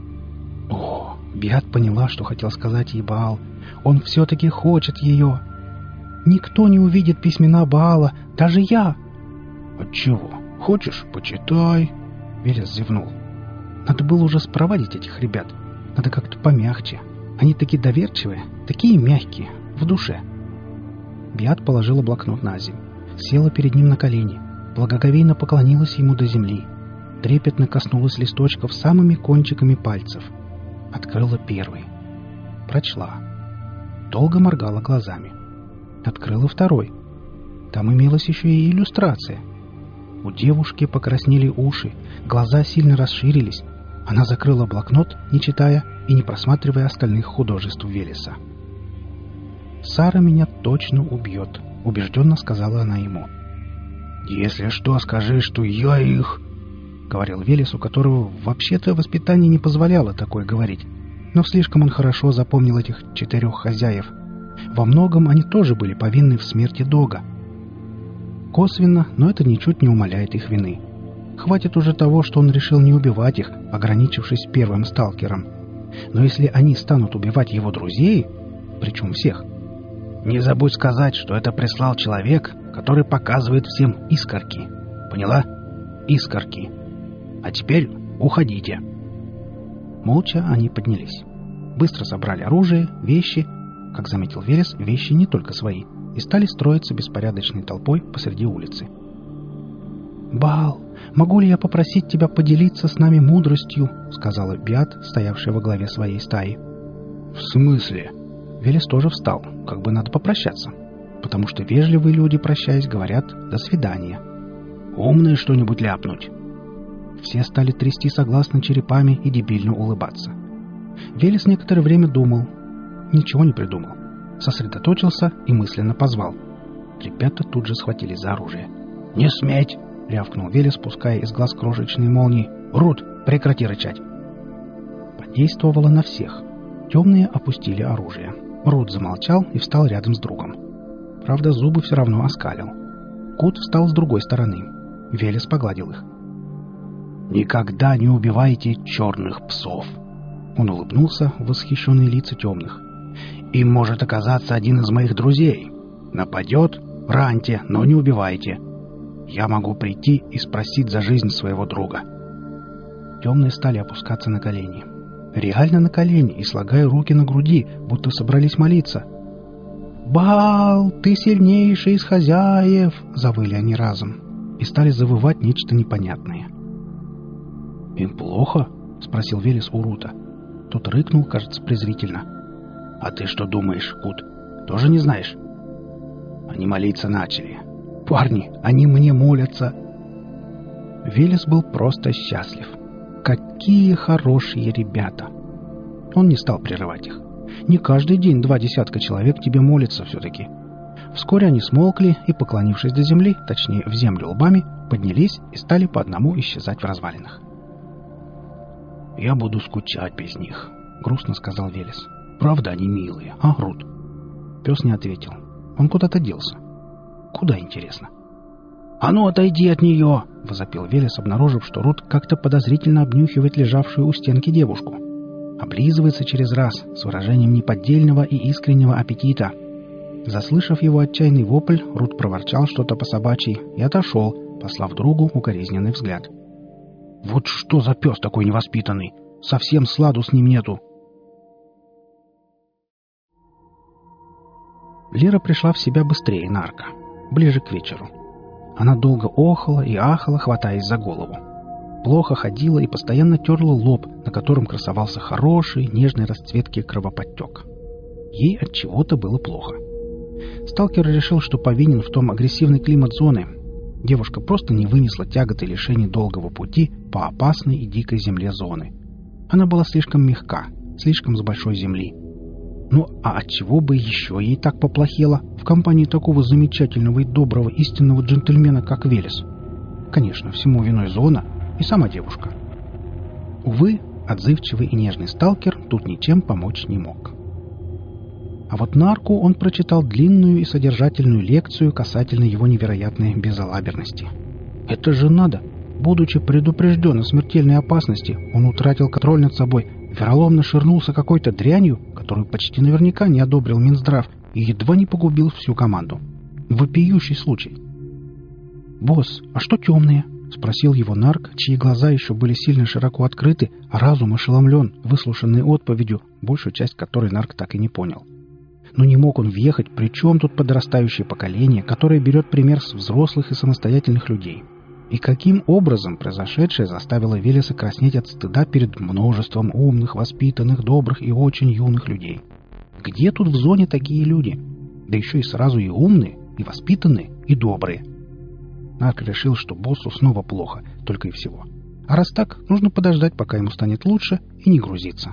О! Биат поняла, что хотел сказать ей Баал. Он все-таки хочет ее. Никто не увидит письмена Баала, даже я. Отчего? Хочешь, почитай. Велес зевнул. Надо было уже спровадить этих ребят. Надо как-то помягче. Они такие доверчивые, такие мягкие, в душе. Биат положила блокнот на землю, села перед ним на колени, благоговейно поклонилась ему до земли, трепетно коснулась листочков самыми кончиками пальцев. Открыла первый. Прочла. Долго моргала глазами. Открыла второй. Там имелась еще и иллюстрация. У девушки покраснели уши, глаза сильно расширились. Она закрыла блокнот, не читая и не просматривая остальных художеств Велеса. «Сара меня точно убьет», — убежденно сказала она ему. «Если что, скажи, что я их...» — говорил Велес, у которого вообще-то воспитание не позволяло такое говорить. Но слишком он хорошо запомнил этих 4 хозяев. Во многом они тоже были повинны в смерти Дога. Косвенно, но это ничуть не умаляет их вины. Хватит уже того, что он решил не убивать их, ограничившись первым сталкером. Но если они станут убивать его друзей, причем всех, не забудь сказать, что это прислал человек, который показывает всем искорки. Поняла? Искорки. А теперь уходите. Молча они поднялись. Быстро собрали оружие, вещи, как заметил Велес, вещи не только свои, и стали строиться беспорядочной толпой посреди улицы. «Баал, могу ли я попросить тебя поделиться с нами мудростью?» — сказала Биат, стоявшая во главе своей стаи. «В смысле?» Велес тоже встал, как бы надо попрощаться, потому что вежливые люди, прощаясь, говорят «до свидания». «Умное что-нибудь ляпнуть?» Все стали трясти согласно черепами и дебильно улыбаться. Велес некоторое время думал. Ничего не придумал. Сосредоточился и мысленно позвал. Ребята тут же схватились за оружие. «Не сметь!» — рявкнул Велес, пуская из глаз крошечные молнии. «Рут, прекрати рычать!» Подействовало на всех. Темные опустили оружие. Рут замолчал и встал рядом с другом. Правда, зубы все равно оскалил. Кут встал с другой стороны. Велес погладил их. «Никогда не убивайте черных псов!» Он улыбнулся в восхищенные лица темных. «Им может оказаться один из моих друзей. Нападет, раньте, но не убивайте. Я могу прийти и спросить за жизнь своего друга». Темные стали опускаться на колени. Реально на колени и слагая руки на груди, будто собрались молиться. «Баал, ты сильнейший из хозяев!» — завыли они разом и стали завывать нечто непонятное. «Им плохо?» — спросил Велес у Рута. Тот рыкнул, кажется, презрительно. «А ты что думаешь, Кут? Тоже не знаешь?» Они молиться начали. «Парни, они мне молятся!» Велес был просто счастлив. Какие хорошие ребята! Он не стал прерывать их. Не каждый день 2 десятка человек тебе молятся все-таки. Вскоре они смолкли и, поклонившись до земли, точнее в землю лбами, поднялись и стали по одному исчезать в развалинах. «Я буду скучать без них», — грустно сказал Велес. «Правда они милые, а, Рут?» Пес не ответил. Он куда-то делся. Куда, интересно? «А ну, отойди от нее!» — возопил Велес, обнаружив, что Рут как-то подозрительно обнюхивает лежавшую у стенки девушку. Облизывается через раз, с выражением неподдельного и искреннего аппетита. Заслышав его отчаянный вопль, Рут проворчал что-то по собачьи и отошел, послав другу укоризненный взгляд. «Вот что за пес такой невоспитанный! Совсем сладу с ним нету!» Лера пришла в себя быстрее Нарка, ближе к вечеру. Она долго охала и ахала, хватаясь за голову. Плохо ходила и постоянно терла лоб, на котором красовался хороший, нежной расцветки кровоподтек. Ей от чего-то было плохо. Сталкер решил, что повинен в том агрессивный климат зоны. Девушка просто не вынесла тяготы лишений долгого пути по опасной и дикой земле зоны. Она была слишком мягка, слишком с большой земли. Ну, а отчего бы еще ей так поплохело в компании такого замечательного и доброго истинного джентльмена, как Велес? Конечно, всему виной зона и сама девушка. Увы, отзывчивый и нежный сталкер тут ничем помочь не мог. А вот Нарку он прочитал длинную и содержательную лекцию касательно его невероятной безалаберности. Это же надо! Будучи предупрежден о смертельной опасности, он утратил контроль над собой, вероломно ширнулся какой-то дрянью, которую почти наверняка не одобрил Минздрав, и едва не погубил всю команду. Вопиющий случай. «Босс, а что темные?» — спросил его нарк, чьи глаза еще были сильно широко открыты, а разум ошеломлен, выслушанный отповедью, большую часть которой нарк так и не понял. Но не мог он въехать, при чем тут подрастающее поколение, которое берет пример с взрослых и самостоятельных людей. И каким образом произошедшее заставило Велеса краснеть от стыда перед множеством умных, воспитанных, добрых и очень юных людей? Где тут в зоне такие люди? Да еще и сразу и умные, и воспитанные, и добрые. Нарк решил, что боссу снова плохо, только и всего. А раз так, нужно подождать, пока ему станет лучше, и не грузиться.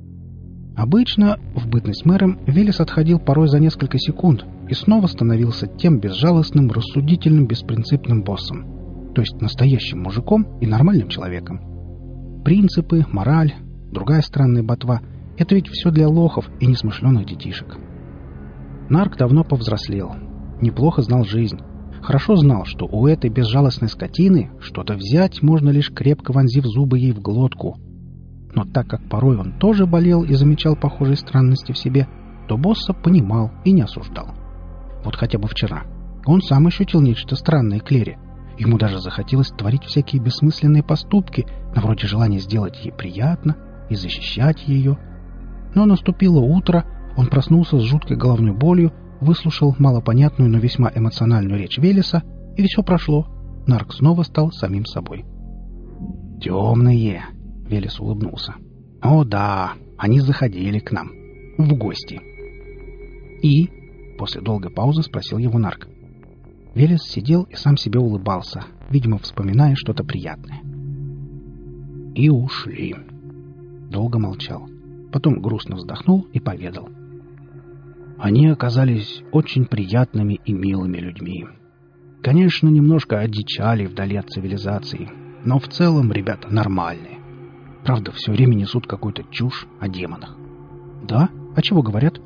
Обычно, в бытность мэром, Велес отходил порой за несколько секунд и снова становился тем безжалостным, рассудительным, беспринципным боссом. То есть настоящим мужиком и нормальным человеком. Принципы, мораль, другая странная ботва — это ведь все для лохов и несмышленых детишек. Нарк давно повзрослел, неплохо знал жизнь, хорошо знал, что у этой безжалостной скотины что-то взять можно лишь крепко вонзив зубы ей в глотку. Но так как порой он тоже болел и замечал похожие странности в себе, то босса понимал и не осуждал. Вот хотя бы вчера. Он сам ощутил нечто странное к Лере. Ему даже захотелось творить всякие бессмысленные поступки, на вроде желания сделать ей приятно и защищать ее. Но наступило утро, он проснулся с жуткой головной болью, выслушал малопонятную, но весьма эмоциональную речь Велеса, и все прошло. Нарк снова стал самим собой. «Темные!» — Велес улыбнулся. «О да, они заходили к нам. В гости». «И?» — после долгой паузы спросил его Нарк. Велес сидел и сам себе улыбался, видимо, вспоминая что-то приятное. «И ушли». Долго молчал. Потом грустно вздохнул и поведал. «Они оказались очень приятными и милыми людьми. Конечно, немножко одичали вдали от цивилизации, но в целом ребята нормальные. Правда, все время несут какую-то чушь о демонах». «Да? А чего говорят?»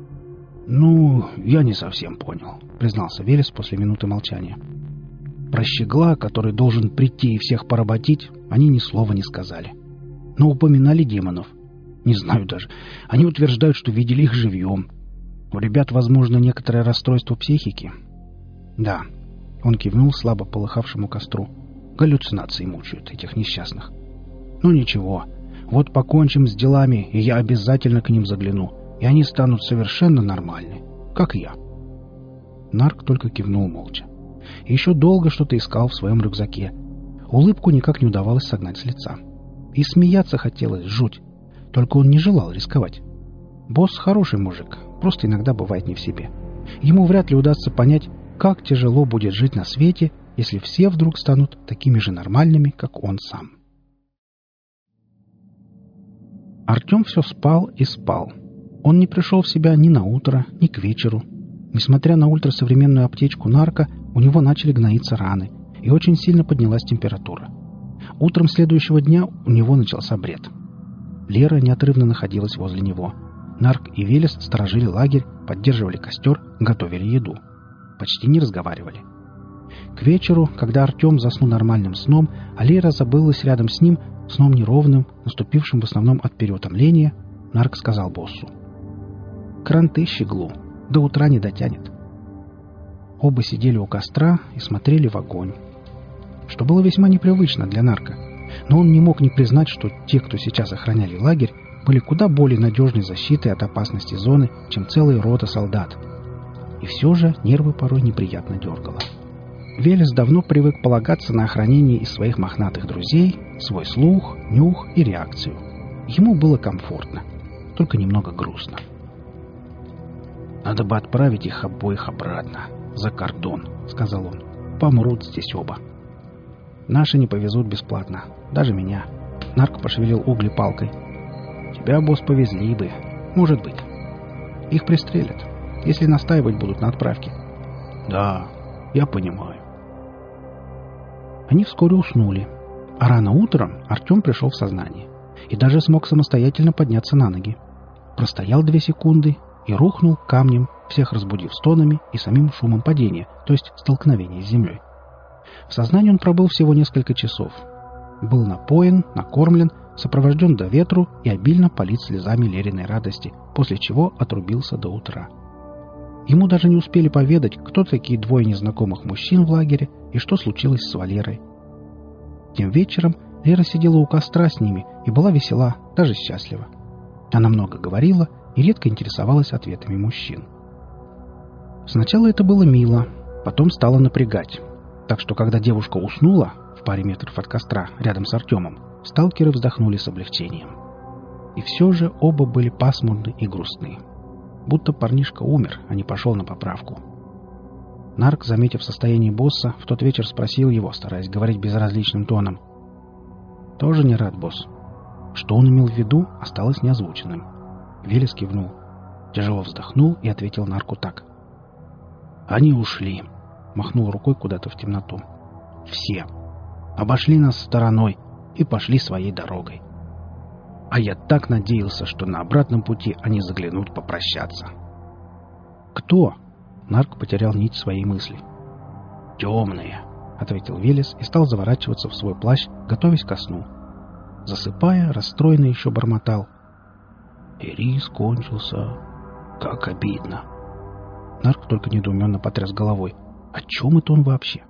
«Ну, я не совсем понял», — признался Велес после минуты молчания. Про щегла, который должен прийти и всех поработить, они ни слова не сказали. Но упоминали демонов. Не знаю даже. Они утверждают, что видели их живьем. У ребят, возможно, некоторое расстройство психики. Да, он кивнул слабо полыхавшему костру. Галлюцинации мучают этих несчастных. Ну ничего, вот покончим с делами, и я обязательно к ним загляну. И они станут совершенно нормальны, как и я. Нарк только кивнул молча. Еще долго что-то искал в своем рюкзаке. Улыбку никак не удавалось согнать с лица. И смеяться хотелось жуть. Только он не желал рисковать. Босс хороший мужик, просто иногда бывает не в себе. Ему вряд ли удастся понять, как тяжело будет жить на свете, если все вдруг станут такими же нормальными, как он сам. Артем все спал и спал. Он не пришел в себя ни на утро, ни к вечеру. Несмотря на ультрасовременную аптечку нарко, у него начали гноиться раны, и очень сильно поднялась температура. Утром следующего дня у него начался бред. Лера неотрывно находилась возле него. Нарк и Велес сторожили лагерь, поддерживали костер, готовили еду. Почти не разговаривали. К вечеру, когда Артем заснул нормальным сном, а Лера забылась рядом с ним, сном неровным, наступившим в основном от переутомления, Нарк сказал боссу: «Кранты, щеглу, до утра не дотянет». Оба сидели у костра и смотрели в огонь, что было весьма непривычно для Нарка, но он не мог не признать, что те, кто сейчас охраняли лагерь, были куда более надежной защитой от опасности зоны, чем целая рота солдат. И все же нервы порой неприятно дергало. Велес давно привык полагаться на охранение из своих мохнатых друзей, свой слух, нюх и реакцию. Ему было комфортно, только немного грустно. «Надо бы отправить их обоих обратно, за кордон», — сказал он. «Помрут здесь оба. Наши не повезут бесплатно, даже меня». Нарк пошевелил угли палкой. «Тебя, босс, повезли бы. Может быть. Их пристрелят, если настаивать будут на отправке». «Да, я понимаю». Они вскоре уснули, а рано утром Артем пришел в сознание и даже смог самостоятельно подняться на ноги. Простоял 2 секунды и рухнул камнем, всех разбудив стонами и самим шумом падения, то есть столкновения с землей. В сознании он пробыл всего несколько часов. Был напоен, накормлен, сопровожден до ветру и обильно полит слезами Лериной радости, после чего отрубился до утра. Ему даже не успели поведать, кто такие 2 незнакомых мужчин в лагере и что случилось с Валерой. Тем вечером Лера сидела у костра с ними и была весела, даже счастлива. Она много говорила и редко интересовалась ответами мужчин. Сначала это было мило, потом стало напрягать. Так что, когда девушка уснула в паре метров от костра рядом с Артемом, сталкеры вздохнули с облегчением. И все же оба были пасмурны и грустны. Будто парнишка умер, а не пошел на поправку. Нарк, заметив состояние босса, в тот вечер спросил его, стараясь говорить безразличным тоном: «Тоже не рад, босс?» Что он имел в виду, осталось неозвученным. Велес кивнул, тяжело вздохнул и ответил Нарку так: «Они ушли», — махнул рукой куда-то в темноту. «Все. Обошли нас стороной и пошли своей дорогой. А я так надеялся, что на обратном пути они заглянут попрощаться». «Кто?» — Нарк потерял нить своей мысли. «Темные», — ответил Велес и стал заворачиваться в свой плащ, готовясь ко сну. Засыпая, расстроенно еще бормотал: «И рис кончился. Как обидно». Нарк только недоуменно потряс головой. О чем это он вообще?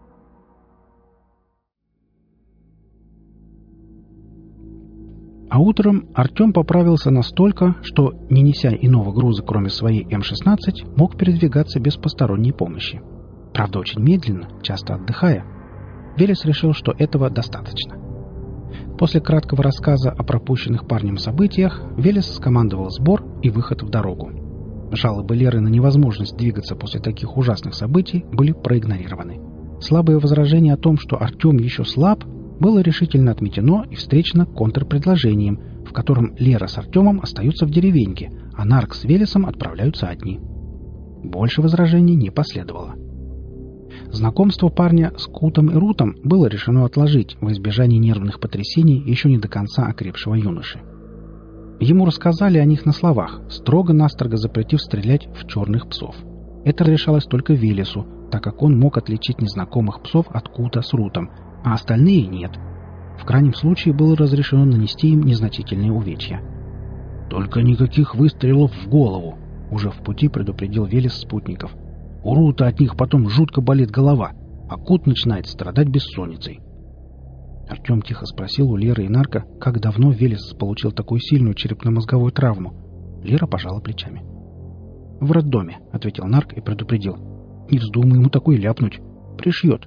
А утром Артем поправился настолько, что, не неся иного груза, кроме своей М-16, мог передвигаться без посторонней помощи. Правда, очень медленно, часто отдыхая. Велес решил, что этого достаточно. После краткого рассказа о пропущенных парнем событиях Велес скомандовал сбор и выход в дорогу. Жалобы Леры на невозможность двигаться после таких ужасных событий были проигнорированы. Слабое возражение о том, что Артем еще слаб, было решительно отметено и встречено контрпредложением, в котором Лера с Артемом остаются в деревеньке, а Нарк с Велесом отправляются одни. Больше возражений не последовало. Знакомство парня с Кутом и Рутом было решено отложить во избежание нервных потрясений еще не до конца окрепшего юноши. Ему рассказали о них на словах, строго-настрого запретив стрелять в черных псов. Это разрешалось только Велесу, так как он мог отличить незнакомых псов от Кута с Рутом, а остальные нет. В крайнем случае было разрешено нанести им незначительные увечья. «Только никаких выстрелов в голову!» — уже в пути предупредил Велес спутников. «У Рута от них потом жутко болит голова, а Кут начинает страдать бессонницей». Артем тихо спросил у Леры и Нарка, как давно Велес получил такую сильную черепно-мозговую травму. Лера пожала плечами. «В роддоме», — ответил Нарк и предупредил. «Не вздумай ему такой ляпнуть. Пришьет».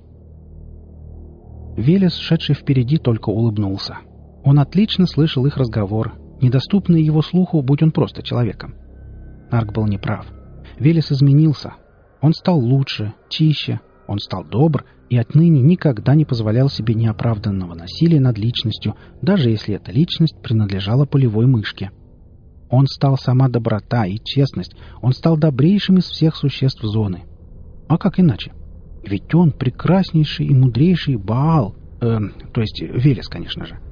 Велес, шедший впереди, только улыбнулся. Он отлично слышал их разговор, недоступный его слуху, будь он просто человеком. Нарк был неправ. Велес изменился. Он стал лучше, чище, он стал добр и отныне никогда не позволял себе неоправданного насилия над личностью, даже если эта личность принадлежала полевой мышке. Он стал сама доброта и честность, он стал добрейшим из всех существ зоны. А как иначе? Ведь он прекраснейший и мудрейший Баал, То есть Велес, конечно же.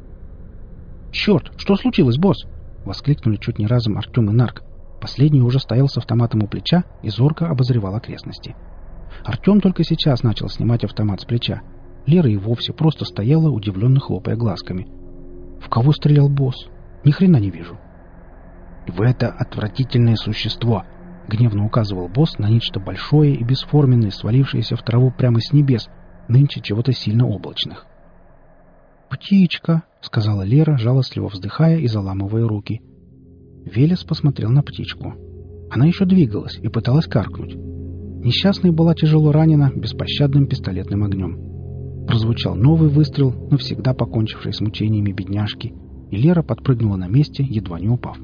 «Черт, что случилось, босс?» — воскликнули чуть не разом Артем и Нарк. Последний уже стоял с автоматом у плеча и зорко обозревал окрестности. Артем только сейчас начал снимать автомат с плеча. Лера и вовсе просто стояла, удивленно хлопая глазками. «В кого стрелял босс? Ни хрена не вижу». «В это отвратительное существо!» — гневно указывал босс на нечто большое и бесформенное, свалившееся в траву прямо с небес, нынче чего-то сильно облачных. «Птичка!» — сказала Лера, жалостливо вздыхая и заламывая руки. Велес посмотрел на птичку. Она еще двигалась и пыталась каркнуть. Несчастная была тяжело ранена беспощадным пистолетным огнем. Прозвучал новый выстрел, навсегда покончивший с мучениями бедняжки, и Лера подпрыгнула на месте, едва не упав.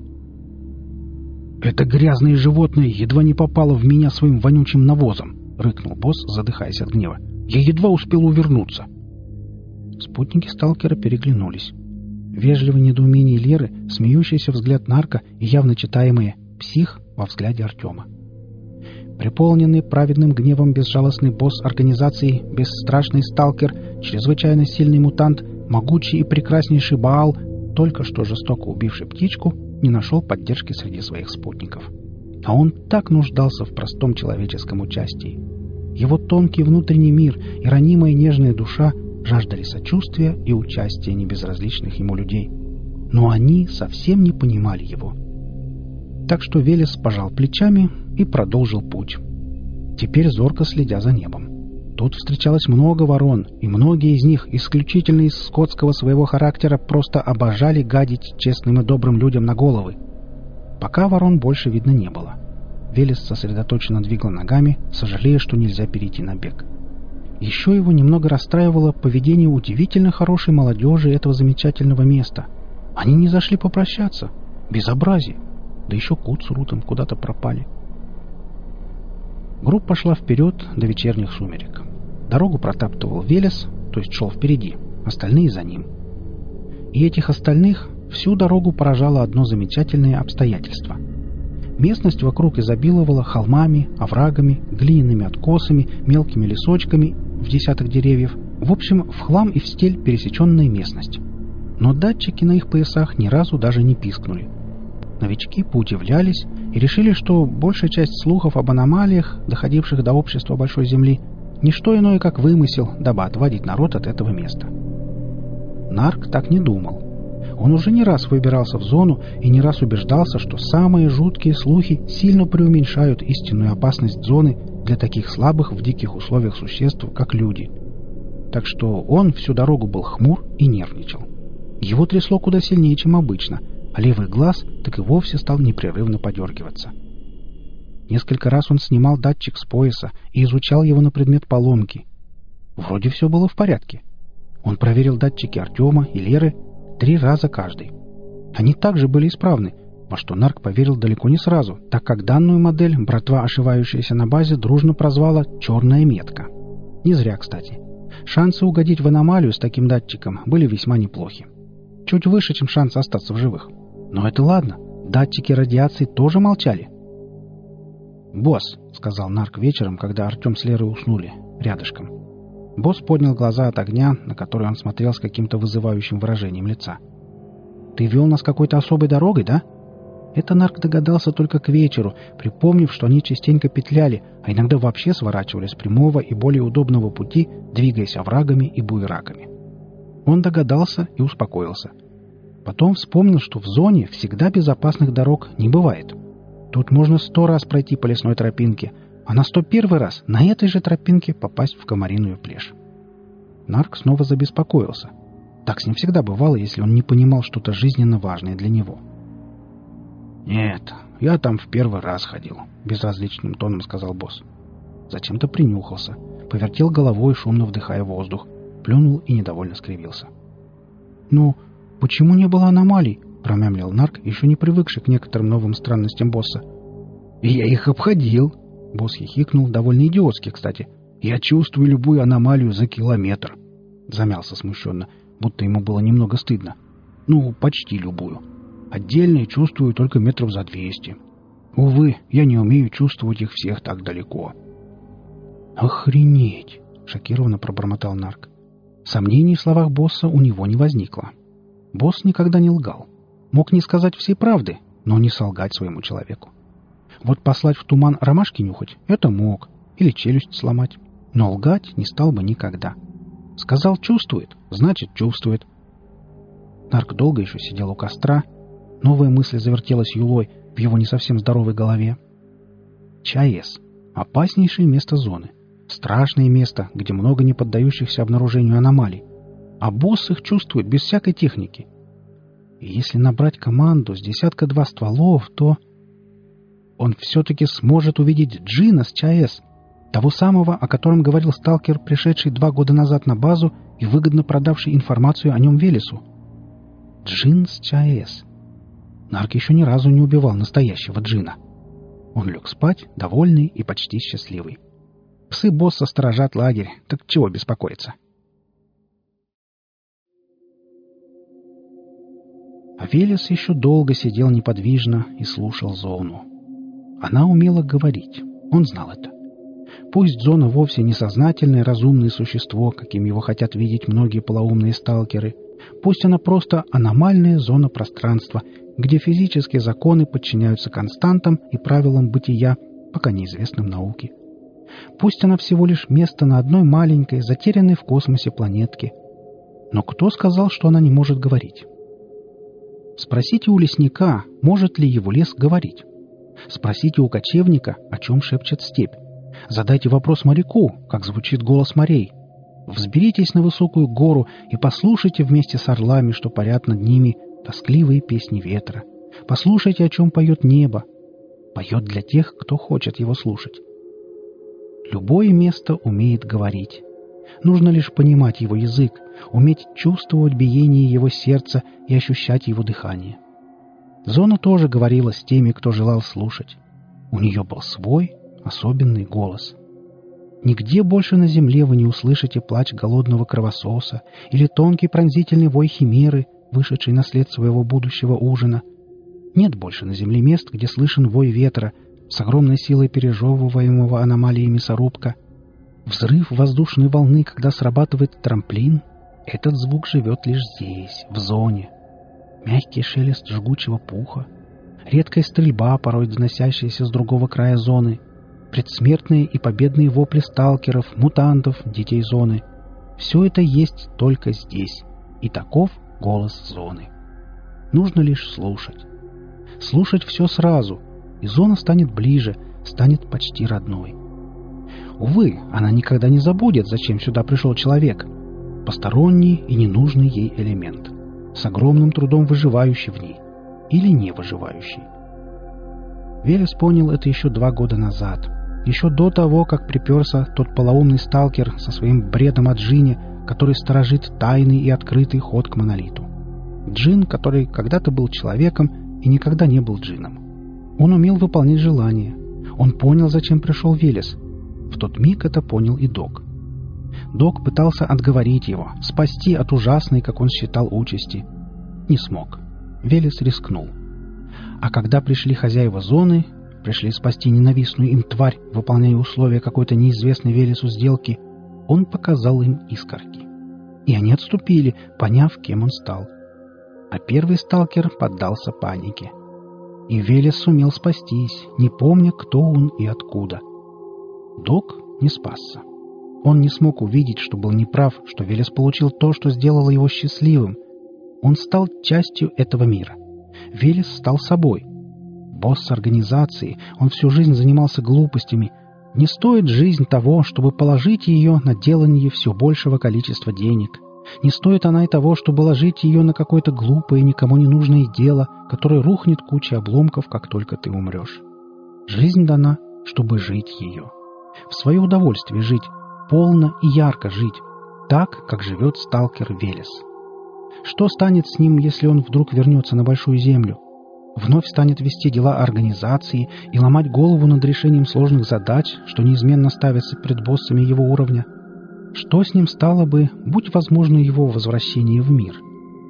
«Это грязное животное едва не попало в меня своим вонючим навозом!» — рыкнул босс, задыхаясь от гнева. «Я едва успел увернуться!» Спутники сталкера переглянулись. Вежливое недоумение Леры, смеющийся взгляд Нарка и явно читаемый «псих» во взгляде Артема. Преполненный праведным гневом безжалостный босс организации, бесстрашный сталкер, чрезвычайно сильный мутант, могучий и прекраснейший Баал, только что жестоко убивший птичку, не нашел поддержки среди своих спутников. А он так нуждался в простом человеческом участии. Его тонкий внутренний мир и ранимая нежная душа жаждали сочувствия и участия небезразличных ему людей. Но они совсем не понимали его. Так что Велес пожал плечами и продолжил путь. Теперь зорко следя за небом. Тут встречалось много ворон, и многие из них, исключительно из скотского своего характера, просто обожали гадить честным и добрым людям на головы. Пока ворон больше видно не было. Велес сосредоточенно двигал ногами, сожалея, что нельзя перейти на бег. Еще его немного расстраивало поведение удивительно хорошей молодежи этого замечательного места. Они не зашли попрощаться. Безобразие. Да еще Кут с Рутом куда-то пропали. Группа шла вперед до вечерних сумерек. Дорогу протаптывал Велес, то есть шел впереди, остальные за ним. И этих остальных всю дорогу поражало одно замечательное обстоятельство. Местность вокруг изобиловала холмами, оврагами, глиняными откосами, мелкими лесочками в десяток деревьев. В общем, в хлам и в стель пересеченная местность. Но датчики на их поясах ни разу даже не пискнули. Новички поудивлялись и решили, что большая часть слухов об аномалиях, доходивших до общества Большой Земли, не что иное, как вымысел, дабы отводить народ от этого места. Нарк так не думал. Он уже не раз выбирался в зону и не раз убеждался, что самые жуткие слухи сильно преуменьшают истинную опасность зоны для таких слабых в диких условиях существ, как люди. Так что он всю дорогу был хмур и нервничал. Его трясло куда сильнее, чем обычно, а левый глаз так и вовсе стал непрерывно подергиваться. Несколько раз он снимал датчик с пояса и изучал его на предмет поломки. Вроде все было в порядке. Он проверил датчики Артема и Леры 3 раза каждый. Они также были исправны, во что Нарк поверил далеко не сразу, так как данную модель братва, ошивающаяся на базе, дружно прозвала «черная метка». Не зря, кстати. Шансы угодить в аномалию с таким датчиком были весьма неплохи. Чуть выше, чем шансы остаться в живых. Но это ладно, датчики радиации тоже молчали. «Босс», — сказал Нарк вечером, когда Артем с Лерой уснули, рядышком. Босс поднял глаза от огня, на который он смотрел с каким-то вызывающим выражением лица. «Ты вел нас какой-то особой дорогой, да?» Это Нарк догадался только к вечеру, припомнив, что они частенько петляли, а иногда вообще сворачивали с прямого и более удобного пути, двигаясь оврагами и буераками. Он догадался и успокоился. Потом вспомнил, что в зоне всегда безопасных дорог не бывает. Тут можно 100 раз пройти по лесной тропинке, а на 101 раз на этой же тропинке попасть в комариную плешь. Нарк снова забеспокоился. Так с ним всегда бывало, если он не понимал что-то жизненно важное для него. «Нет, я там в 1 раз ходил», — безразличным тоном сказал босс. Зачем-то принюхался, повертел головой, шумно вдыхая воздух, плюнул и недовольно скривился. «Ну, почему не было аномалий?» — промямлил Нарк, еще не привыкший к некоторым новым странностям босса. «Я их обходил», — босс хихикнул, довольно идиотски, кстати. «Я чувствую любую аномалию за километр», — замялся смущенно, будто ему было немного стыдно. «Ну, почти любую. Отдельные чувствую только метров за 200. Увы, я не умею чувствовать их всех так далеко». «Охренеть!» — шокированно пробормотал Нарк. Сомнений в словах босса у него не возникло. Босс никогда не лгал. Мог не сказать всей правды, но не солгать своему человеку. Вот послать в туман ромашки нюхать — это мог, или челюсть сломать, но лгать не стал бы никогда. Сказал «чувствует», значит чувствует. Нарк долго еще сидел у костра. Новая мысль завертелась юлой в его не совсем здоровой голове. ЧАЭС — опаснейшее место зоны. Страшное место, где много не поддающихся обнаружению аномалий. А босс их чувствует без всякой техники. И если набрать команду с 10-2 стволов, то... Он все-таки сможет увидеть Джина с ЧАЭС, того самого, о котором говорил сталкер, пришедший 2 года назад на базу и выгодно продавший информацию о нем Велесу. Джин с ЧАЭС. Нарк еще ни разу не убивал настоящего Джина. Он лег спать, довольный и почти счастливый. Псы босса сторожат лагерь, так чего беспокоиться? А Велес еще долго сидел неподвижно и слушал Зону. Она умела говорить, он знал это. Пусть Зона вовсе не сознательное разумное существо, каким его хотят видеть многие полоумные сталкеры, пусть она просто аномальная зона пространства, где физические законы подчиняются константам и правилам бытия, пока неизвестным науке. Пусть она всего лишь место на одной маленькой, затерянной в космосе планетке. Но кто сказал, что она не может говорить? Спросите у лесника, может ли его лес говорить. Спросите у кочевника, о чем шепчет степь. Задайте вопрос моряку, как звучит голос морей. Взберитесь на высокую гору и послушайте вместе с орлами, что парят над ними, тоскливые песни ветра. Послушайте, о чем поет небо. Поет для тех, кто хочет его слушать. Любое место умеет говорить. Нужно лишь понимать его язык, уметь чувствовать биение его сердца и ощущать его дыхание. Зона тоже говорила с теми, кто желал слушать. У нее был свой особенный голос. Нигде больше на земле вы не услышите плач голодного кровососа или тонкий пронзительный вой химеры, вышедшей на след своего будущего ужина. Нет больше на земле мест, где слышен вой ветра, с огромной силой пережевываемого аномалией мясорубка. Взрыв воздушной волны, когда срабатывает трамплин, этот звук живет лишь здесь, в зоне. Мягкий шелест жгучего пуха, редкая стрельба, порой доносящаяся с другого края зоны, предсмертные и победные вопли сталкеров, мутантов, детей зоны. Все это есть только здесь, и таков голос зоны. Нужно лишь слушать. Слушать все сразу, и зона станет ближе, станет почти родной. Увы, она никогда не забудет, зачем сюда пришел человек. Посторонний и ненужный ей элемент, с огромным трудом выживающий в ней или не выживающий. Велес понял это еще 2 года назад, еще до того, как приперся тот полоумный сталкер со своим бредом о Джине, который сторожит тайный и открытый ход к монолиту. Джин, который когда-то был человеком и никогда не был джином. Он умел выполнять желания. Он понял, зачем пришел Велес. В тот миг это понял и Док. Док пытался отговорить его, спасти от ужасной, как он считал, участи. Не смог. Велес рискнул. А когда пришли хозяева зоны, пришли спасти ненавистную им тварь, выполняя условия какой-то неизвестной Велесу сделки, он показал им искорки. И они отступили, поняв, кем он стал. А первый сталкер поддался панике. И Велес сумел спастись, не помня, кто он и откуда. Док не спасся. Он не смог увидеть, что был неправ, что Велес получил то, что сделало его счастливым. Он стал частью этого мира. Велес стал собой. Босс организации, он всю жизнь занимался глупостями. Не стоит жизнь того, чтобы положить ее на делание все большего количества денег. Не стоит она и того, чтобы ложить ее на какое-то глупое, никому не нужное дело, которое рухнет кучей обломков, как только ты умрешь. Жизнь дана, чтобы жить ее. В свое удовольствие жить, полно и ярко жить, так, как живет сталкер Велес. Что станет с ним, если он вдруг вернется на Большую Землю? Вновь станет вести дела организации и ломать голову над решением сложных задач, что неизменно ставятся пред боссами его уровня? Что с ним стало бы, будь возможно его возвращение в мир?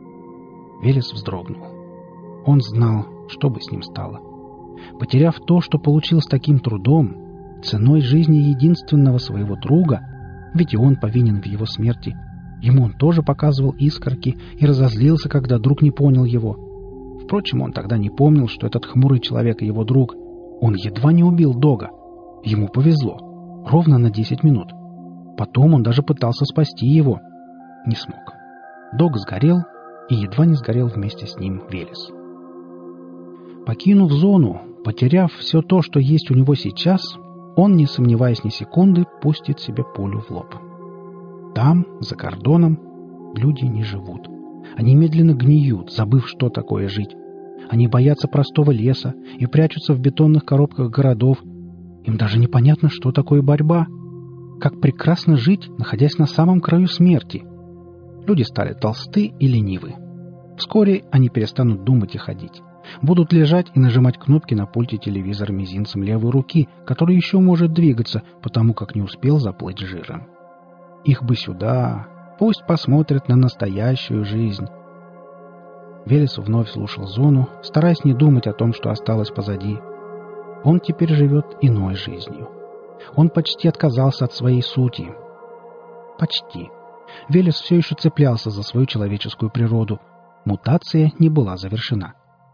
Велес вздрогнул. Он знал, что бы с ним стало. Потеряв то, что получил с таким трудом, ценой жизни единственного своего друга, ведь и он повинен в его смерти, Ему он тоже показывал искорки и разозлился, когда друг не понял его. Впрочем, он тогда не помнил, что этот хмурый человек его друг. Он едва не убил Дога. Ему повезло. Ровно на 10 минут. Потом он даже пытался спасти его. Не смог. Дог сгорел, и едва не сгорел вместе с ним Велес. Покинув зону, потеряв все то, что есть у него сейчас, он, не сомневаясь ни секунды, пустит себе пулю в лоб. Там, за кордоном, люди не живут. Они медленно гниют, забыв, что такое жить. Они боятся простого леса и прячутся в бетонных коробках городов. Им даже непонятно, что такое борьба. Как прекрасно жить, находясь на самом краю смерти. Люди стали толсты и ленивы. Вскоре они перестанут думать и ходить. Будут лежать и нажимать кнопки на пульте телевизора мизинцем левой руки, который еще может двигаться, потому как не успел заплыть жиром. Их бы сюда, пусть посмотрят на настоящую жизнь. Велес вновь слушал зону, стараясь не думать о том, что осталось позади. Он теперь живет иной жизнью. Он почти отказался от своей сути. Почти. Велес все еще цеплялся за свою человеческую природу. Мутация не была завершена.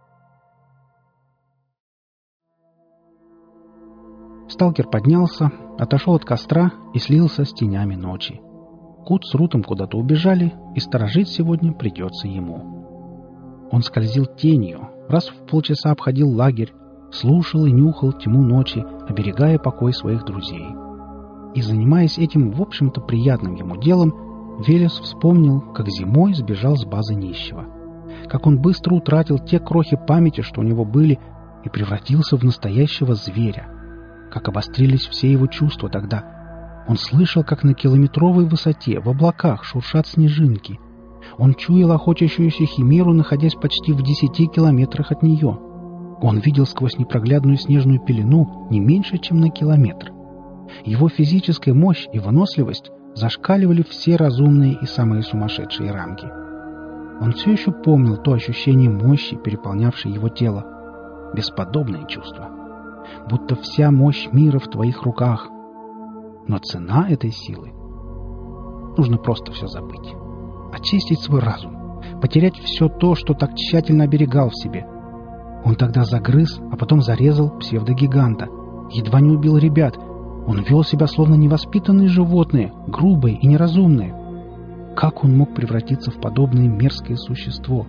Сталкер поднялся, отошел от костра и слился с тенями ночи. Кут с Рутом куда-то убежали, и сторожить сегодня придется ему. Он скользил тенью, раз в полчаса обходил лагерь, слушал и нюхал тьму ночи, оберегая покой своих друзей. И, занимаясь этим, в общем-то, приятным ему делом, Велес вспомнил, как зимой сбежал с базы нищего. Как он быстро утратил те крохи памяти, что у него были, и превратился в настоящего зверя. Как обострились все его чувства тогда. Он слышал, как на километровой высоте в облаках шуршат снежинки. Он чуял охотящуюся химеру, находясь почти в 10 километрах от нее. Он видел сквозь непроглядную снежную пелену не меньше, чем на километр. Его физическая мощь и выносливость зашкаливали все разумные и самые сумасшедшие рамки. Он все еще помнил то ощущение мощи, переполнявшее его тело. Бесподобное чувство. Будто вся мощь мира в твоих руках. Но цена этой силы... Нужно просто все забыть. Очистить свой разум. Потерять все то, что так тщательно оберегал в себе. Он тогда загрыз, а потом зарезал псевдогиганта. Едва не убил ребят. Он вел себя словно невоспитанные животные, грубые и неразумные. Как он мог превратиться в подобное мерзкое существо?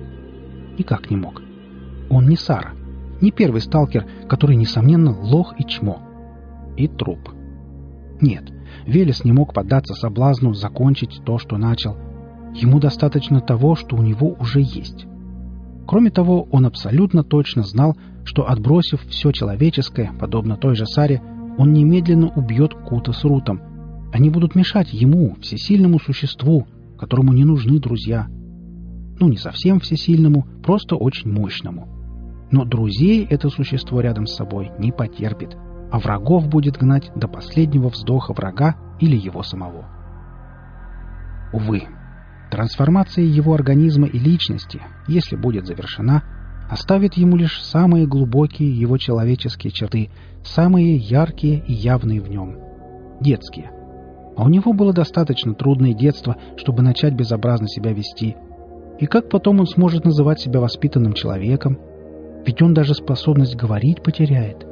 Никак не мог. Он не Сара. Не первый сталкер, который, несомненно, лох и чмо. И труп. Нет, Велес не мог поддаться соблазну закончить то, что начал. Ему достаточно того, что у него уже есть. Кроме того, он абсолютно точно знал, что, отбросив все человеческое, подобно той же Саре, он немедленно убьет Кута с Рутом. Они будут мешать ему, всесильному существу, которому не нужны друзья. Ну, не совсем всесильному, просто очень мощному. Но друзей это существо рядом с собой не потерпит, а врагов будет гнать до последнего вздоха врага или его самого. Увы, трансформация его организма и личности, если будет завершена, оставит ему лишь самые глубокие его человеческие черты, самые яркие и явные в нем. Детские. А у него было достаточно трудное детство, чтобы начать безобразно себя вести. И как потом он сможет называть себя воспитанным человеком? Ведь он даже способность говорить потеряет.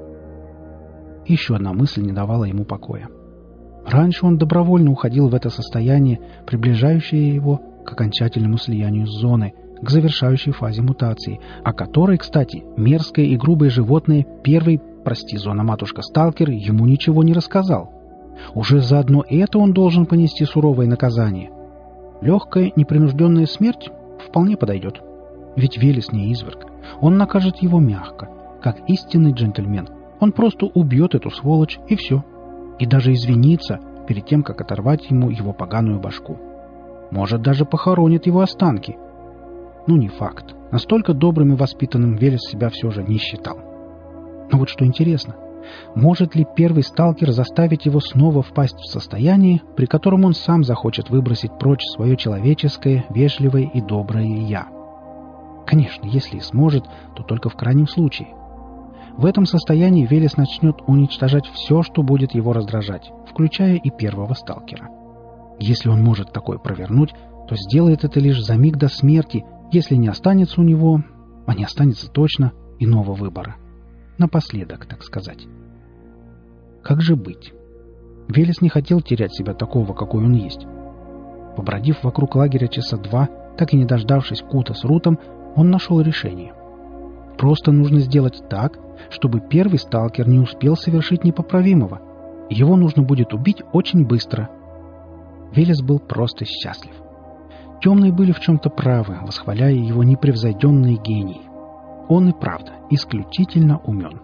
Еще одна мысль не давала ему покоя. Раньше он добровольно уходил в это состояние, приближающее его к окончательному слиянию с зоной, к завершающей фазе мутации, о которой, кстати, мерзкое и грубое животное первый, зона-матушка-сталкер, ему ничего не рассказал. Уже за одно это он должен понести суровое наказание. Легкая, непринужденная смерть вполне подойдет. Ведь Велес не изверг. Он накажет его мягко. Как истинный джентльмен. Он просто убьет эту сволочь, и все. И даже извинится перед тем, как оторвать ему его поганую башку. Может, даже похоронит его останки. Ну, не факт. Настолько добрым и воспитанным Велес себя все же не считал. Но вот что интересно. Может ли первый сталкер заставить его снова впасть в состояние, при котором он сам захочет выбросить прочь свое человеческое, вежливое и доброе «я»? Конечно, если и сможет, то только в крайнем случае. В этом состоянии Велес начнет уничтожать все, что будет его раздражать, включая и первого сталкера. Если он может такое провернуть, то сделает это лишь за миг до смерти, если не останется у него, а не останется точно, иного выбора. Напоследок, так сказать. Как же быть? Велес не хотел терять себя такого, какой он есть. Побродив вокруг лагеря часа 2, так и не дождавшись Кута с Рутом, он нашел решение. Просто нужно сделать так, чтобы первый сталкер не успел совершить непоправимого. Его нужно будет убить очень быстро. Велес был просто счастлив. Темные были в чем-то правы, восхваляя его непревзойденный гений. Он и правда исключительно умен.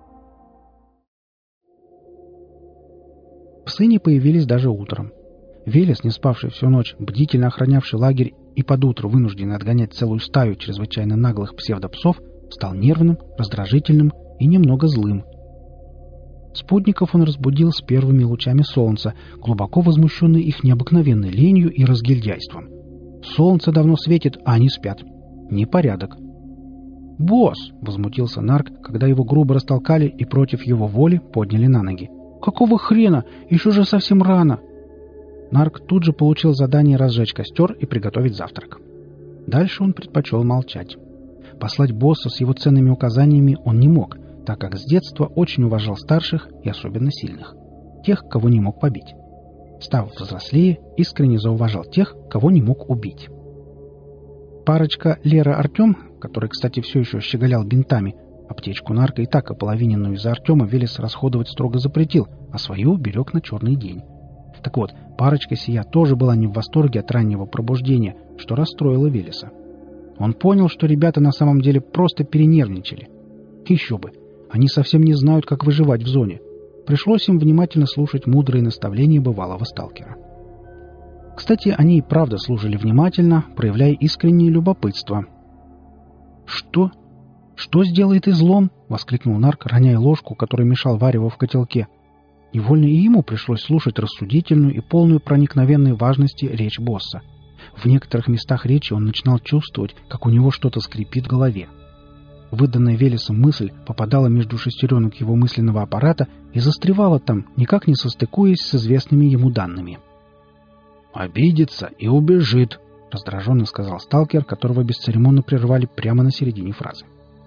Псы не появились даже утром. Велес, не спавший всю ночь, бдительно охранявший лагерь и под утро вынужденный отгонять целую стаю чрезвычайно наглых псевдопсов, стал нервным, раздражительным и немного злым. Спутников он разбудил с первыми лучами солнца, глубоко возмущенный их необыкновенной ленью и разгильдяйством. Солнце давно светит, а они спят. Непорядок. «Босс!» — возмутился Нарк, когда его грубо растолкали и против его воли подняли на ноги. «Какого хрена? Еще же совсем рано!» Нарк тут же получил задание разжечь костер и приготовить завтрак. Дальше он предпочел молчать. Послать босса с его ценными указаниями он не мог, так как с детства очень уважал старших и особенно сильных. Тех, кого не мог побить. Став взрослее, искренне зауважал тех, кого не мог убить. Парочка Лера-Артем, который, кстати, все еще щеголял бинтами, аптечку Нарка и так ополовиненную из-за Артема Велес расходовать строго запретил, а свою берег на черный день. Так вот, парочка сия тоже была не в восторге от раннего пробуждения, что расстроило Велеса. Он понял, что ребята на самом деле просто перенервничали. Еще бы, они совсем не знают, как выживать в зоне. Пришлось им внимательно слушать мудрые наставления бывалого сталкера. Кстати, они и правда слушали внимательно, проявляя искреннее любопытство. «Что? Что сделает излом?» — воскликнул Нарк, роняя ложку, которой мешал варево в котелке. Невольно и ему пришлось слушать рассудительную и полную проникновенной важности речь босса. В некоторых местах речи он начинал чувствовать, как у него что-то скрипит в голове. Выданная Велесом мысль попадала между шестеренок его мысленного аппарата и застревала там, никак не состыкуясь с известными ему данными. «Обидится и убежит», — раздраженно сказал сталкер, которого бесцеремонно прервали прямо на середине фразы.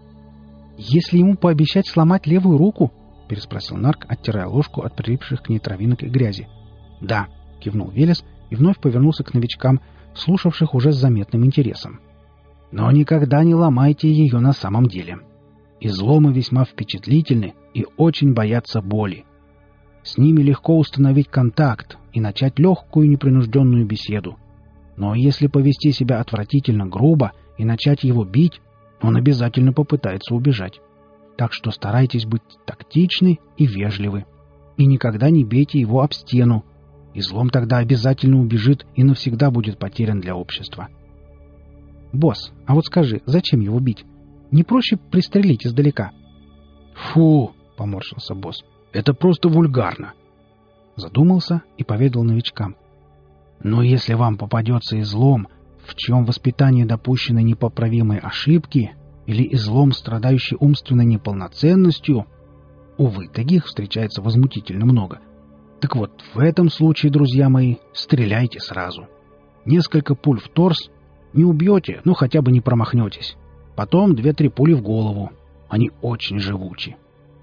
«Если ему пообещать сломать левую руку?» — переспросил Нарк, оттирая ложку от прилипших к ней травинок и грязи. «Да», — кивнул Велес и вновь повернулся к новичкам, слушавших уже с заметным интересом. «Но никогда не ломайте ее на самом деле. Изломы весьма впечатлительны и очень боятся боли. С ними легко установить контакт и начать легкую непринужденную беседу. Но если повести себя отвратительно грубо и начать его бить, он обязательно попытается убежать. Так что старайтесь быть тактичны и вежливы. И никогда не бейте его об стену. Излом тогда обязательно убежит и навсегда будет потерян для общества. «Босс, а вот скажи, зачем его бить? Не проще пристрелить издалека?» «Фу!» — поморщился босс. «Это просто вульгарно!» Задумался и поведал новичкам. «Но если вам попадется излом, в чьем воспитании допущены непоправимые ошибки, или излом, страдающий умственной неполноценностью, увы, таких встречается возмутительно много. Так вот, в этом случае, друзья мои, стреляйте сразу. Несколько пуль в торс не убьете, но хотя бы не промахнетесь. Потом 2-3 пули в голову. Они очень живучи».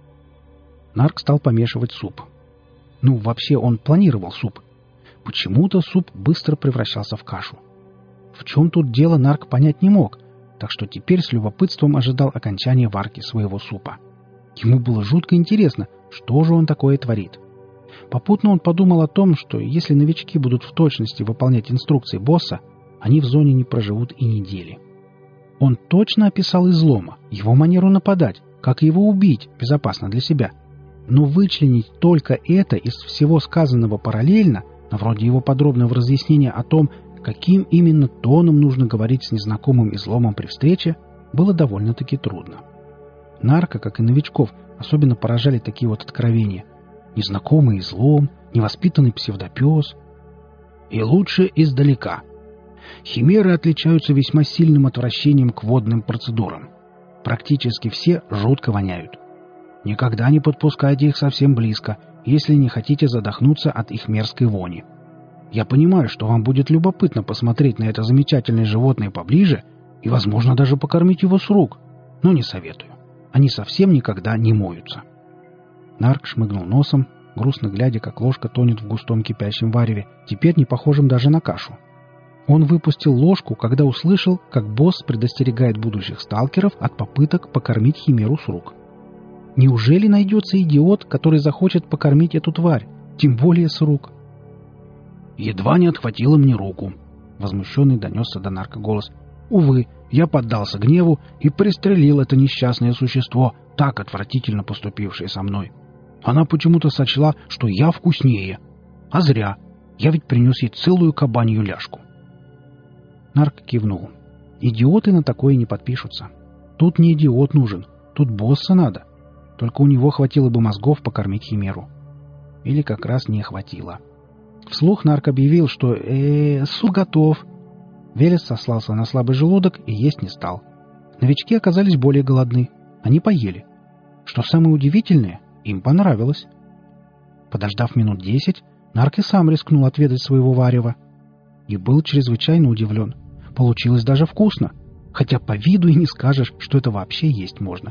Нарк стал помешивать суп. Ну, вообще он планировал суп. Почему-то суп быстро превращался в кашу. В чем тут дело, Нарк понять не мог, так что теперь с любопытством ожидал окончания варки своего супа. Ему было жутко интересно, что же он такое творит. Попутно он подумал о том, что если новички будут в точности выполнять инструкции босса, они в зоне не проживут и недели. Он точно описал излома, его манеру нападать, как его убить безопасно для себя. Но вычленить только это из всего сказанного параллельно, вроде его подробного разъяснения о том, каким именно тоном нужно говорить с незнакомым изломом при встрече, было довольно-таки трудно. Нарка, как и новичков, особенно поражали такие вот откровения. Незнакомый излом, невоспитанный псевдопес. И лучше издалека. Химеры отличаются весьма сильным отвращением к водным процедурам. Практически все жутко воняют. Никогда не подпускайте их совсем близко, если не хотите задохнуться от их мерзкой вони. Я понимаю, что вам будет любопытно посмотреть на это замечательное животное поближе и, возможно, даже покормить его с рук, но не советую. Они совсем никогда не моются». Нарк шмыгнул носом, грустно глядя, как ложка тонет в густом кипящем вареве, теперь не похожем даже на кашу. Он выпустил ложку, когда услышал, как босс предостерегает будущих сталкеров от попыток покормить химеру с рук. Неужели найдется идиот, который захочет покормить эту тварь, тем более с рук? «Едва не отхватила мне руку», — возмущенный донесся до Нарка голос. «Увы, я поддался гневу и пристрелил это несчастное существо, так отвратительно поступившее со мной. Она почему-то сочла, что я вкуснее. А зря. Я ведь принес ей целую кабанью ляжку». Нарк кивнул. Идиоты на такое не подпишутся. Тут не идиот нужен, тут босса надо. Только у него хватило бы мозгов покормить химеру. Или как раз не хватило. Вслух Нарк объявил, что суп готов. Велес сослался на слабый желудок и есть не стал. Новички оказались более голодны. Они поели. Что самое удивительное, им понравилось. Подождав минут 10, Нарк и сам рискнул отведать своего варева. И был чрезвычайно удивлен. Получилось даже вкусно. Хотя по виду и не скажешь, что это вообще есть можно.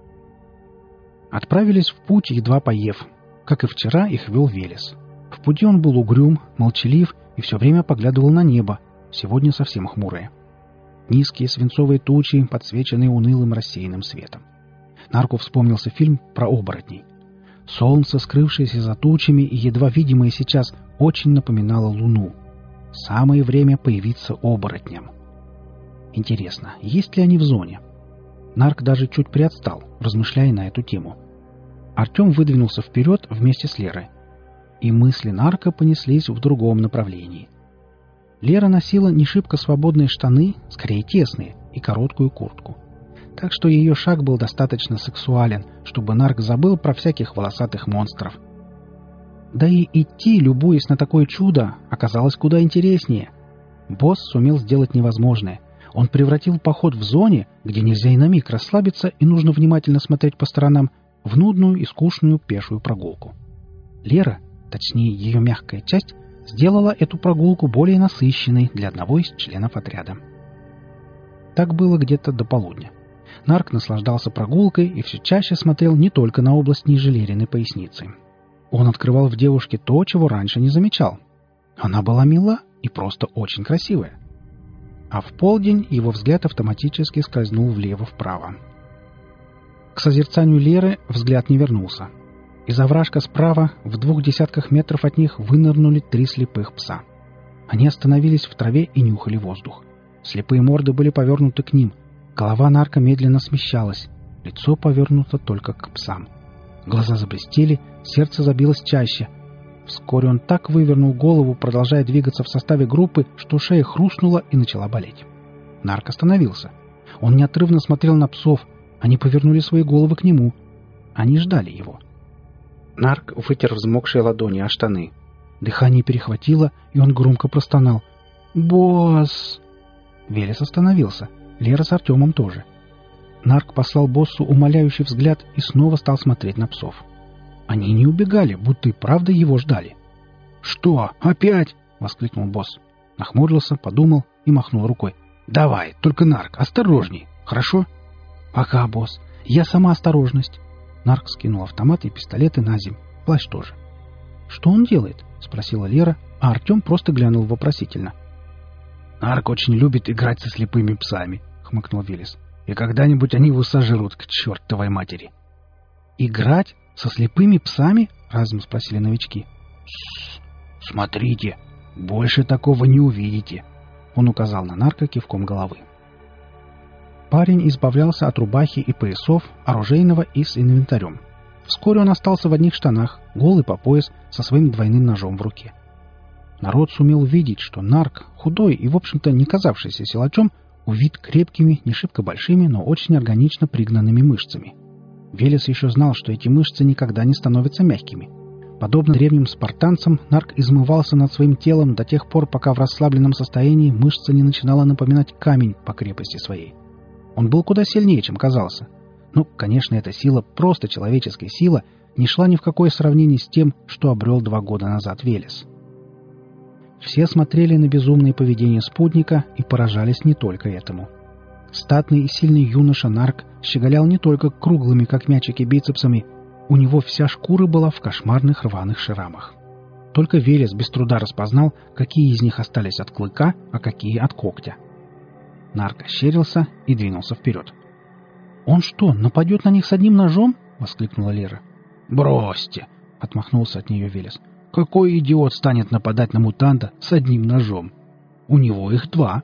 Отправились в путь, едва поев. Как и вчера, их вел Велес. В пути он был угрюм, молчалив и все время поглядывал на небо, сегодня совсем хмурое. Низкие свинцовые тучи, подсвеченные унылым рассеянным светом. Нарку вспомнился фильм про оборотней. Солнце, скрывшееся за тучами и едва видимое сейчас, очень напоминало луну. Самое время появиться оборотням. Интересно, есть ли они в зоне? Нарк даже чуть приотстал, размышляя на эту тему. Артем выдвинулся вперед вместе с Лерой. И мысли Нарка понеслись в другом направлении. Лера носила не шибко свободные штаны, скорее тесные, и короткую куртку. Так что ее шаг был достаточно сексуален, чтобы Нарк забыл про всяких волосатых монстров. Да и идти, любуясь на такое чудо, оказалось куда интереснее. Босс сумел сделать невозможное. Он превратил поход в зоне, где нельзя и на миг расслабиться и нужно внимательно смотреть по сторонам, в нудную и скучную пешую прогулку. Лера, точнее ее мягкая часть, сделала эту прогулку более насыщенной для одного из членов отряда. Так было где-то до полудня. Нарк наслаждался прогулкой и все чаще смотрел не только на область ниже Лериной поясницы. Он открывал в девушке то, чего раньше не замечал. Она была мила и просто очень красивая. А в полдень его взгляд автоматически скользнул влево-вправо. К созерцанию Леры взгляд не вернулся. Из овражка справа, в 200 метров от них, вынырнули 3 слепых пса. Они остановились в траве и нюхали воздух. Слепые морды были повернуты к ним. Голова Нарка медленно смещалась. Лицо повернуто только к псам. Глаза заблестели, сердце забилось чаще. Вскоре он так вывернул голову, продолжая двигаться в составе группы, что шея хрустнула и начала болеть. Нарк остановился. Он неотрывно смотрел на псов. Они повернули свои головы к нему. Они ждали его. Нарк вытер взмокшие ладони о штаны. Дыхание перехватило, и он громко простонал. «Босс!» Велес остановился. Лера с Артемом тоже. Нарк послал боссу умоляющий взгляд и снова стал смотреть на псов. Они не убегали, будто и правда его ждали. «Что, опять?» — воскликнул босс. Нахмурился, подумал и махнул рукой. «Давай, только, Нарк, осторожней, хорошо?» «Пока, босс. Я сама осторожность». Нарк скинул автомат и пистолеты на земь. Плащ тоже. «Что он делает?» — спросила Лера, а Артем просто глянул вопросительно. «Нарк очень любит играть со слепыми псами», — хмыкнул Велес. «И когда-нибудь они его сожрут к чертовой матери». «Играть? Со слепыми псами?» — разом спросили новички. «Смотрите, больше такого не увидите», — он указал на Нарка кивком головы. Парень избавлялся от рубахи и поясов, оружейного и с инвентарем. Вскоре он остался в одних штанах, голый по пояс, со своим двойным ножом в руке. Народ сумел увидеть, что Нарк, худой и, в общем-то, не казавшийся силачом, увит крепкими, не шибко большими, но очень органично пригнанными мышцами. Велес еще знал, что эти мышцы никогда не становятся мягкими. Подобно древним спартанцам, Нарк измывался над своим телом до тех пор, пока в расслабленном состоянии мышца не начинала напоминать камень по крепости своей. Он был куда сильнее, чем казался. Ну, конечно, эта сила, просто человеческая сила, не шла ни в какое сравнение с тем, что обрел 2 года назад Велес. Все смотрели на безумное поведение спутника и поражались не только этому. Статный и сильный юноша Нарк щеголял не только круглыми, как мячики, бицепсами, у него вся шкура была в кошмарных рваных шрамах. Только Велес без труда распознал, какие из них остались от клыка, а какие от когтя. Нарк ощерился и двинулся вперед. «Он что, нападет на них с одним ножом?» — воскликнула Лера. «Бросьте!» — отмахнулся от нее Велес. «Какой идиот станет нападать на мутанта с одним ножом? У него их 2».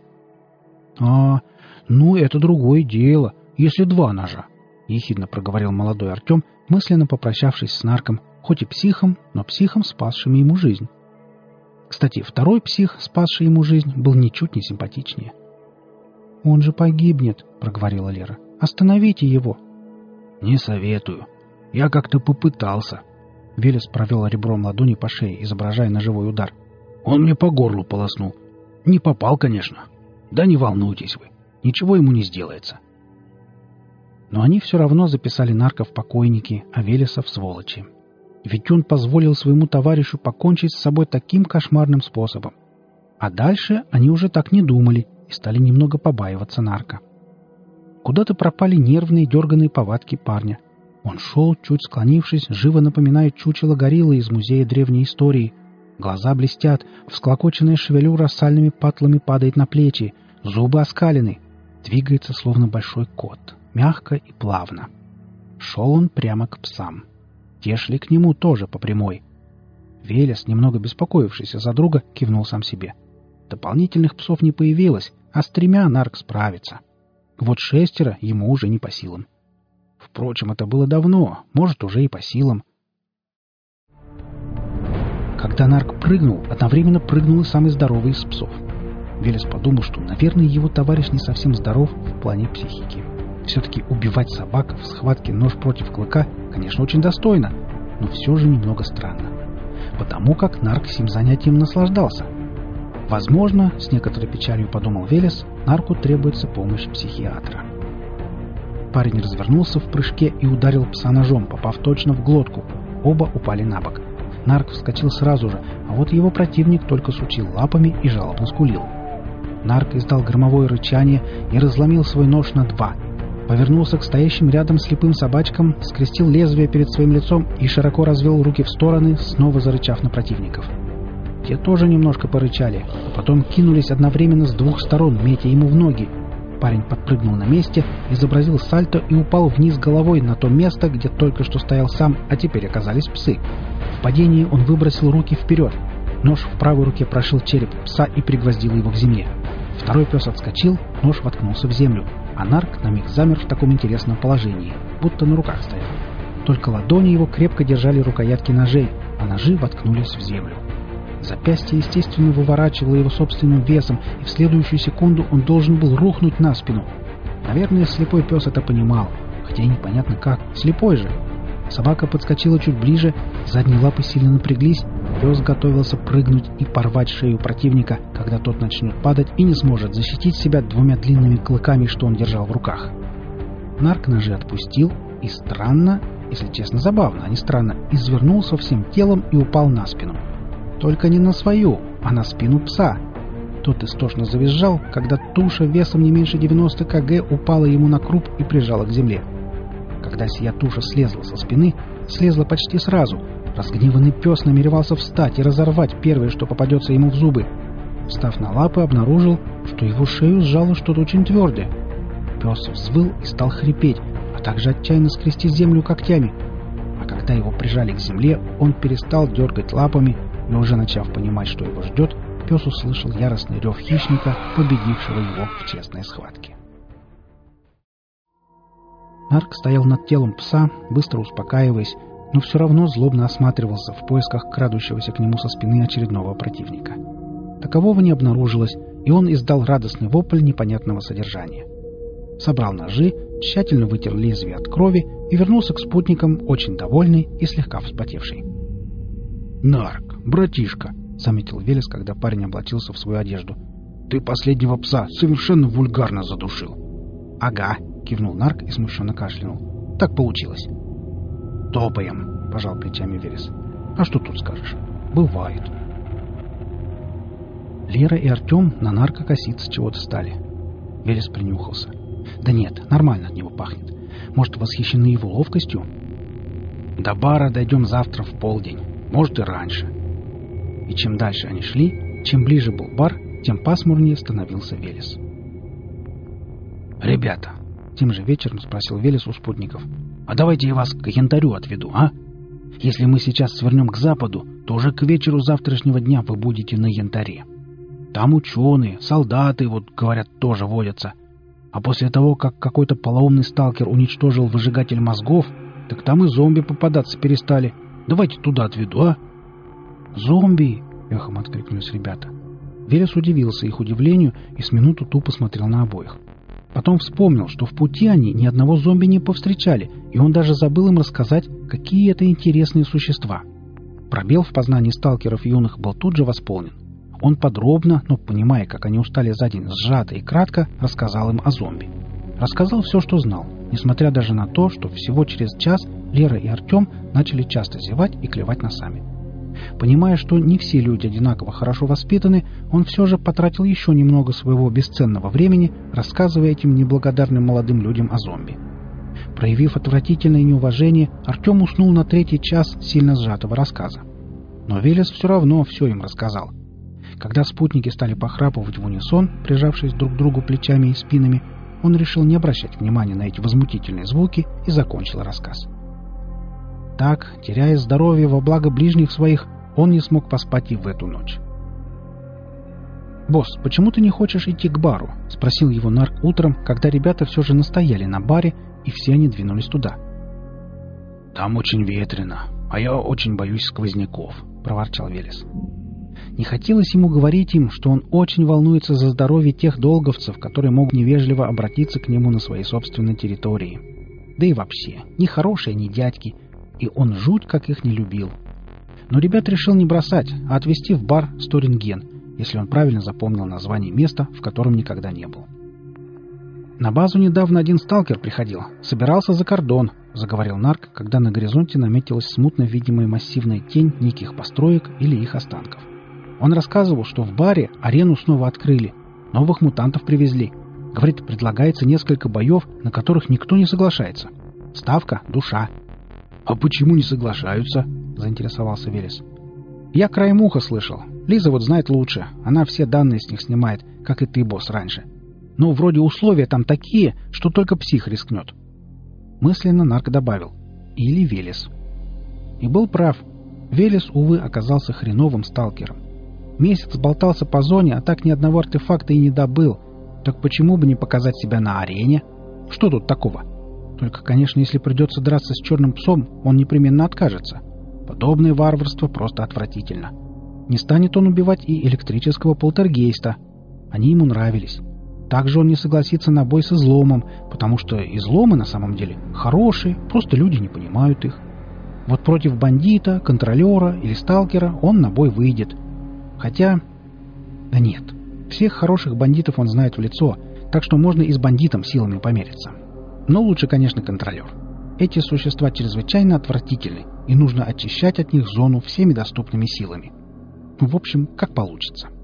«Ну, это другое дело, если 2 ножа», — ехидно проговорил молодой Артем, мысленно попрощавшись с Нарком, хоть и психом, но психом, спасшим ему жизнь. Кстати, второй псих, спасший ему жизнь, был ничуть не симпатичнее. «Он же погибнет», — проговорила Лера. «Остановите его». «Не советую. Я как-то попытался». Велес провел ребром ладони по шее, изображая ножевой удар. «Он мне по горлу полоснул. Не попал, конечно. Да не волнуйтесь вы. Ничего ему не сделается». Но они все равно записали Нарка в покойники, а Велеса в сволочи. Ведь он позволил своему товарищу покончить с собой таким кошмарным способом. А дальше они уже так не думали и стали немного побаиваться Нарка. Куда-то пропали нервные дерганые повадки парня. Он шел, чуть склонившись, живо напоминая чучело гориллы из музея древней истории. Глаза блестят, всклокоченная шевелюра сальными патлами падает на плечи, зубы оскалены. Двигается, словно большой кот, мягко и плавно. Шел он прямо к псам. Те шли к нему тоже по прямой. Велес, немного беспокоившийся за друга, кивнул сам себе. Дополнительных псов не появилось, а с 3 Нарк справится. Вот 6 ему уже не по силам. Впрочем, это было давно, может, уже и по силам. Когда Нарк прыгнул, одновременно прыгнул и самый здоровый из псов. Велес подумал, что, наверное, его товарищ не совсем здоров в плане психики. Все-таки убивать собак в схватке нож против клыка, конечно, очень достойно, но все же немного странно. Потому как Нарк сим занятием наслаждался. Возможно, с некоторой печалью подумал Велес, Нарку требуется помощь психиатра. Парень развернулся в прыжке и ударил пса ножом, попав точно в глотку. Оба упали на бок. Нарк вскочил сразу же, а вот его противник только сучил лапами и жалобно скулил. Нарк издал громовое рычание и разломил свой нож на 2. Повернулся к стоящим рядом слепым собачкам, скрестил лезвие перед своим лицом и широко развел руки в стороны, снова зарычав на противников. Те тоже немножко порычали, а потом кинулись одновременно с 2 сторон, метя ему в ноги. Парень подпрыгнул на месте, изобразил сальто и упал вниз головой на то место, где только что стоял сам, а теперь оказались псы. В падении он выбросил руки вперед. Нож в правой руке прошил череп пса и пригвоздил его к земле. Второй пес отскочил, нож воткнулся в землю, а Нарк на миг замер в таком интересном положении, будто на руках стоял. Только ладони его крепко держали рукоятки ножей, а ножи воткнулись в землю. Запястье, естественно, выворачивало его собственным весом, и в следующую секунду он должен был рухнуть на спину. Наверное, слепой пес это понимал, хотя и непонятно как, слепой же. Собака подскочила чуть ближе, задние лапы сильно напряглись, пес готовился прыгнуть и порвать шею противника, когда тот начнет падать и не сможет защитить себя 2 длинными клыками, что он держал в руках. Нарк ножи отпустил и странно, если честно забавно, а не странно, извернулся всем телом и упал на спину. Только не на свою, а на спину пса. Тот истошно завизжал, когда туша весом не меньше 90 кг упала ему на круп и прижала к земле. Когда сия туша слезла со спины, слезла почти сразу. Разгневанный пес намеревался встать и разорвать первое, что попадется ему в зубы. Встав на лапы, обнаружил, что его шею сжало что-то очень твердое. Пес взвыл и стал хрипеть, а также отчаянно скрести землю когтями. А когда его прижали к земле, он перестал дергать лапами, и уже начав понимать, что его ждет, пес услышал яростный рев хищника, победившего его в честной схватке. Нарк стоял над телом пса, быстро успокаиваясь, но все равно злобно осматривался в поисках крадущегося к нему со спины очередного противника. Такового не обнаружилось, и он издал радостный вопль непонятного содержания. Собрал ножи, тщательно вытер лезвие от крови и вернулся к спутникам, очень довольный и слегка вспотевший. «Нарк, братишка», — заметил Велес, когда парень облачился в свою одежду, — «ты последнего пса совершенно вульгарно задушил». «Ага», — кивнул Нарк и смущенно кашлянул. «Так получилось». «Топаем», — пожал плечами Велес. «А что тут скажешь? Бывает». Лера и Артем на нарко коситься чего-то стали. Велес принюхался. Да нет, нормально от него пахнет. Может, восхищены его ловкостью? До бара дойдем завтра в полдень. Может, и раньше. И чем дальше они шли, чем ближе был бар, тем пасмурнее становился Велес. «Ребята», — тем же вечером спросил Велес у спутников, «а давайте я вас к янтарю отведу, а? Если мы сейчас свернем к западу, то уже к вечеру завтрашнего дня вы будете на янтаре. Там ученые, солдаты, вот, говорят, тоже водятся. А после того, как какой-то полоумный сталкер уничтожил выжигатель мозгов, так там и зомби попадаться перестали. Давайте туда отведу, а?» «Зомби!» — эхом откликнулись ребята. Велес удивился их удивлению и с минуту тупо смотрел на обоих. Потом вспомнил, что в пути они ни одного зомби не повстречали, и он даже забыл им рассказать, какие это интересные существа. Пробел в познании сталкеров юных был тут же восполнен. Он подробно, но понимая, как они устали за день, сжато и кратко, рассказал им о зомби. Рассказал все, что знал, несмотря даже на то, что всего через час Лера и Артем начали часто зевать и клевать носами. Понимая, что не все люди одинаково хорошо воспитаны, он все же потратил еще немного своего бесценного времени, рассказывая этим неблагодарным молодым людям о зомби. Проявив отвратительное неуважение, Артем уснул на третий час сильно сжатого рассказа. Но Велес все равно все им рассказал. Когда спутники стали похрапывать в унисон, прижавшись друг к другу плечами и спинами, он решил не обращать внимания на эти возмутительные звуки и закончил рассказ. Так, теряя здоровье во благо ближних своих, он не смог поспать и в эту ночь. «Босс, почему ты не хочешь идти к бару?» — спросил его нарк утром, когда ребята все же настояли на баре, и все они двинулись туда. «Там очень ветрено, а я очень боюсь сквозняков», — проворчал Велес. Не хотелось ему говорить им, что он очень волнуется за здоровье тех долговцев, которые могут невежливо обратиться к нему на своей собственной территории. Да и вообще, ни хорошие, ни дядьки, и он жуть как их не любил. Но ребят решил не бросать, а отвезти в бар Сторинген, если он правильно запомнил название места, в котором никогда не был. «На базу недавно один сталкер приходил. Собирался за кордон», — заговорил нарк, когда на горизонте наметилась смутно видимая массивная тень неких построек или их останков. Он рассказывал, что в баре арену снова открыли, новых мутантов привезли. Говорит, предлагается несколько боев, на которых никто не соглашается. Ставка — душа. «А почему не соглашаются?» — заинтересовался Велес. «Я краем уха слышал. Лиза вот знает лучше. Она все данные с них снимает, как и ты, босс, раньше. Но вроде условия там такие, что только псих рискнет». Мысленно нарк добавил. Или Велес. И был прав. Велес, увы, оказался хреновым сталкером. Месяц болтался по зоне, а так ни одного артефакта и не добыл. Так почему бы не показать себя на арене? Что тут такого? Только, конечно, если придется драться с черным псом, он непременно откажется. Подобное варварство просто отвратительно. Не станет он убивать и электрического полтергейста. Они ему нравились. Также он не согласится на бой с изломом, потому что изломы на самом деле хорошие, просто люди не понимают их. Вот против бандита, контролера или сталкера он на бой выйдет. Хотя... Да нет. Всех хороших бандитов он знает в лицо, так что можно и с бандитом силами помериться. Но лучше, конечно, контролер. Эти существа чрезвычайно отвратительны, и нужно очищать от них зону всеми доступными силами. В общем, как получится.